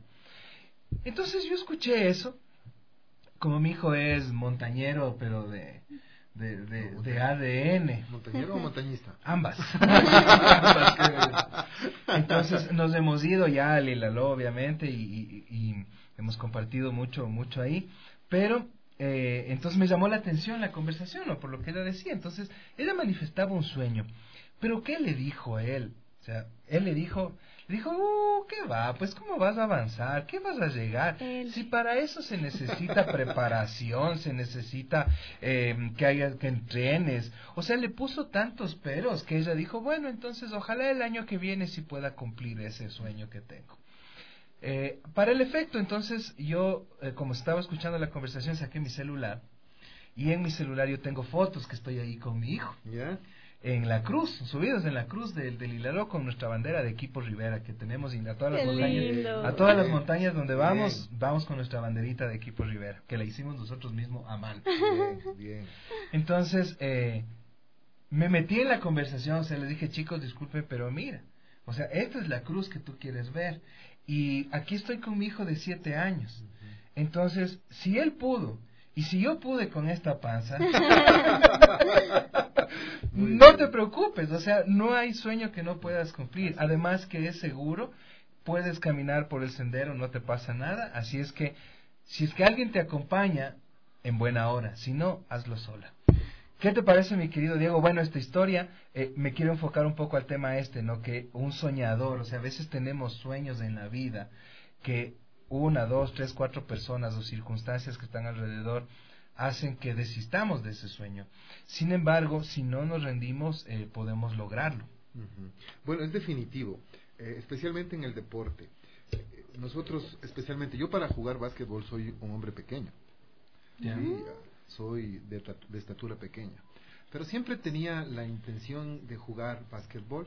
Entonces yo escuché eso, como mi hijo es montañero, pero de ADN. ¿Montañero o montañista? Ambas. Ambas, creo. Entonces nos hemos ido ya al Ilaló, obviamente, y hemos compartido mucho ahí, pero entonces me llamó la atención la conversación, ¿no? Por lo que ella decía. Entonces ella manifestaba un sueño, pero ¿qué le dijo a él? O sea, él le dijo, ¿qué va? Pues ¿cómo vas a avanzar? ¿Qué vas a llegar? Si para eso se necesita preparación, se necesita que entrenes. O sea, le puso tantos peros que ella dijo, bueno, entonces ojalá el año que viene sí pueda cumplir ese sueño que tengo. Para el efecto, entonces, yo, como estaba escuchando la conversación, saqué mi celular. Y en mi celular yo tengo fotos que estoy ahí con mi hijo. ¿Ya? En la cruz, subidos en la cruz del Ilaló con nuestra bandera de Equipo Rivera que tenemos a todas las montañas, a todas las montañas donde vamos con nuestra banderita de Equipo Rivera, que la hicimos nosotros mismos a mano. Bien. Entonces, me metí en la conversación, o sea, les dije, chicos, disculpen, pero mira, o sea, esta es la cruz que tú quieres ver, y aquí estoy con mi hijo de 7 años. Entonces, si él pudo, y si yo pude con esta panza, no te preocupes, o sea, no hay sueño que no puedas cumplir. Además que es seguro, puedes caminar por el sendero, no te pasa nada. Así es que, si es que alguien te acompaña, en buena hora. Si no, hazlo sola. ¿Qué te parece, mi querido Diego? Bueno, esta historia, me quiero enfocar un poco al tema ¿no? Que un soñador, o sea, a veces tenemos sueños en la vida que 1, 2, 3, 4 personas o circunstancias que están alrededor hacen que desistamos de ese sueño. Sin embargo, si no nos rendimos, podemos lograrlo. Bueno, es definitivo, especialmente en el deporte. Nosotros, especialmente, yo para jugar básquetbol soy un hombre pequeño. Sí, soy de estatura pequeña. Pero siempre tenía la intención de jugar básquetbol,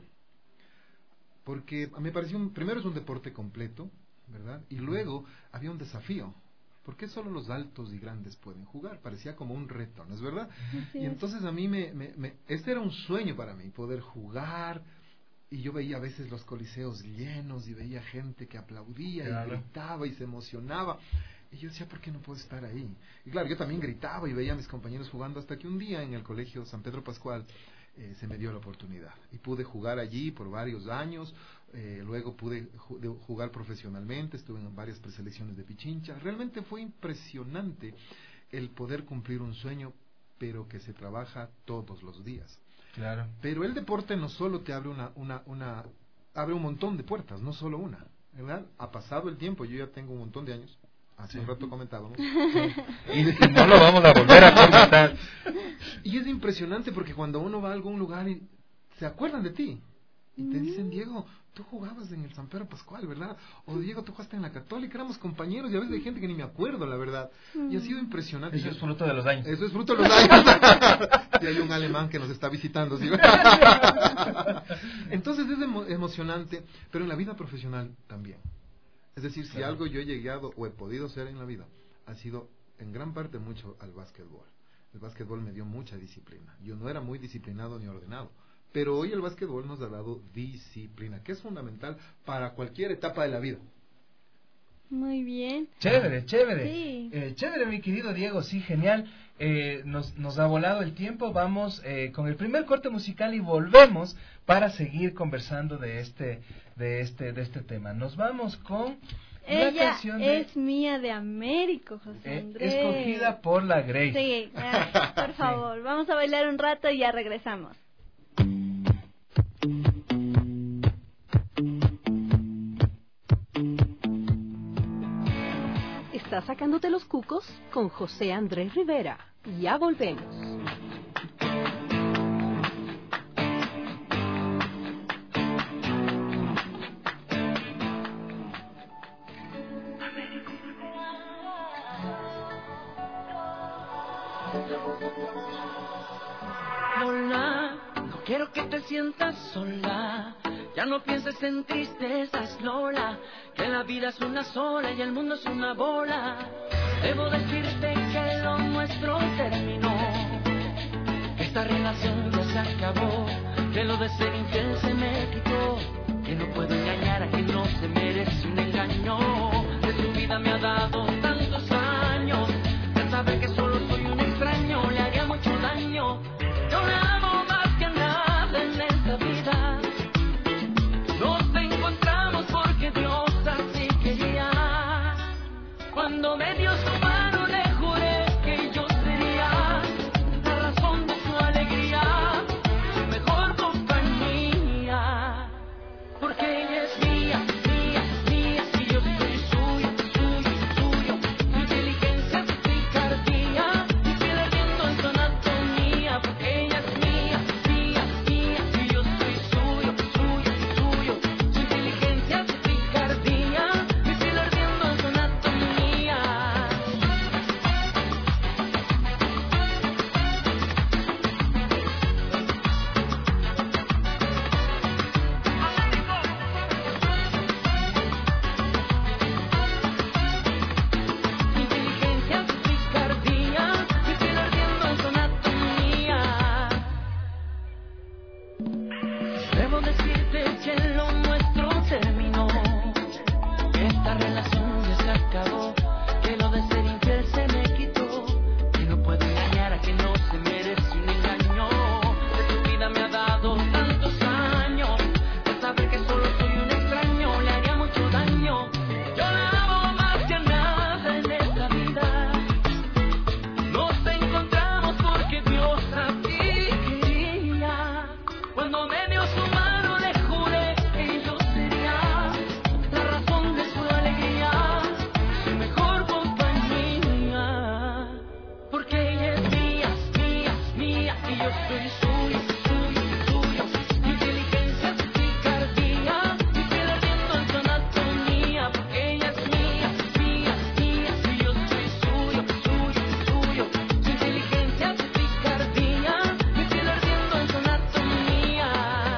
porque me pareció, primero es un deporte completo, ¿verdad? Y luego había un desafío. ¿Por qué solo los altos y grandes pueden jugar? Parecía como un reto, ¿no es verdad? Sí. Y entonces a mí este era un sueño para mí, poder jugar. Y yo veía a veces los coliseos llenos y veía gente que aplaudía y gritaba y se emocionaba. Y yo decía, ¿por qué no puedo estar ahí? Y claro, yo también gritaba y veía a mis compañeros jugando, hasta que un día en el colegio San Pedro Pascual se me dio la oportunidad. Y pude jugar allí por varios años. Luego pude jugar profesionalmente, estuve en varias preselecciones de Pichincha. Realmente fue impresionante el poder cumplir un sueño, pero que se trabaja todos los días. Claro. Pero el deporte no solo te abre abre un montón de puertas, no solo una, ¿verdad? Ha pasado el tiempo, yo ya tengo un montón de años. Hace un rato comentábamos. Y no lo vamos a volver a comentar. Y es impresionante porque cuando uno va a algún lugar y se acuerdan de ti y te dicen, Diego, tú jugabas en el San Pedro Pascual, ¿verdad? O Diego, tú jugaste en la Católica, éramos compañeros, y a veces hay gente que ni me acuerdo, la verdad. Y ha sido impresionante. Eso es fruto de los años. Eso es fruto de los años. Y hay un alemán que nos está visitando, ¿sí? Entonces es emocionante, pero en la vida profesional también. Es decir, si algo yo he llegado o he podido hacer en la vida, ha sido en gran parte mucho al básquetbol. El básquetbol me dio mucha disciplina. Yo no era muy disciplinado ni ordenado, pero hoy el básquetbol nos ha dado disciplina, que es fundamental para cualquier etapa de la vida. Muy bien. Chévere. Sí. Chévere, mi querido Diego, sí, genial. Nos ha volado el tiempo. Vamos con el primer corte musical y volvemos para seguir conversando de este tema. Nos vamos con Ella la canción es mía de Américo, José Andrés. Escogida por la Grace. Sí, por favor. Vamos a bailar un rato y ya regresamos. Está sacándote los cucos con José Andrés Rivera. Ya volvemos. Lola, no quiero que te sientas sola. Ya no pienses en tristezas, Lola, que la vida es una sola y el mundo es una bola. Debo decirte que lo nuestro terminó, que esta relación ya se acabó, que lo de ser infiel se me quitó, que no puedo engañar a quien no se merece un engaño. De su vida me ha dado tantos años, de saber que solo soy un extraño, le haría mucho daño. Cuando me dio su mano le juré que yo sería la razón de su alegría, su mejor compañía. Porque ella es mía, mía, mía, y yo soy suyo, suyo, suyo. Su inteligencia, su picardía, mi piel ardiendo en su anatomía. Porque ella es mía, mía, mía, y yo soy suyo, suyo, suyo. Su inteligencia, su picardía, mi piel ardiendo en su anatomía. Inteligencia, su picardía, mi piel ardiendo en su anatomía. Debo decirte que lo nuestro terminó, que esta relación ya se acabó, que lo de ser infiel se me quitó, que no puedo engañar a que no se merece un engaño. De tu vida me ha dado tantos años, de saber que solo soy un extraño le haría mucho daño. Yo la amo más que a nada en esta vida. Nos encontramos porque Dios así quería. Cuando me dio su mano le juré que yo sería la razón de su alegría, su mejor compañía. Porque ella es mía, mía, mía, y yo soy suyo, suyo, suyo. Mi inteligencia, su picardía, mi piel ardiendo en su anatomía. Porque ella es mía, mía, mía, y yo soy suyo, suyo, suyo. Su inteligencia, su picardía, mi piel ardiendo en su anatomía.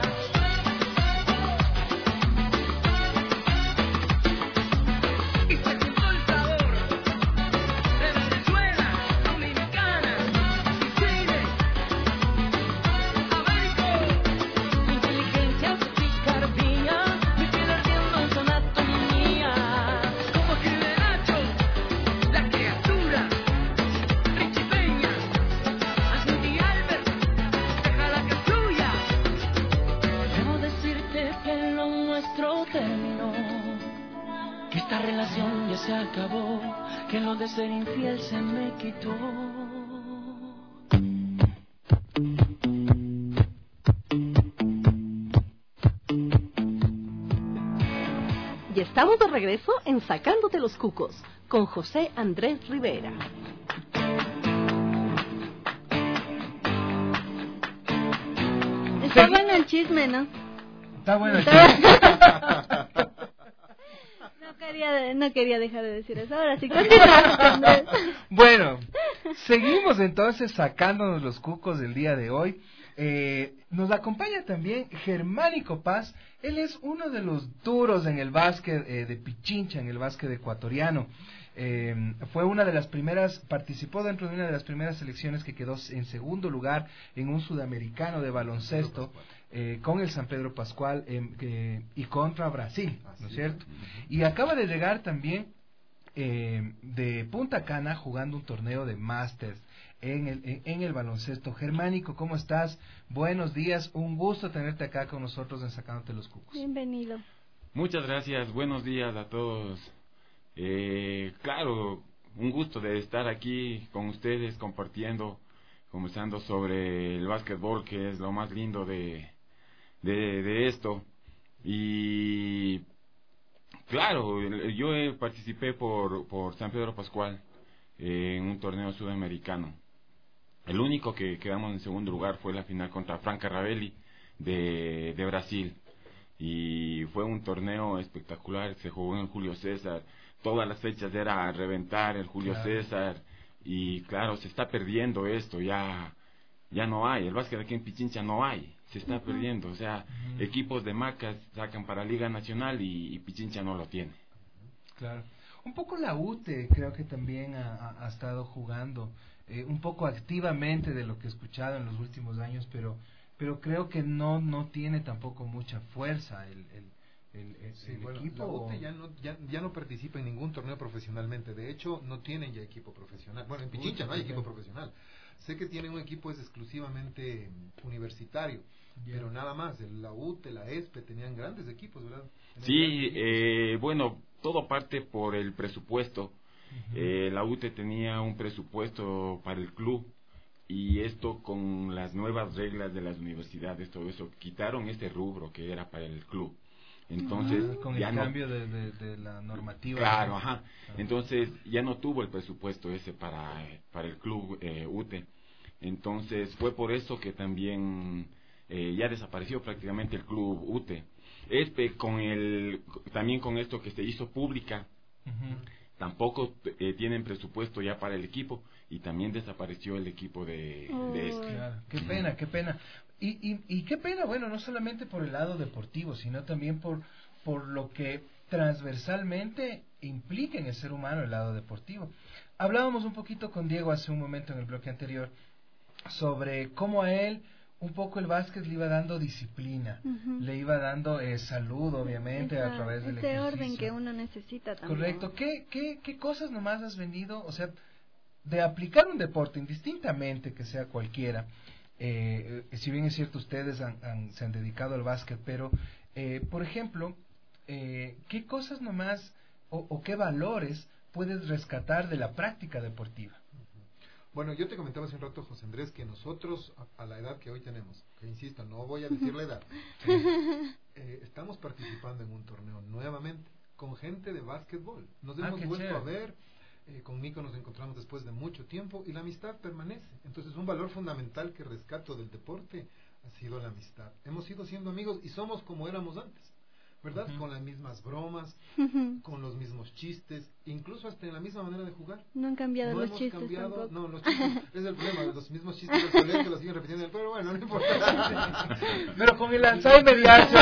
Y se siento el sabor de Venezuela, Dominicana, y Chile, América. Su inteligencia, su picardía, mi piel ardiendo en su anatomía. Como escribe Nacho, la criatura, Richie Peña, Andy Albert, déjala que fluya. Debo decirte que lo nuestro terminó, que esta relación ya se acabó, que lo de ser infiel se me quitó. Y estamos de regreso en Sacándote los Cucos con José Andrés Rivera. Está bueno el chisme, ¿no? Está bueno el No quería dejar de decir eso. Ahora sí, continúa. Bueno, seguimos entonces sacándonos los cucos del día de hoy. Nos acompaña también Germánico Paz. Él es uno de los duros en el básquet de Pichincha, en el básquet ecuatoriano. Fue una de las primeras, participó dentro de una de las primeras selecciones que quedó en segundo lugar en un sudamericano de baloncesto con el San Pedro Pascual y contra Brasil, ¿no es cierto? Y acaba de llegar también de Punta Cana jugando un torneo de Masters en el baloncesto. Germánico, ¿cómo estás? Buenos días, un gusto tenerte acá con nosotros en Sacándote los Cucos. Bienvenido. Muchas gracias, buenos días a todos. Claro, un gusto de estar aquí con ustedes compartiendo, conversando sobre el básquetbol, que es lo más lindo de esto. Y claro, yo participé por San Pedro Pascual en un torneo sudamericano. El único que quedamos en segundo lugar fue la final contra Franca Ravelli de Brasil. Y fue un torneo espectacular, se jugó en el Julio César. Todas las fechas era reventar el Julio César, y claro, se está perdiendo esto, ya no hay, el básquet aquí en Pichincha no hay, se está perdiendo, o sea, equipos de Macas sacan para Liga Nacional y Pichincha no lo tiene. Claro, un poco la UTE creo que también ha estado jugando, un poco activamente de lo que he escuchado en los últimos años, pero creo que no tiene tampoco mucha fuerza el equipo. La UTE ya no participa en ningún torneo profesionalmente. De hecho, no tienen ya equipo profesional. Bueno, en Pichincha no hay equipo profesional. Sé que tienen un equipo es exclusivamente universitario, pero nada más. La UTE, la ESPE tenían grandes equipos, ¿verdad? Sí, bueno, todo parte por el presupuesto. La UTE tenía un presupuesto para el club, y esto con las nuevas reglas de las universidades, todo eso, quitaron este rubro que era para el club. Entonces, con el cambio de la normativa. Claro, ajá. Entonces, ya no tuvo el presupuesto ese para el club UTE. Entonces, fue por eso que también ya desapareció prácticamente el club UTE. También con esto que se hizo pública, tampoco tienen presupuesto ya para el equipo, y también desapareció el equipo de este. Claro. Qué pena, qué pena. Y qué pena, bueno, no solamente por el lado deportivo, sino también por lo que transversalmente implica en el ser humano el lado deportivo. Hablábamos un poquito con Diego hace un momento en el bloque anterior sobre cómo a él un poco el básquet le iba dando disciplina, le iba dando salud, obviamente, a través del ejercicio. Orden que uno necesita también. Correcto. ¿Qué cosas nomás has venido, o sea, de aplicar un deporte, indistintamente que sea cualquiera? Si bien es cierto, ustedes se han dedicado al básquet, pero, por ejemplo, ¿qué cosas nomás o qué valores puedes rescatar de la práctica deportiva? Bueno, yo te comentaba hace un rato, José Andrés, que nosotros, a la edad que hoy tenemos, que insisto, no voy a decir la edad, estamos participando en un torneo nuevamente con gente de básquetbol. Nos hemos vuelto a ver, con Nico nos encontramos después de mucho tiempo y la amistad permanece. Entonces, un valor fundamental que rescato del deporte ha sido la amistad. Hemos ido siendo amigos y somos como éramos antes, ¿verdad? Con las mismas bromas, con los mismos chistes, incluso hasta en la misma manera de jugar. No han cambiado los chistes tampoco. No, los chistes, es el problema, los mismos chistes del colegio los siguen repitiendo, pero bueno, no importa. Pero con el Alzheimer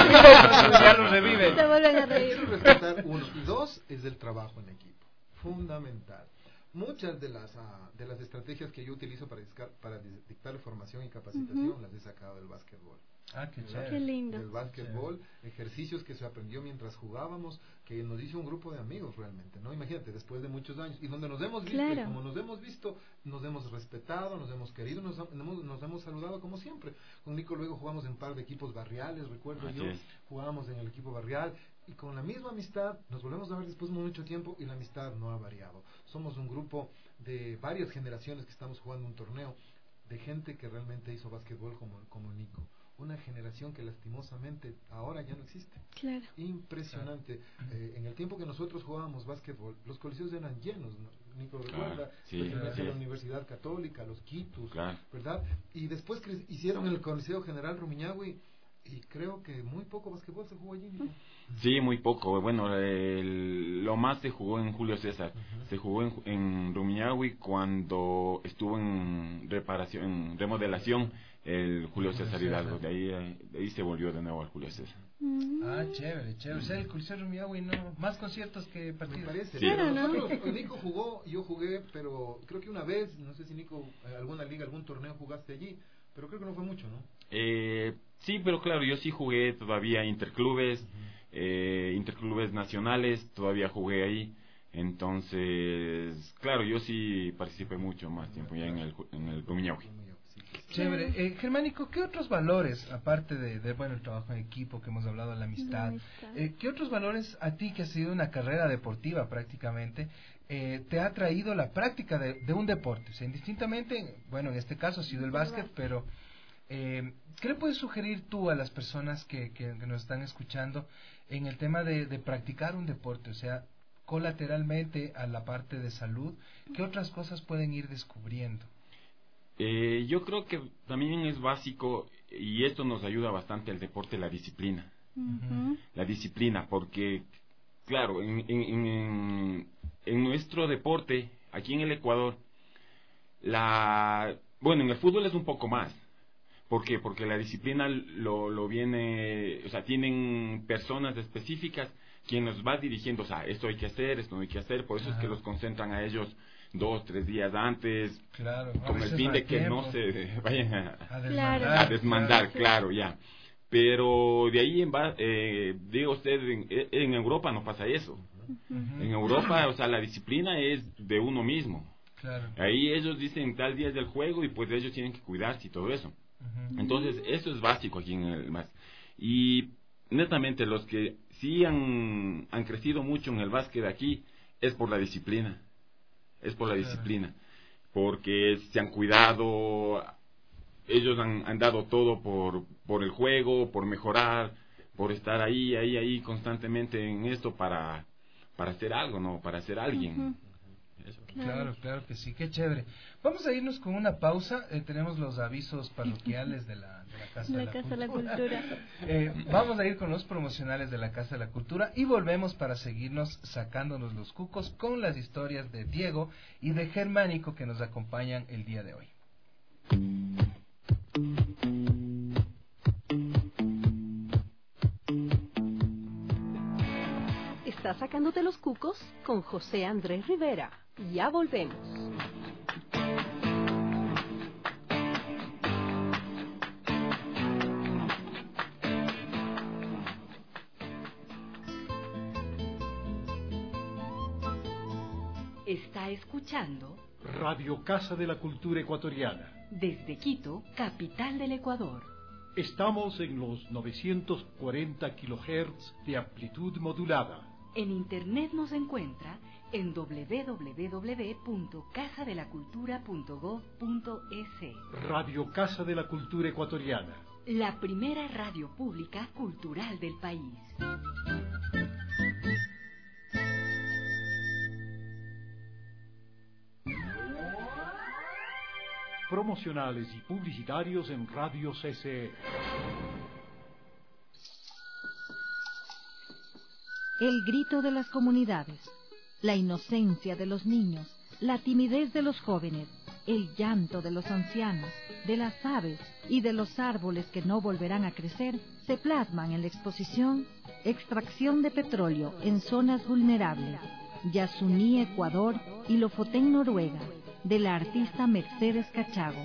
ya los revive. Se vuelven a reír. Quiero rescatar uno. Y dos, es del trabajo en equipo. Fundamental. Muchas de las estrategias que yo utilizo para dictar formación y capacitación las he sacado del básquetbol. Qué chévere. Qué lindo. Del básquetbol, ejercicios que se aprendió mientras jugábamos, que nos hizo un grupo de amigos realmente, ¿no? Imagínate, después de muchos años, y donde nos hemos visto, y como nos hemos visto, nos hemos respetado, nos hemos querido, nos hemos saludado como siempre. Con Nico luego jugamos en un par de equipos barriales, recuerdo yo, jugábamos en el equipo barrial, y con la misma amistad nos volvemos a ver después de mucho tiempo, y la amistad no ha variado. Somos un grupo de varias generaciones que estamos jugando un torneo, de gente que realmente hizo básquetbol como Nico. Una generación que lastimosamente ahora ya no existe. Claro. Impresionante. En el tiempo que nosotros jugábamos básquetbol, los coliseos eran llenos, ¿no? Nico recuerda, la Universidad Católica, los Quitus, ¿verdad? Y después hicieron el Coliseo General Rumiñahui, y creo que muy poco básquetbol se jugó allí, Nico. Sí, muy poco. Bueno, lo más se jugó en Julio César. Se jugó en Rumiñahui cuando estuvo en remodelación el Julio César Hidalgo. De ahí se volvió de nuevo al Julio César. Chévere, chévere. O sea, el Coliseo Rumiñahui, no, más conciertos que partidos. Me parece. Sí. Nosotros, Nico jugó, yo jugué, pero creo que una vez, no sé si Nico, alguna liga, algún torneo jugaste allí, pero creo que no fue mucho, ¿no? Sí, pero claro, yo sí jugué todavía interclubes, interclubes nacionales, todavía jugué ahí. Entonces, claro, yo sí participé mucho más tiempo ya en el Rumiñahui. Chévere. Germánico, ¿qué otros valores, aparte de bueno, el trabajo en equipo que hemos hablado, la amistad, qué otros valores a ti, que has sido una carrera deportiva prácticamente, te ha traído la práctica de un deporte? O sea, indistintamente, bueno, en este caso ha sido el básquet, pero ¿qué le puedes sugerir tú a las personas que nos están escuchando en el tema de practicar un deporte? O sea, colateralmente a la parte de salud, ¿qué otras cosas pueden ir descubriendo? Yo creo que también es básico, y esto nos ayuda bastante el deporte, la disciplina. La disciplina, porque, claro, en nuestro deporte, aquí en el Ecuador, bueno, en el fútbol es un poco más. ¿Por qué? Porque la disciplina lo viene, o sea, tienen personas específicas quien nos va dirigiendo, o sea, esto hay que hacer, esto no hay que hacer, por eso es que los concentran a ellos 2-3 días antes, con el fin de que no se vayan a desmandar, claro, ya. Pero de ahí diga usted, en Europa no pasa eso. En Europa, o sea, la disciplina es de uno mismo. Ahí ellos dicen tal día es del juego y pues ellos tienen que cuidarse y todo eso. Entonces, eso es básico aquí en el MAS. Y netamente los que sí han crecido mucho en el básquet aquí es por la disciplina. es por la disciplina, porque se han cuidado, ellos han dado todo por el juego, por mejorar, por estar ahí constantemente en esto para hacer algo, ¿no? Para ser alguien. Eso. Claro que sí, qué chévere. Vamos a irnos con una pausa, tenemos los avisos parroquiales de la Casa de la Cultura. Vamos a ir con los promocionales de la Casa de la Cultura y volvemos para seguirnos sacándonos los cucos con las historias de Diego y de Germánico que nos acompañan el día de hoy. Estás sacándote los cucos con José Andrés Rivera. Ya volvemos. Está escuchando Radio Casa de la Cultura Ecuatoriana. Desde Quito, capital del Ecuador. Estamos en los 940 kHz de amplitud modulada. En internet nos encuentra en www.casadelacultura.gov.es. Radio Casa de la Cultura Ecuatoriana. La primera radio pública cultural del país. Promocionales y publicitarios en Radio CCE. El grito de las comunidades, la inocencia de los niños, la timidez de los jóvenes, el llanto de los ancianos, de las aves y de los árboles que no volverán a crecer, se plasman en la exposición Extracción de petróleo en zonas vulnerables, Yasuní, Ecuador y Lofoten, Noruega, de la artista Mercedes Cachago.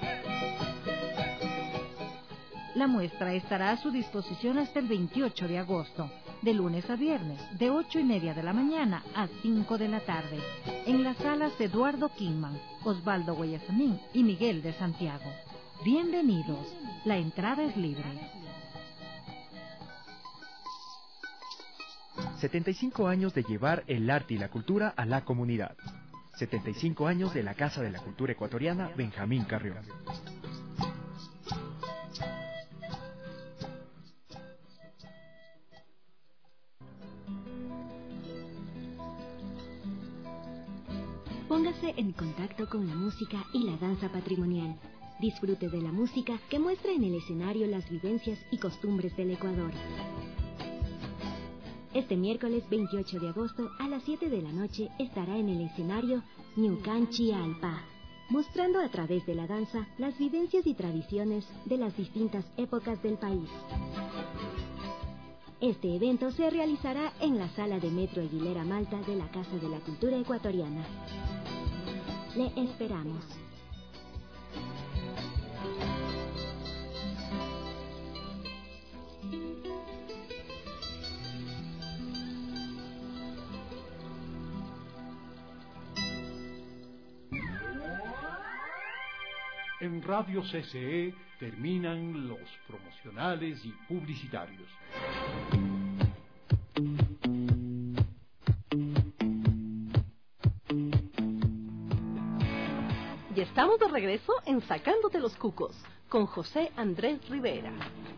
La muestra estará a su disposición hasta el 28 de agosto, de lunes a viernes, de 8:30 de la mañana a 5 de la tarde, en las salas Eduardo Kingman, Osvaldo Guayasamín y Miguel de Santiago. Bienvenidos, la entrada es libre. 75 años de llevar el arte y la cultura a la comunidad. 75 años de la Casa de la Cultura Ecuatoriana Benjamín Carrión. Póngase en contacto con la música y la danza patrimonial. Disfrute de la música que muestra en el escenario las vivencias y costumbres del Ecuador. Este miércoles 28 de agosto a las 7 de la noche estará en el escenario Ñucanchi Alpa, mostrando a través de la danza las vivencias y tradiciones de las distintas épocas del país. Este evento se realizará en la sala de Metro Aguilera Malta de la Casa de la Cultura Ecuatoriana. Le esperamos. En Radio CCE terminan los promocionales y publicitarios. Y estamos de regreso en Sacándote los Cucos, con José Andrés Rivera.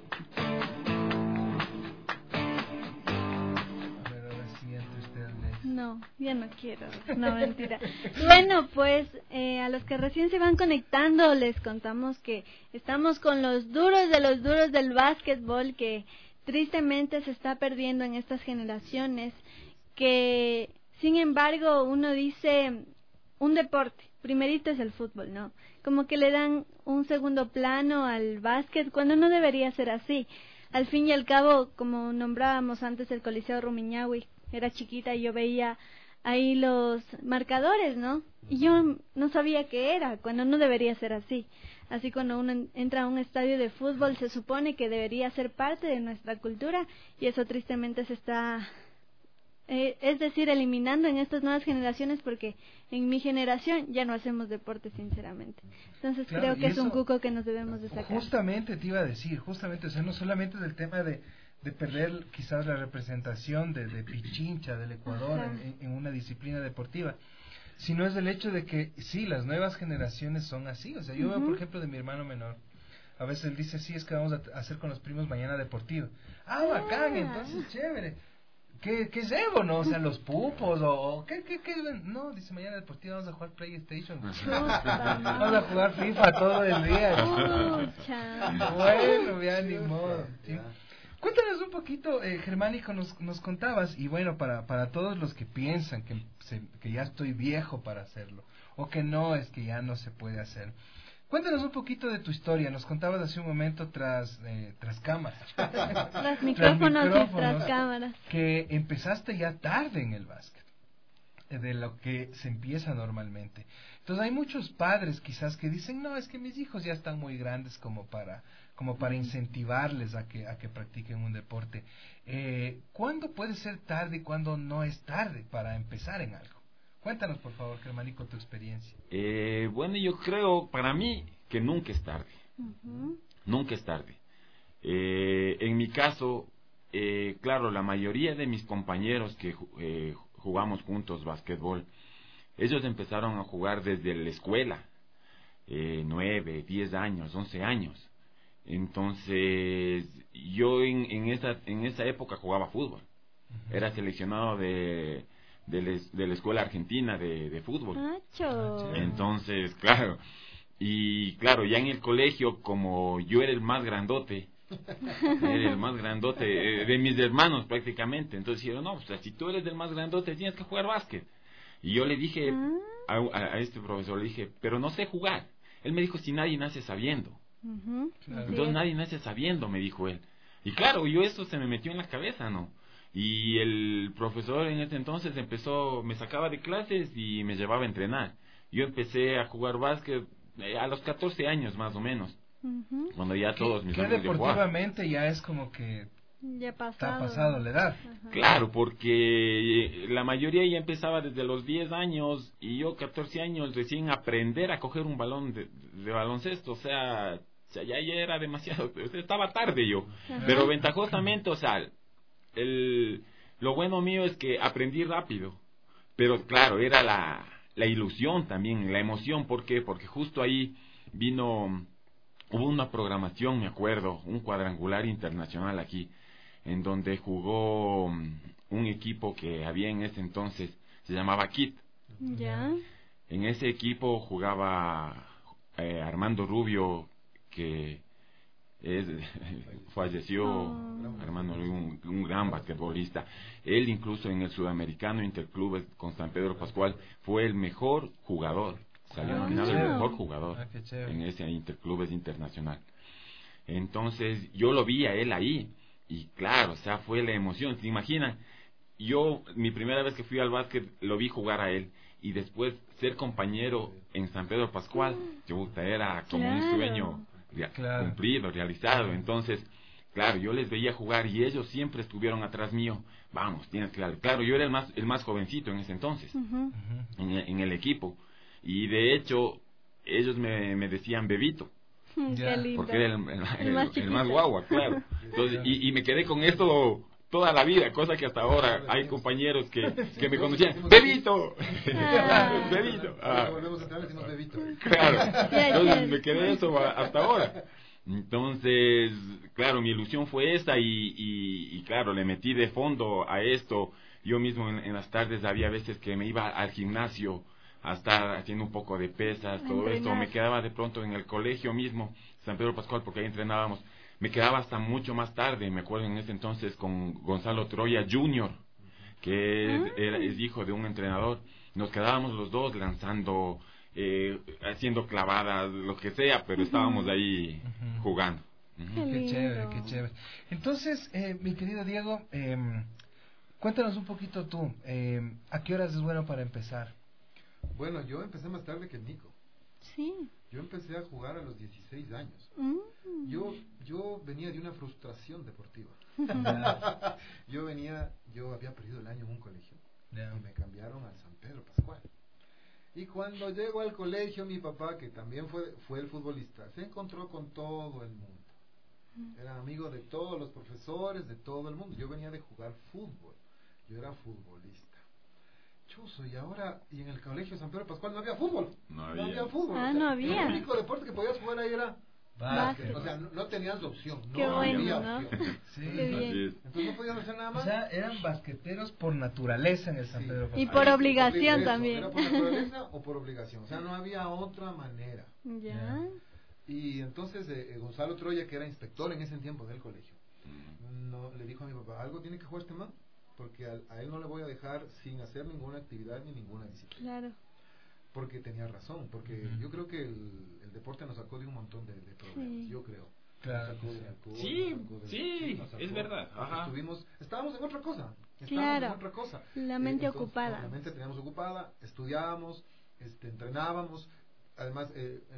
No, ya no quiero. No, mentira. Bueno, pues a los que recién se van conectando les contamos que estamos con los duros del básquetbol, que tristemente se está perdiendo en estas generaciones, que sin embargo uno dice un deporte, primerito es el fútbol, ¿no? Como que le dan un segundo plano al básquet cuando no debería ser así. Al fin y al cabo, como nombrábamos antes el Coliseo Rumiñahui, era chiquita y yo veía ahí los marcadores, ¿no? Y yo no sabía qué era, cuando no debería ser así. Así cuando uno entra a un estadio de fútbol se supone que debería ser parte de nuestra cultura y eso tristemente se está, es decir, eliminando en estas nuevas generaciones, porque en mi generación ya no hacemos deporte, sinceramente. Entonces claro, creo que es un cuco que nos debemos de sacar. Justamente te iba a decir, justamente, o sea, no solamente del tema de perder quizás la representación de Pichincha, del Ecuador, en una disciplina deportiva, sino es el hecho de que sí, las nuevas generaciones son así. O sea, yo veo, por ejemplo, de mi hermano menor, a veces él dice, sí, es que vamos a hacer con los primos mañana deportivo. Ah, bacán, entonces chévere. ¿Qué es Evo, no? O sea, los pupos, o ¿qué? No, dice, mañana deportivo vamos a jugar PlayStation. Vamos a jugar FIFA todo el día. Bueno, ya ni modo. ¿Sí? Cuéntanos un poquito, Germánico, nos contabas, y bueno, para todos los que piensan que ya estoy viejo para hacerlo, o que no, es que ya no se puede hacer. Cuéntanos un poquito de tu historia. Nos contabas hace un momento tras cámaras. Tras micrófonos y tras cámaras. Que empezaste ya tarde en el básquet, de lo que se empieza normalmente. Entonces hay muchos padres quizás que dicen, no, es que mis hijos ya están muy grandes como para incentivarles a que practiquen un deporte. ¿Cuándo puede ser tarde y cuándo no es tarde para empezar en algo? Cuéntanos, por favor, Germánico, tu experiencia. Bueno, yo creo, para mí, que nunca es tarde. Nunca es tarde. En mi caso, claro, la mayoría de mis compañeros que jugamos juntos básquetbol, ellos empezaron a jugar desde la escuela, 9, 10 años, 11 años. Entonces, yo en esa época jugaba fútbol. Era seleccionado de la escuela argentina de fútbol. Entonces, claro, ya en el colegio, como yo era el más grandote de mis hermanos prácticamente, entonces dijeron, no, pues si tú eres el más grandote tienes que jugar básquet. Y yo le dije a este profesor, le dije, pero no sé jugar. Él me dijo, si nadie nace sabiendo. Entonces nadie nace sabiendo, me dijo él. Y claro, eso se me metió en la cabeza, ¿no? Y el profesor en ese entonces me sacaba de clases y me llevaba a entrenar. Yo empecé a jugar básquet a los 14 años más o menos, cuando ya todos mis amigos deportivamente ya es como que ya está pasado la edad. Claro, porque la mayoría ya empezaba desde los 10 años y yo 14 años recién aprender a coger un balón de baloncesto, o sea, ya era demasiado, estaba tarde yo. Pero ventajosamente, o sea, lo bueno mío es que aprendí rápido, pero claro, era la ilusión también, la emoción. ¿Por qué? Porque justo ahí hubo una programación, me acuerdo, un cuadrangular internacional aquí, en donde jugó un equipo que había en ese entonces, se llamaba KIT. En ese equipo jugaba Armando Rubio, que falleció. Armando Rubio, un gran basquetbolista. Él incluso en el Sudamericano Interclubes con San Pedro Pascual fue el mejor jugador, salió nominado el mejor jugador en ese Interclubes internacional. Entonces yo lo vi a él ahí y claro, o sea, fue la emoción. ¿Se imaginan? Yo, mi primera vez que fui al básquet, lo vi jugar a él, y después ser compañero en San Pedro Pascual, era como un sueño cumplido, realizado. Entonces, claro, yo les veía jugar y ellos siempre estuvieron atrás mío. Vamos, tienes que darle. Claro, yo era el más jovencito en ese entonces, en el equipo, y de hecho ellos me decían Bebito. Porque era el más guagua, claro. Entonces, y me quedé con esto toda la vida, cosa que hasta ahora hay compañeros que me conocían, Bebito. Bebito. Claro. Entonces me quedé eso hasta ahora. Entonces, claro, mi ilusión fue esta y claro, le metí de fondo a esto. Yo mismo en las tardes había veces que me iba al gimnasio a estar haciendo un poco de pesas, todo esto. Me quedaba de pronto en el colegio mismo, San Pedro Pascual, porque ahí entrenábamos. Me quedaba hasta mucho más tarde, me acuerdo en ese entonces con Gonzalo Troya Jr., que es hijo de un entrenador. Nos quedábamos los dos lanzando, haciendo clavadas, lo que sea, pero estábamos ahí jugando. Qué chévere, qué chévere. Entonces, mi querido Diego, cuéntanos un poquito tú, ¿a qué horas es bueno para empezar? Bueno, yo empecé más tarde que Nico. Sí. Yo empecé a jugar a los 16 años. Yo venía de una frustración deportiva. Yo había perdido el año en un colegio y me cambiaron a San Pedro Pascual. Y cuando llego al colegio, mi papá, que también fue el futbolista, se encontró con todo el mundo. Era amigo de todos los profesores, de todo el mundo. Yo venía de jugar fútbol. Yo era futbolista. Chuzo, y ahora, y en el colegio San Pedro Pascual no había fútbol. No había fútbol. Ah, no había. El único deporte que podías jugar ahí era básquet. O sea, no tenías la opción. Qué No bueno, había ¿no? opción. Sí. Qué bien. Entonces no podías hacer nada O más. sea, eran basqueteros por naturaleza en el San Pedro Pascual. Y por obligación Eso, también. Era por naturaleza o por obligación. O sea, no había otra manera. Ya. Y entonces Gonzalo Troya, que era inspector en ese tiempo del colegio, no, le dijo a mi papá, algo tiene que jugar este man, porque a él no le voy a dejar sin hacer ninguna actividad ni ninguna disciplina. Claro. Porque tenía razón, porque yo creo que el deporte nos sacó de un montón de problemas, Sí. yo creo. Claro. Nos sacó del alcohol, Sí, nos sacó sí, nos sacó, es verdad. porque Ajá. estábamos en otra cosa. Claro. En otra cosa. La mente Entonces, ocupada. La mente teníamos ocupada, estudiábamos, entrenábamos. Además,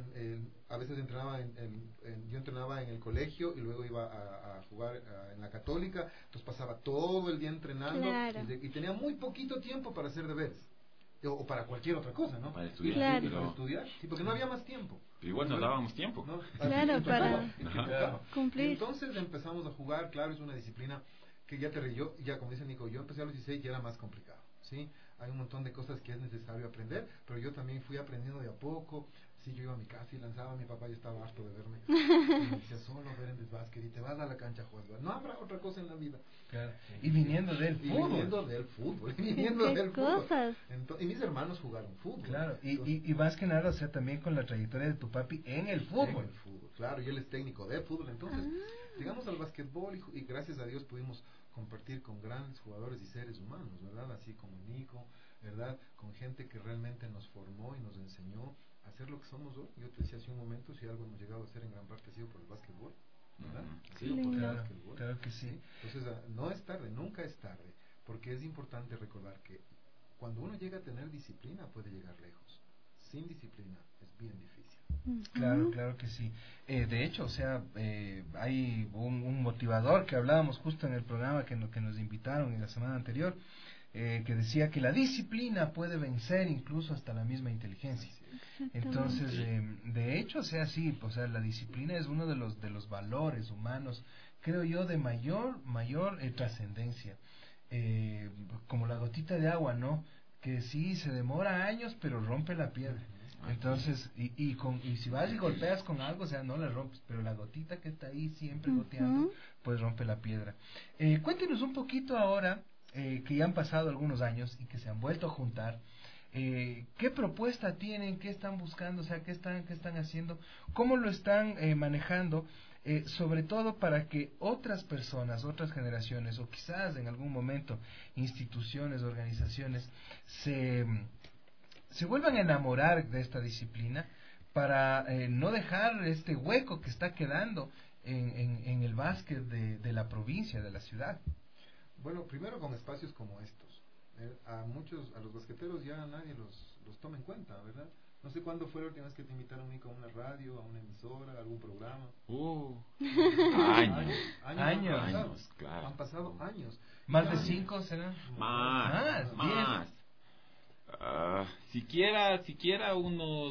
a veces entrenaba yo entrenaba en el colegio y luego iba a jugar en la Católica, entonces pasaba todo el día entrenando. Claro. y tenía muy poquito tiempo para hacer deberes o para cualquier otra cosa, ¿no? Para estudiar. Claro. Sí, para estudiar, sí, porque no había más tiempo. Pero igual nos dábamos tiempo. ¿No? Claro, para Ajá. cumplir. Y entonces empezamos a jugar, claro, es una disciplina que ya como dice Nico, yo empecé a los 16 y era más complicado, ¿sí? Hay un montón de cosas que es necesario aprender, pero yo también fui aprendiendo de a poco. Sí, yo iba a mi casa y lanzaba, mi papá ya estaba harto de verme. Y me decía, solo ver en desbásquet y te vas a la cancha a jugar. No habrá otra cosa en la vida. Claro. Y viniendo del fútbol. Viniendo del fútbol. Cosas. Y mis hermanos jugaron fútbol. Claro, y más que nada, o sea, también con la trayectoria de tu papi en el fútbol. En el fútbol, claro, y él es técnico de fútbol. Entonces, llegamos al básquetbol y gracias a Dios pudimos compartir con grandes jugadores y seres humanos, ¿verdad? Así como Nico, ¿verdad? Con gente que realmente nos formó y nos enseñó a ser lo que somos hoy. Yo te decía hace un momento, si algo hemos llegado a hacer en gran parte ha sido por el básquetbol, ¿verdad? Ha sido por el Claro, básquetbol. claro que sí. Entonces, no es tarde, nunca es tarde, porque es importante recordar que cuando uno llega a tener disciplina puede llegar lejos. Sin disciplina es bien difícil. Claro, claro que sí. De hecho, o sea, hay un motivador que hablábamos justo en el programa que nos invitaron en la semana anterior, que decía que la disciplina puede vencer incluso hasta la misma inteligencia. Entonces, de hecho, o sea, sí, o sea, la disciplina es uno de los valores humanos, creo yo, de mayor trascendencia, como la gotita de agua, ¿no? Que sí se demora años, pero rompe la piedra. Entonces, y si vas y golpeas con algo, o sea, no la rompes, pero la gotita que está ahí siempre goteando, pues rompe la piedra. Cuéntenos un poquito ahora, que ya han pasado algunos años y que se han vuelto a juntar, ¿qué propuesta tienen? ¿Qué están buscando? O sea, ¿qué están haciendo? ¿Cómo lo están manejando? Sobre todo para que otras personas, otras generaciones, o quizás en algún momento instituciones, organizaciones, se vuelvan a enamorar de esta disciplina para no dejar este hueco que está quedando en el básquet de la provincia, de la ciudad. Bueno, primero con espacios como estos. A los basqueteros ya nadie los toma en cuenta, ¿verdad? No sé cuándo fue la última vez que te invitaron a una radio, a una emisora, a algún programa. Años, claro. Han pasado años. ¿Más de 5 serán? Más. Siquiera unos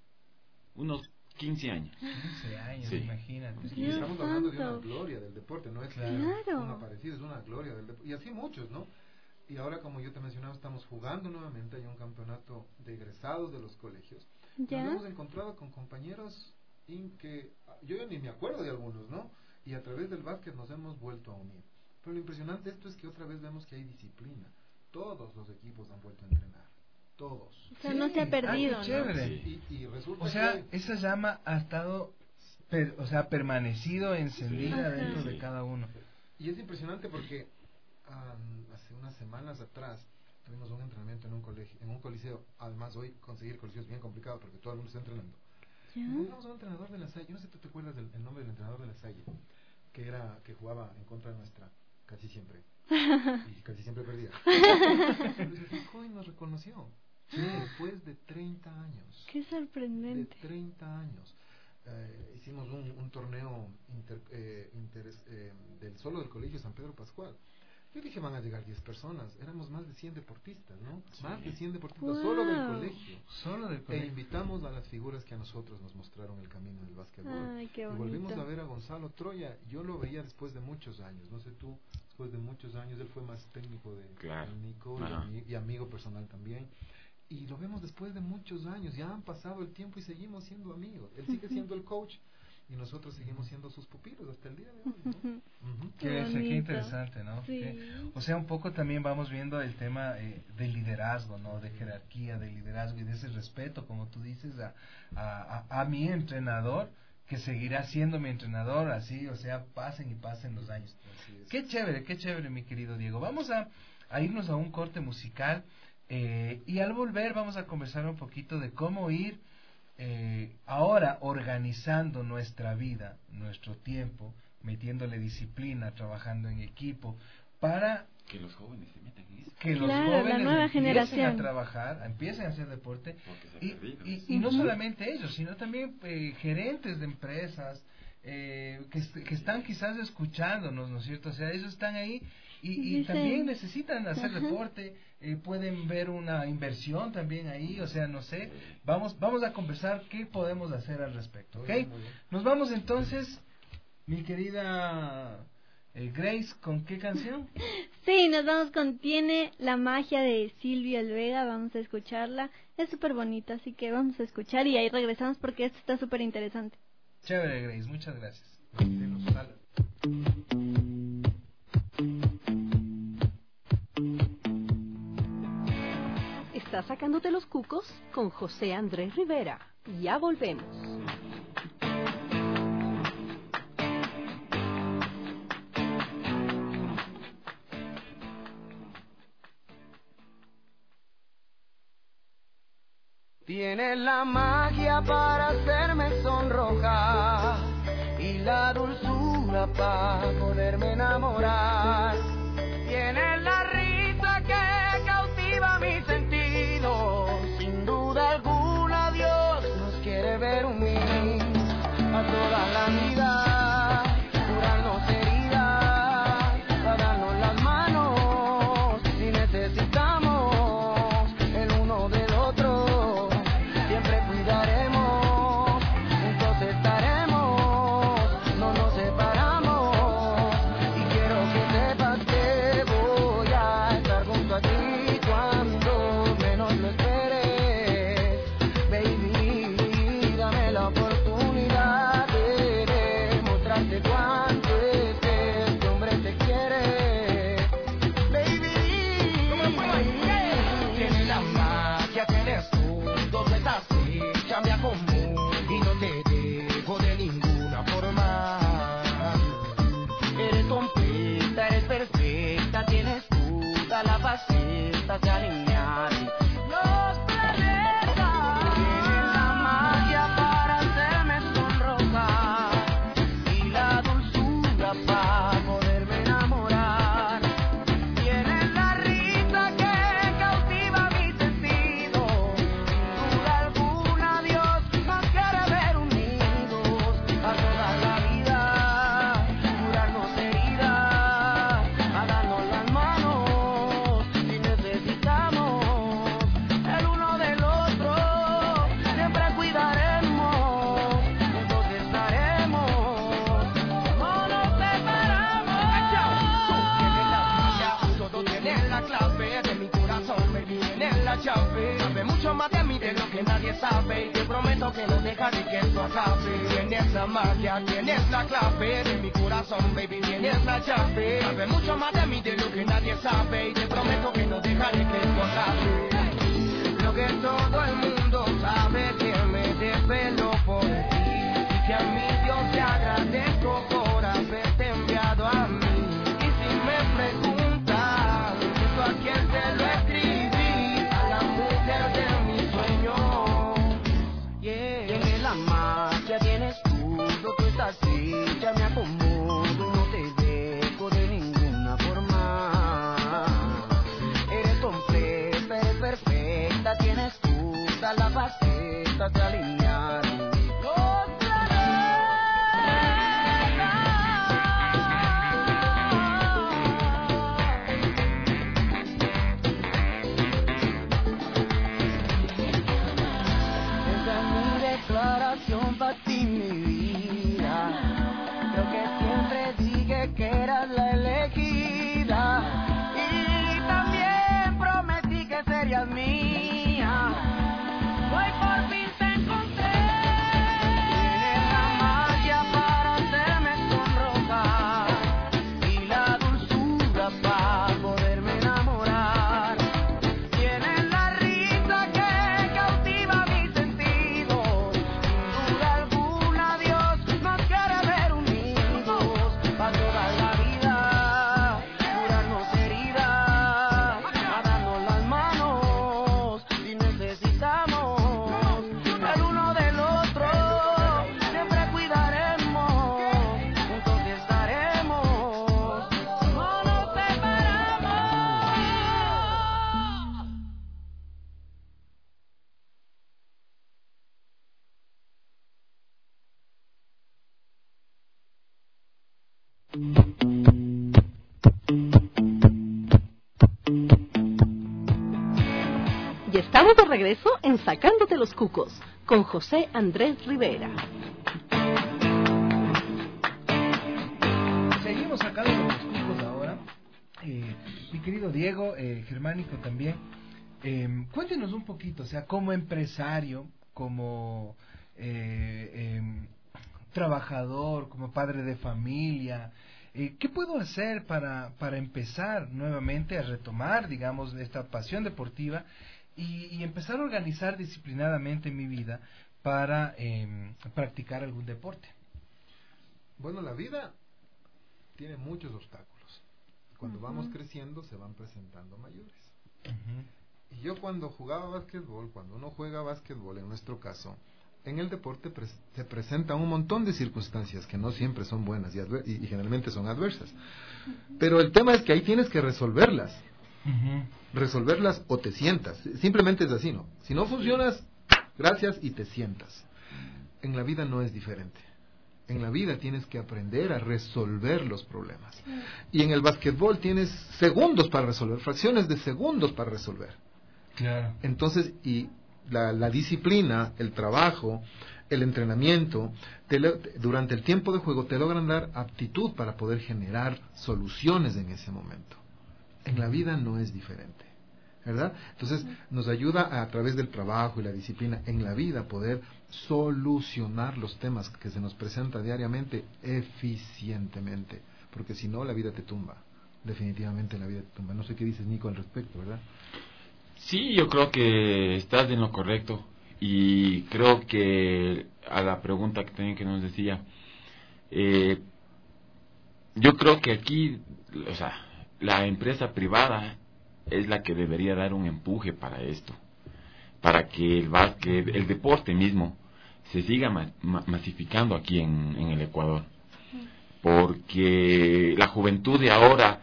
15 años. 15 años, Sí. imagínate. Y estamos hablando de una gloria del deporte, no es Claro. una parecida, es una gloria del deporte. Y así muchos, ¿no? Y ahora, como yo te mencionaba, estamos jugando nuevamente. Hay un campeonato de egresados de los colegios. ¿Ya? Nos hemos encontrado con compañeros que yo ya ni me acuerdo de algunos, ¿no? Y a través del básquet nos hemos vuelto a unir. Pero lo impresionante de esto es que otra vez vemos que hay disciplina. Todos los equipos han vuelto a entrenar. Todos. O sea, no se ha perdido, qué chévere. ¿No? Y resulta O sea, que esa llama ha estado, permanecido encendida dentro de cada uno. Y es impresionante porque hace unas semanas atrás tuvimos un entrenamiento en un coliseo. Además, hoy conseguir coliseo es bien complicado porque todo el mundo está entrenando. Encontramos a un entrenador de la Salle. Yo no sé si tú te acuerdas del nombre del entrenador de la Salle, que jugaba en contra de nuestra casi siempre. Y casi siempre perdía. Pero se fijó y nos reconoció. Después de 30 años. Qué sorprendente. De 30 años. Hicimos un torneo del solo del colegio San Pedro Pascual. Yo dije, van a llegar 10 personas. Éramos más de 100 deportistas, ¿no? Sí. Más de 100 deportistas, Wow. solo del colegio. Solo del colegio. E invitamos a las figuras que a nosotros nos mostraron el camino del básquetbol. Ay, qué y bonito. volvimos a ver a Gonzalo Troya. Yo lo veía después de muchos años. No sé tú, después de muchos años. Él fue más técnico de Nico y amigo personal también. Y lo vemos después de muchos años. Ya han pasado el tiempo y seguimos siendo amigos. Él sigue siendo el coach. Y nosotros seguimos siendo sus pupilos hasta el día de hoy, ¿no? Qué interesante, ¿no? Sí. O sea, un poco también vamos viendo el tema del liderazgo, ¿no? De jerarquía, del liderazgo y de ese respeto, como tú dices, a mi entrenador, que seguirá siendo mi entrenador, así, o sea, pasen y pasen los años. Qué chévere, mi querido Diego. Vamos a irnos a un corte musical y al volver vamos a conversar un poquito de cómo ir ahora organizando nuestra vida, nuestro tiempo, metiéndole disciplina, trabajando en equipo, para que los jóvenes se metan en eso. Que los Claro, jóvenes la nueva empiecen generación. a trabajar, empiecen a hacer deporte, y no solamente ellos, sino también gerentes de empresas que están quizás escuchándonos, ¿no es cierto? O sea, ellos están ahí y también necesitan hacer deporte, pueden ver una inversión también ahí, o sea, no sé, vamos a conversar qué podemos hacer al respecto, ¿ok? Nos vamos entonces, mi querida Grace, ¿con qué canción? Sí, nos vamos con Tiene la magia de Silvio El Vega, vamos a escucharla, es súper bonita, así que vamos a escuchar y ahí regresamos porque esto está súper interesante. Chévere, Grace, muchas gracias. Estás sacándote los cucos con José Andrés Rivera. Ya volvemos. Tienes la magia para hacerme sonrojar y la dulzura para poderme enamorar. Tienes la risa que cautiva mis sentidos. Sin duda alguna Dios nos quiere ver unir a toda la vida, curarnos heridas, para darnos las manos si necesitamos el uno del otro. Siempre cuidaremos, juntos estaremos, no nos separamos. Y quiero que sepas que voy a estar junto a ti cuando menos lo esperes. Baby, dame la oportunidad de demostrarte cuánto este hombre te quiere. Baby, tienes la magia, tienes todo, es así, cambia conmigo y no te dejo de ninguna forma. Eres completa, eres perfecta, tienes toda la faceta de alinear los planetas. Tienes la magia para hacerme sonrojar y la dulzura para poderme enamorar. Tienes la risa que cautiva mis sentidos. Sin duda alguna Dios nos quiere ver unidos a toda la vida, curarnos heridas, a darnos las manos si necesitamos el uno del otro. Siempre cuidaremos, juntos estaremos, no nos separamos. Todo tiene la clave de mi corazón, baby, tienes la llave. Sabe mucho más de mí de lo que nadie sabe. Y te prometo que no dejaré que esto acabe. Tienes la magia, tienes la clave de mi corazón, baby, tienes la llave. Sabe mucho más de mí de lo que nadie sabe. Y te prometo que no dejaré que esto acabe. Lo que todo el mundo sabe, que me desvelo por ti. Y que a mi Dios te agradezco por haberte enviado a mí. Y si me preguntan, ¿esto a quién se lo escribí? A la mujer de mis sueños. Yeah. Tienes la magia, tienes todo, tú estás hecha, me acomodo y no te dejo de ninguna forma. Eres completa, eres perfecta, tienes toda la faceta de alinear los planetas. Estamos de regreso en Sacándote los Cucos con José Andrés Rivera. Seguimos sacando los cucos ahora. Mi querido Diego, Germánico también. Cuéntenos un poquito, o sea, como empresario, como trabajador, como padre de familia, ¿qué puedo hacer para empezar nuevamente a retomar, digamos, esta pasión deportiva y empezar a organizar disciplinadamente mi vida para practicar algún deporte? Bueno, la vida tiene muchos obstáculos. Cuando vamos creciendo se van presentando mayores. Y yo cuando jugaba básquetbol, cuando uno juega básquetbol, en nuestro caso, en el deporte se presentan un montón de circunstancias que no siempre son buenas y generalmente son adversas. Pero el tema es que ahí tienes que resolverlas. Resolverlas o te sientas. Simplemente es así, ¿no? Si no funcionas, gracias y te sientas. En la vida no es diferente. En la vida tienes que aprender a resolver los problemas. Y en el básquetbol tienes segundos para resolver, fracciones de segundos para resolver. Claro. Entonces, y la disciplina, el trabajo, el entrenamiento, durante el tiempo de juego te logran dar aptitud para poder generar soluciones en ese momento. En la vida no es diferente, ¿verdad? Entonces, nos ayuda a través del trabajo y la disciplina en la vida poder solucionar los temas que se nos presentan diariamente eficientemente, porque si no la vida te tumba, definitivamente la vida te tumba. No sé qué dices, Nico, al respecto, ¿verdad? Sí, yo creo que estás en lo correcto y creo que a la pregunta que también que nos decía, yo creo que aquí, o sea, la empresa privada es la que debería dar un empuje para esto, para que el deporte mismo se siga masificando aquí en el Ecuador, porque la juventud de ahora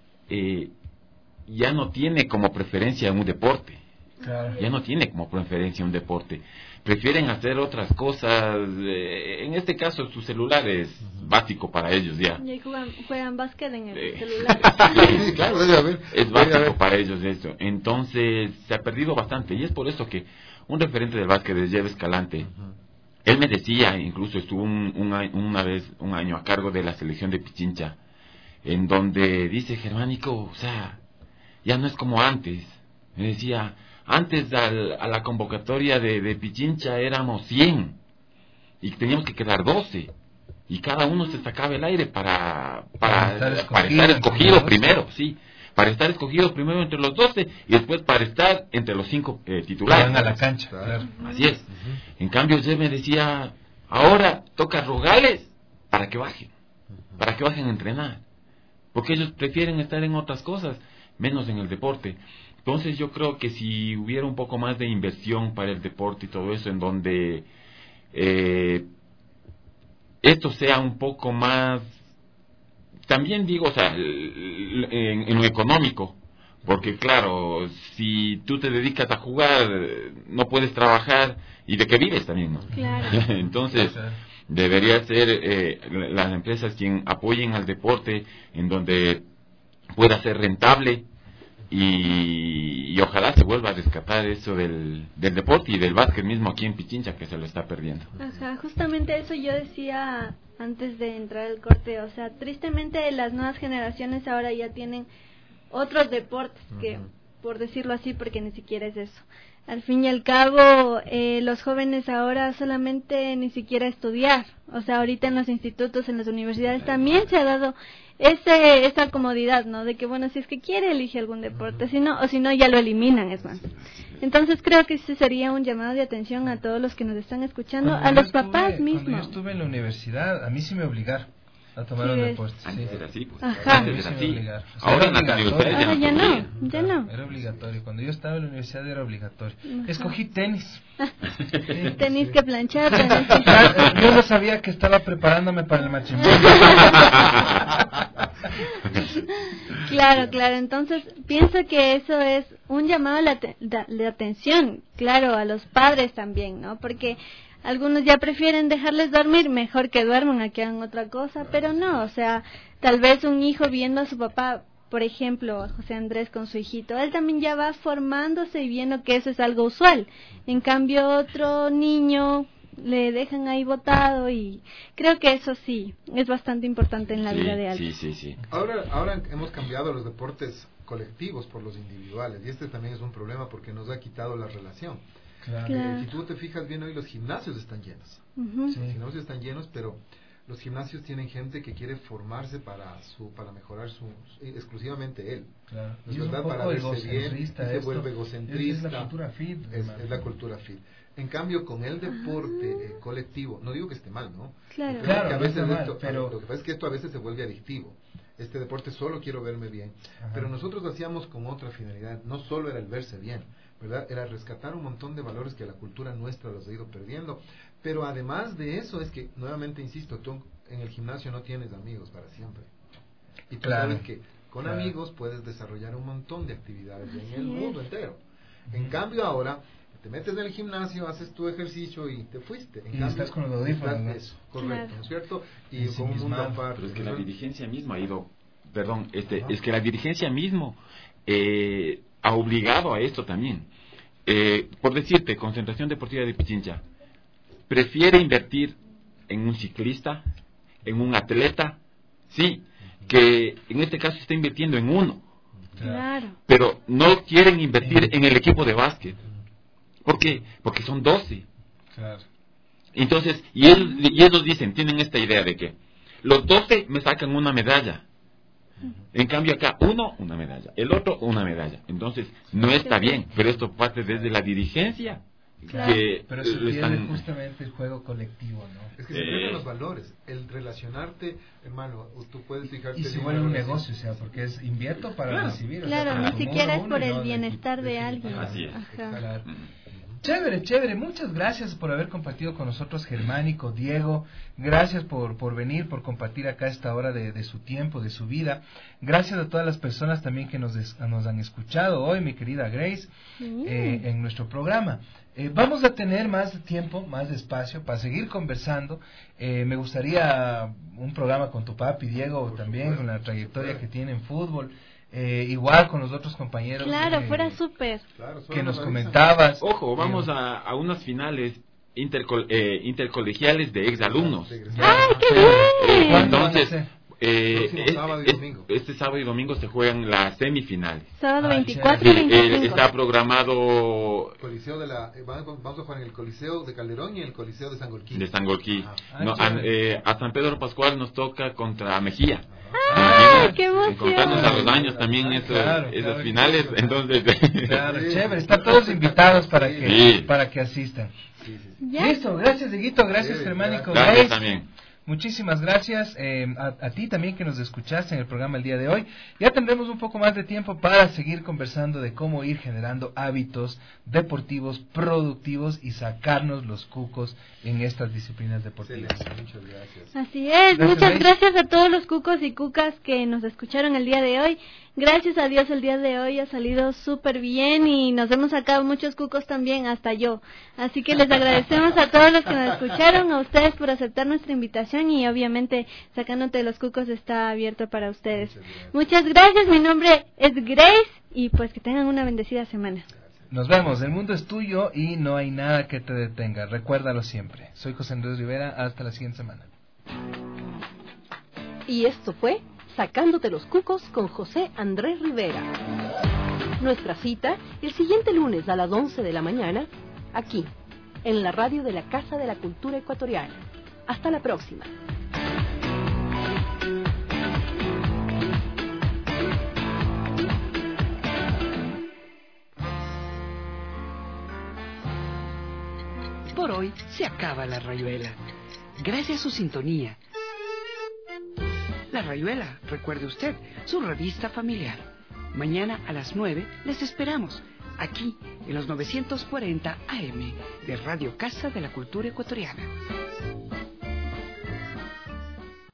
ya no tiene como preferencia un deporte, ya no tiene como preferencia un deporte, prefieren hacer otras cosas, en este caso su celular es básico para ellos ya. Y juegan básquet en el celular. Sí, claro, debe haber. Es básico para ellos eso. Entonces se ha perdido bastante y es por eso que un referente del básquet es Jeve Escalante. Él me decía, incluso estuvo un año a cargo de la selección de Pichincha, en donde dice, Germánico, o sea, ya no es como antes. Me decía, antes a la convocatoria de Pichincha éramos 100 y teníamos que quedar 12 y cada uno se sacaba el aire para estar escogido primero, sí, para estar escogido primero entre los 12 y después para estar entre los 5 titulares. Van a la cancha, claro. Así es. En cambio yo me decía, ahora toca rogarles para que bajen a entrenar, porque ellos prefieren estar en otras cosas menos en el deporte. Entonces yo creo que si hubiera un poco más de inversión para el deporte y todo eso, en donde esto sea un poco más, también digo, o sea, en lo económico, porque claro, si tú te dedicas a jugar, no puedes trabajar, y de qué vives también, ¿no? Claro. Entonces, debería ser las empresas quien apoyen al deporte, en donde pueda ser rentable, y ojalá se vuelva a rescatar eso del deporte y del básquet mismo aquí en Pichincha, que se lo está perdiendo. Ajá, justamente eso yo decía antes de entrar al corte, o sea, tristemente las nuevas generaciones ahora ya tienen otros deportes que, por decirlo así, porque ni siquiera es eso. Al fin y al cabo, los jóvenes ahora solamente ni siquiera estudiar, o sea, ahorita en los institutos, en las universidades también se ha dado esa comodidad, ¿no? De que, bueno, si es que quiere, elige algún deporte, si no ya lo eliminan, es más. Entonces creo que ese sería un llamado de atención a todos los que nos están escuchando, a los papás mismos. Cuando yo estuve en la universidad, a mí sí me obligaron a tomar un deporte. Antes era así, pues. Ajá. Antes era así. Ahora en la universidad ya no. Era obligatorio. Cuando yo estaba en la universidad era obligatorio. Escogí tenis. Tenis que planchar. Yo no sabía que estaba preparándome para el matrimonio. Claro. Entonces, pienso que eso es un llamado de atención, claro, a los padres también, ¿no? Porque algunos ya prefieren dejarles dormir, mejor que duerman a que hagan otra cosa, pero no, o sea, tal vez un hijo viendo a su papá por ejemplo, José Andrés con su hijito, él también ya va formándose y viendo que eso es algo usual. En cambio, otro niño le dejan ahí botado, y creo que eso sí es bastante importante en la vida de alguien. Sí. Ahora hemos cambiado los deportes colectivos por los individuales, y este también es un problema porque nos ha quitado la relación. Claro. Si tú te fijas bien, hoy los gimnasios están llenos. Los gimnasios están llenos, pero los gimnasios tienen gente que quiere formarse para mejorar exclusivamente él. Claro. ¿No es Y es verdad? un poco Para verse bien, egocentrista, se vuelve egocentrista. Es la cultura fit. Es la cultura fit. En cambio, con el deporte colectivo, no digo que esté mal, ¿no? Claro. Claro, que a veces no mal, pero... Lo que pasa es que esto a veces se vuelve adictivo. Este deporte solo quiero verme bien. Ajá. Pero nosotros lo hacíamos con otra finalidad. No solo era el verse bien, ¿verdad? Era rescatar un montón de valores que la cultura nuestra los ha ido perdiendo. Pero además de eso, es que, nuevamente insisto, tú en el gimnasio no tienes amigos para siempre. Y tú sabes que con amigos puedes desarrollar un montón de actividades en el mundo entero. En cambio ahora, te metes en el gimnasio, haces tu ejercicio y te fuiste. En cambio, estás con los audífonos, ¿no? Eso, correcto, ¿no es cierto? Y Sí, con un mundo aparte. pero es que la dirigencia misma ha ido, es que la dirigencia mismo ha obligado a esto también. Por decirte, Concentración Deportiva de Pichincha prefiere invertir en un ciclista, en un atleta, sí, que en este caso está invirtiendo en uno. Claro. Pero no quieren invertir en el equipo de básquet. ¿Por qué? Porque son 12. Claro. Entonces, y ellos dicen, tienen esta idea de que los 12 me sacan una medalla. En cambio acá, uno, una medalla. El otro, una medalla. Entonces, no está bien. Pero esto parte desde la dirigencia. Claro. Que pero se pierde justamente el juego colectivo, ¿no? Es que se pierden los valores. El relacionarte, hermano, tú puedes fijarte... Y se vuelve un negocio, o sea, porque es invierto para recibir. Claro, o sea, ni siquiera es por el no bienestar de alguien. Así es. Ajá. Claro. Chévere, muchas gracias por haber compartido con nosotros, Germánico, Diego, gracias por venir, por compartir acá esta hora de su tiempo, de su vida, gracias a todas las personas también que nos han escuchado hoy, mi querida Grace, en nuestro programa. Vamos a tener más tiempo, más espacio para seguir conversando. Me gustaría un programa con tu papi, Diego, también, con la trayectoria que tiene en fútbol. Igual con los otros compañeros. Claro, fuera súper. Que nos comentabas. Ojo, vamos a unas finales intercolegiales de exalumnos. ¡Ay, qué bien! Entonces, este sábado y domingo se juegan las semifinales. Sábado 24 y 25. Está programado... Coliseo vamos a jugar en el Coliseo de Calderón y en el Coliseo de Sangolquí. A San Pedro Pascual nos toca contra Mejía. ¡Qué emoción! Contarnos a los años también esas finales. Entonces, claro, chévere. Están todos invitados para que asistan. Listo, gracias, Dieguito. Gracias, Germánico. Gracias también. Muchísimas gracias a ti también que nos escuchaste en el programa el día de hoy. Ya tendremos un poco más de tiempo para seguir conversando de cómo ir generando hábitos deportivos productivos y sacarnos los cucos en estas disciplinas deportivas. Muchas gracias. Así es, muchas gracias a todos los cucos y cucas que nos escucharon el día de hoy. Gracias a Dios el día de hoy ha salido súper bien y nos hemos sacado muchos cucos también, hasta yo. Así que les agradecemos a todos los que nos escucharon, a ustedes por aceptar nuestra invitación y obviamente Sacándote de los Cucos está abierto para ustedes. Muchas gracias, mi nombre es Grace y pues que tengan una bendecida semana. Nos vemos, el mundo es tuyo y no hay nada que te detenga, recuérdalo siempre. Soy José Andrés Rivera, hasta la siguiente semana. Y esto fue Sacándote los Cucos con José Andrés Rivera. Nuestra cita el siguiente lunes a las 11 de la mañana, aquí, en la radio de la Casa de la Cultura Ecuatoriana. Hasta la próxima. Por hoy se acaba La Rayuela. Gracias a su sintonía. La Rayuela, recuerde usted, su revista familiar. Mañana a las 9 les esperamos, aquí en los 940 AM de Radio Casa de la Cultura Ecuatoriana.